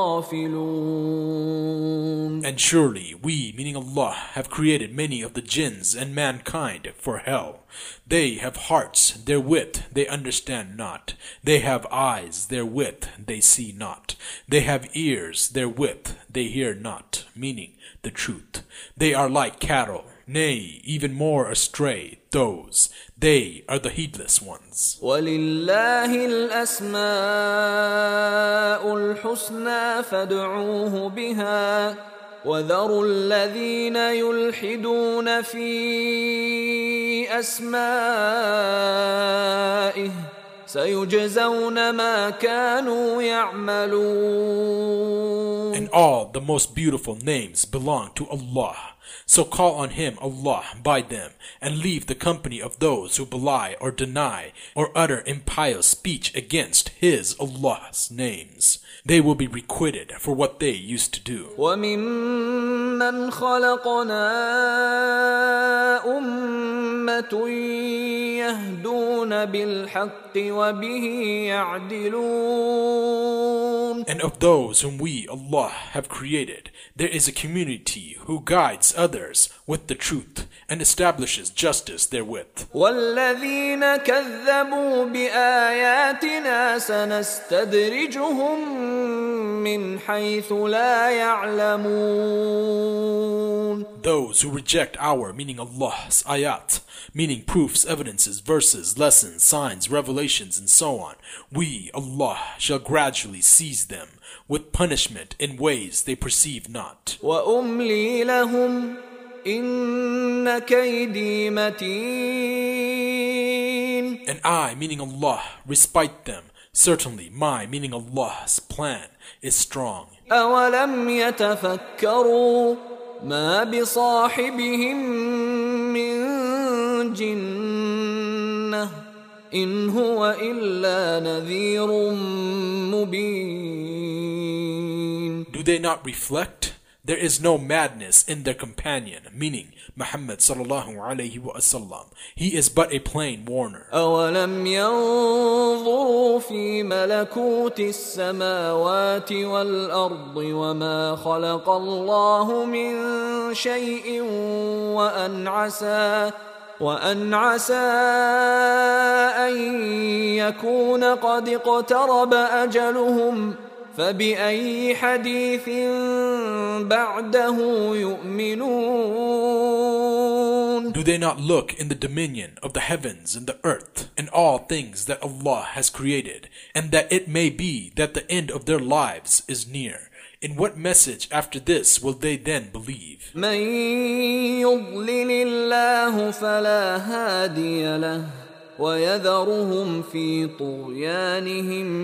الغافلون. And surely we, meaning Allah, have created many of the jinns and mankind for hell. They have hearts, therewith they understand not. They have eyes, therewith they see not. They have ears, therewith they hear not, meaning the truth. They are like cattle. Nay, even more astray, those, they are the heedless ones. وَلِلَّهِ الْأَسْمَاءُ الْحُسْنَى فَادْعُوهُ بِهَا وَذَرُوا الَّذِينَ يُلْحِدُونَ فِي أَسْمَائِهِ سَيُجْزَوْنَ مَا كَانُوا يَعْمَلُونَ. And all the most beautiful names belong to Allah. So call on Him, Allah, by them, and leave the company of those who belie or deny or utter impious speech against His, Allah's names. They will be requited for what they used to do. وَمِمَّنْ خَلَقْنَا أُمَّةٌ يَهْدُونَ بِالْحَقِّ وَبِهِ يَعْدِلُونَ. And of those whom we, Allah, have created, there is a community who guides others with the truth and establishes justice therewith. وَالَّذِينَ كَذَّبُوا بِآيَاتِنَا سَنَسْتَدْرِجُهُم مِّنْ حَيْثُ لَا يَعْلَمُونَ. Those who reject our, meaning Allah's, ayat, meaning proofs, evidences, verses, lessons, signs, revelations, and so on, we, Allah, shall gradually seize them with punishment in ways they perceive not. وَأُمْلِي لَهُمْ إِنَّ كَيْدِي مَتِينٌ. And I, meaning Allah, respite them. Certainly, my, meaning Allah's, plan is strong. أَوَلَمْ يَتَفَكَّرُوا مَا بِصَاحِبِهِم مِّن جِنَّةٍ إِنْ هُوَ إِلَّا نَذِيرٌ مُبِينٌ. Do they not reflect? There is no madness in their companion, meaning Muhammad sallallahu alayhi wa sallam. He is but a plain warner. أَوَلَمْ يَنظُرُوا فِي مَلَكُوتِ السَّمَاوَاتِ وَالْأَرْضِ وَمَا خَلَقَ اللَّهُ مِنْ شَيْءٍ وَأَنْ عَسَى وأن عسى أن يكون قد اقترب أجلهم فبأي حديث بعده يؤمنون. Do they not look in the dominion of the heavens and the earth and all things that Allah has created, and that it may be that the end of their lives is near? In what message after this will they then believe? من يضلل الله فلا هادي له ويذرهم في طغيانهم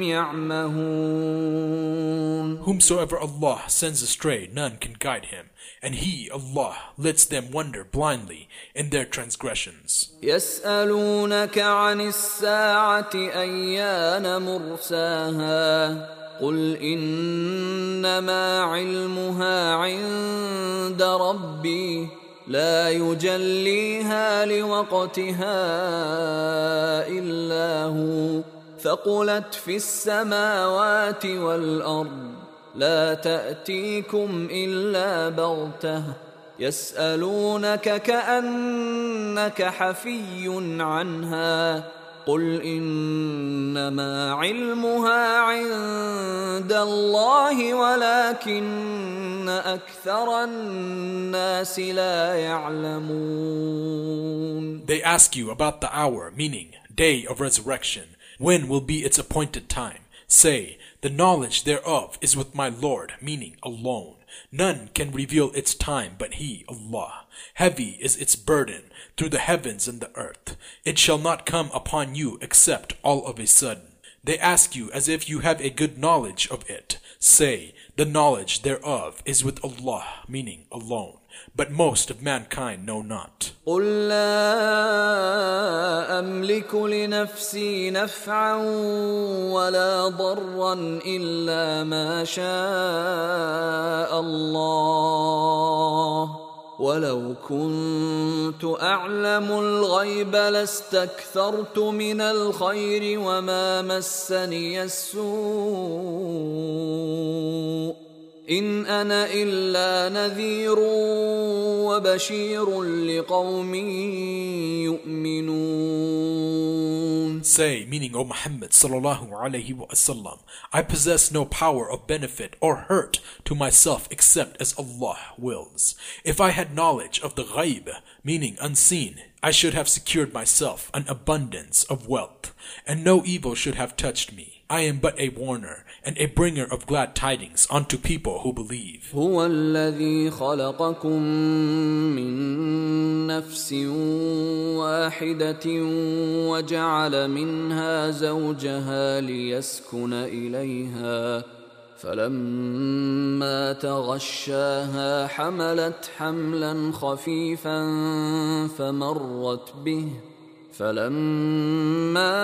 يعمهون. Whomsoever Allah sends astray, none can guide him, and He, Allah, lets them wander blindly in their transgressions. يسألونك عن الساعة أيان مرساها قل إنما علمها عند ربي لا يجليها لوقتها إلا هو ثقلت في السماوات والأرض لا تأتيكم إلا بغتة يسألونك كأنك حفي عنها قل إنما علمها عند الله ولكن أكثر الناس لا يعلمون. They ask you about the hour, meaning day of resurrection. When will be its appointed time? Say, the knowledge thereof is with my Lord, meaning alone. None can reveal its time but He, Allah. Heavy is its burden through the heavens and the earth. It shall not come upon you except all of a sudden. They ask you as if you have a good knowledge of it. Say, the knowledge thereof is with Allah, meaning alone. But most of mankind know not. قل لا أملك لنفسي نفعا ولا ضرا إلا ما شاء الله ولو كنت أعلم الغيب لاستكثرت من الخير وما مسني السوء إن أنا إلا نذير وبشير لقوم يؤمنون. Say, meaning, O Muhammad sallallahu alayhi wa sallam, I possess no power of benefit or hurt to myself except as Allah wills. If I had knowledge of the ghaib, meaning unseen, I should have secured myself an abundance of wealth, and no evil should have touched me. I am but a warner and a bringer of glad tidings unto people who believe. هو الذي خلقكم من نفس واحدة وجعل منها زوجها ليسكن إليها فلما تغشاها حملت حملا خفيفا فمرت به فلما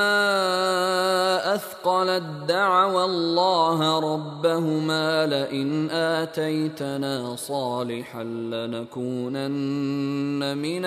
أثقلت دعوا الله ربهما لئن آتيتنا صالحا لنكونن من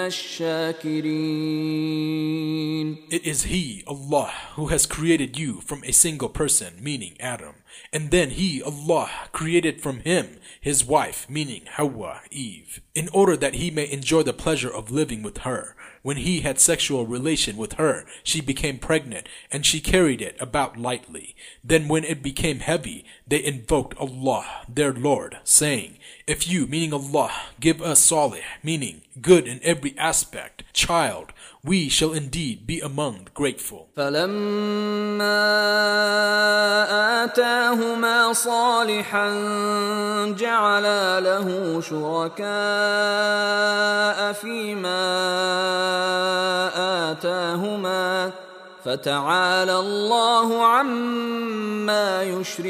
الشاكرين. It is He, Allah, who has created you from a single person, meaning Adam. And then He, Allah, created from him his wife, meaning Hawa, Eve, in order that he may enjoy the pleasure of living with her. When he had sexual relation with her, she became pregnant, and she carried it about lightly. Then when it became heavy, they invoked Allah, their Lord, saying, If you, meaning Allah, give us salih, meaning good in every aspect, child, we shall indeed be among the grateful. فَلَمَّا آتَاهُمَا صَالِحًا جَعَلَا لَهُ شُرَكَاءَ فِيمَا آتَاهُمَا فَتَعَالَى اللَّهُ عَمَّا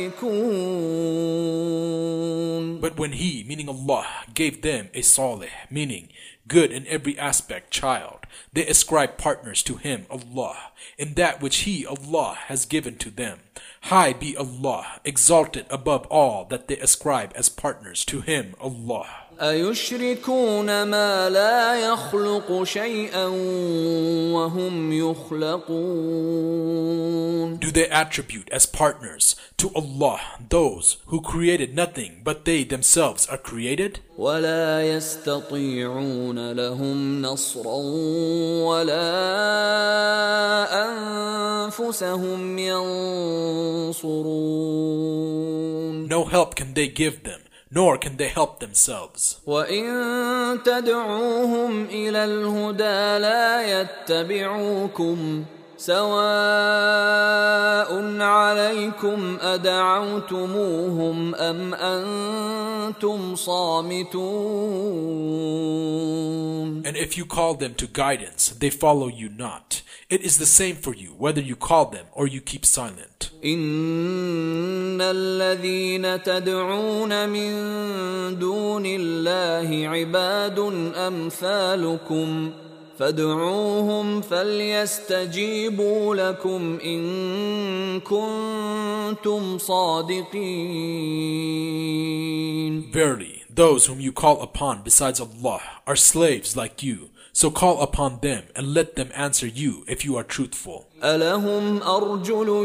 يُشْرِكُونَ. But when He, meaning Allah, gave them a salih, meaning good in every aspect child, they ascribe partners to Him, Allah, in that which He, Allah, has given to them. High be Allah, exalted above all that they ascribe as partners to Him, Allah. أَيُشْرِكُونَ مَا لَا يَخْلُقُ شَيْئًا وَهُمْ يُخْلَقُونَ. Do they attribute as partners to Allah those who created nothing but they themselves are created? وَلَا يَسْتَطِيعُونَ لَهُمْ نَصْرًا وَلَا أَنفُسَهُمْ يَنصُرُونَ. No help can they give them, nor can they help themselves. وَإِن تَدْعُوهُمْ إِلَى الْهُدَى لَا يَتَّبِعُوكُمْ سَوَاءٌ عَلَيْكُمْ أَدَعَوْتُمُوهُمْ أَمْ أَنْتُمْ صَامِتُونَ. And if you call them to guidance, they follow you not. It is the same for you, whether you call them or you keep silent. إِنَّ الَّذِينَ تَدْعُونَ مِن دُونِ اللَّهِ عِبَادٌ أَمْثَالُكُمْ فادعوهم فليستجيبوا لكم إن كنتم صادقين. Verily, those whom you call upon besides Allah are slaves like you. So call upon them and let them answer you if you are truthful. ألهم أرجل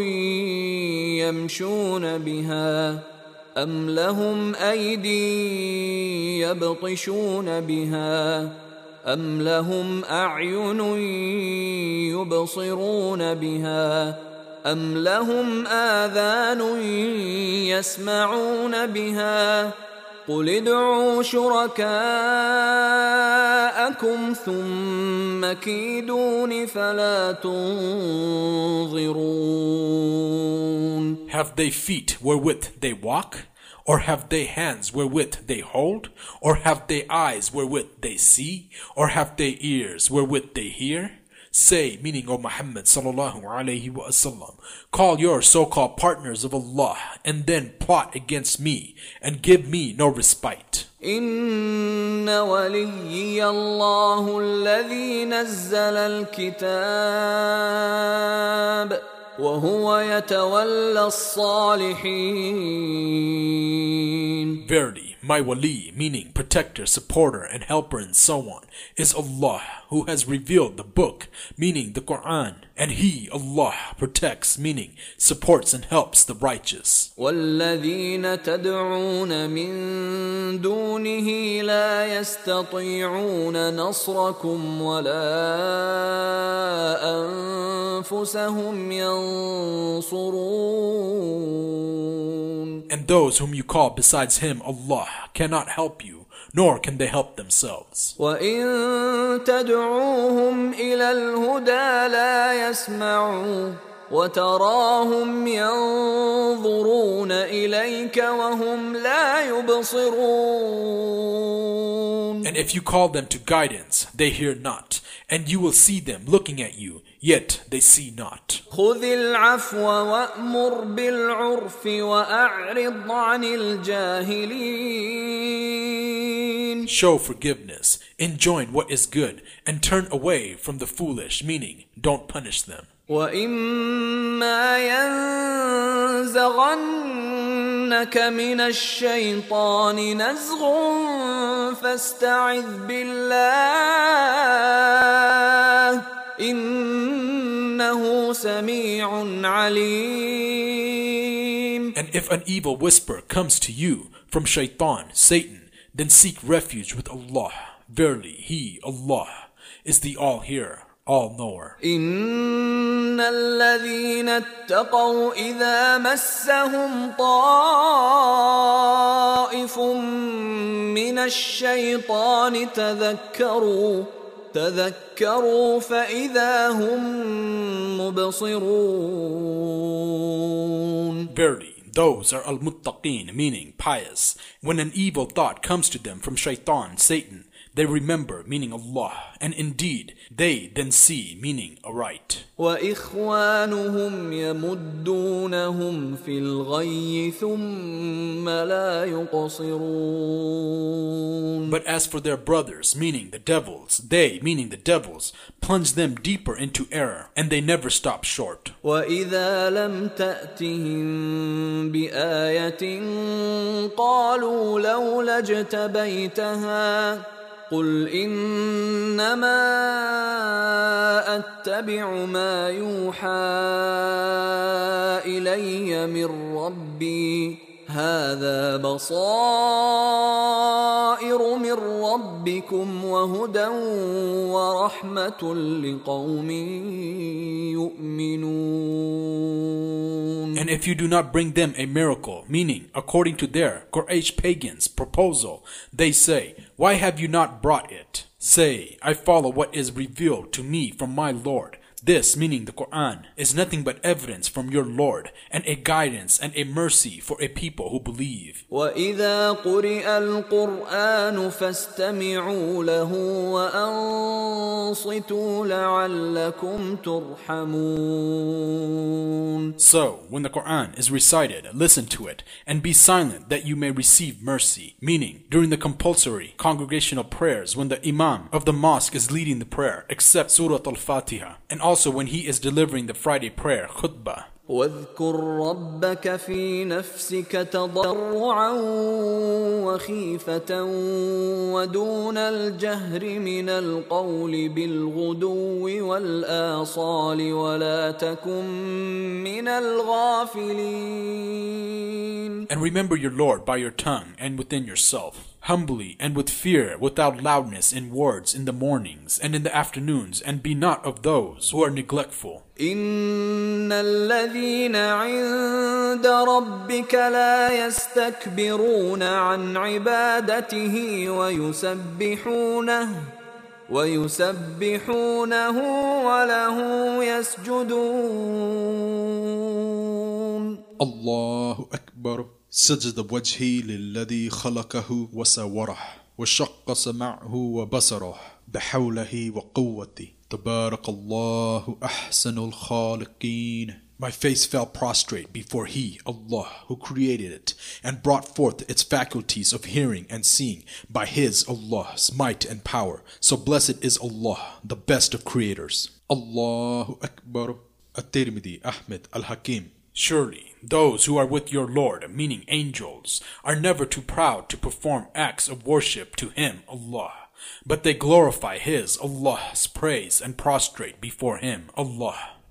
يمشون بها أم لهم أيدي يبطشون بها أم لهم أعين يبصرون بها أم لهم آذان يسمعون بها قل ادعوا شركاءكم ثم كيدون فلا تنظرون. Have they feet wherewith they walk? Or have they hands wherewith they hold? Or have they eyes wherewith they see? Or have they ears wherewith they hear? Say, meaning, O Muhammad sallallahu alayhi wa sallam, call your so-called partners of Allah and then plot against me and give me no respite. إن وليي الله الذي نزل الكتاب وهو يتولى الصالحين. Verily, my wali, meaning protector, supporter, and helper, and so on, is Allah, who has revealed the book, meaning the Quran, and He, Allah, protects, meaning supports and helps the righteous. وَالَّذِينَ تَدْعُونَ مِن دُونِهِ لَا يَسْتَطِيعُونَ نَصْرَكُمْ وَلَا أَنفُسَهُمْ يَنصُرُونَ. And those whom you call besides Him, Allah, cannot help you, nor can they help themselves. وَإِن تَدْعُوهُمْ إِلَى الْهُدَى لَا يَسْمَعُوا وَتَرَاهُمْ يَنظُرُونَ إِلَيْكَ وَهُمْ لَا يُبْصِرُونَ. And if you call them to guidance, they hear not, and you will see them looking at you, yet they see not. خُذِ الْعَفْوَ وَأْمُرْ بِالْعُرْفِ وَأَعْرِضْ عَنِ الْجَاهِلِينَ. Show forgiveness, enjoin what is good, and turn away from the foolish, meaning don't punish them. وَإِمَّا يَنزَغَنَّكَ مِنَ الشَّيْطَانِ نَزْغٌ فَاسْتَعِذْ بِاللَّهِ إِنَّهُ سَمِيعٌ عَلِيمٌ. And if an evil whisper comes to you from shaitan, Satan, then seek refuge with Allah. Verily, He, Allah, is the all-hearer, all-knower. إِنَّ الَّذِينَ اتَّقَوْا إِذَا مَسَّهُمْ طَائِفٌ مِّنَ الشَّيْطَانِ تَذَكَّرُوا تذكروا فإذا هم مبصرون. Verily, those are al-muttaqeen, meaning pious. When an evil thought comes to them from shaitan, Satan, they remember, meaning Allah, and indeed, they then see, meaning aright. وَإِخْوَانُهُمْ يَمُدُّونَهُمْ فِي الْغَيِّ ثُمَّ لَا يُقْصِرُونَ. But as for their brothers, meaning the devils, they, meaning the devils, plunge them deeper into error, and they never stop short. وَإِذَا لَمْ تَأْتِهِمْ بِآيَةٍ قَالُوا لَوْلَا اجْتَبَيْتَهَا قُلْ إِنَّمَا أَتَّبِعُ مَا يُوحَى إِلَيَّ مِنْ رَبِّي هَذَا بَصَائِرُ مِنْ رَبِّكُمْ وَهُدًى وَرَحْمَةٌ لِقَوْمٍ يُؤْمِنُونَ. And if you do not bring them a miracle, meaning according to their Quraysh pagans' proposal, they say, why have you not brought it? Say, I follow what is revealed to me from my Lord. This, meaning the Quran, is nothing but evidence from your Lord, and a guidance and a mercy for a people who believe. وَإِذَا قُرِئَ الْقُرْآنُ فَاسْتَمِعُوا لَهُ وَأَنصِتُوا لَعَلَّكُمْ تُرْحَمُونَ. So, when the Quran is recited, listen to it, and be silent that you may receive mercy, meaning during the compulsory congregational prayers when the Imam of the mosque is leading the prayer, except Surah Al-Fatiha, and also when he is delivering the Friday prayer, khutbah. واذكر ربك في نفسك تضرعا وخيفة ودون الجهر من القول بالغدو والآصال ولا تكن من الغافلين. And remember your Lord by your tongue and within yourself, humbly and with fear, without loudness in words in the mornings and in the afternoons, and be not of those who are neglectful. إن الذين عند ربك لا يستكبرون عن عبادته ويسبحونه ويسبحونه وله يسجدون. الله أكبر. سجد وجهي للذي خلقه وسوره وشق سمعه وبصره بحوله وقوته تبارك الله أحسن الخالقين. My face fell prostrate before He, Allah, who created it and brought forth its faculties of hearing and seeing by His, Allah's might and power. So blessed is Allah, the best of creators. Allahu Akbar. At-Tirmidhi, Ahmed, Al-Hakim. Surely Those who are with your Lord, meaning angels, are never too proud to perform acts of worship to Him, Allah. But they glorify His, Allah's praise and prostrate before Him, Allah.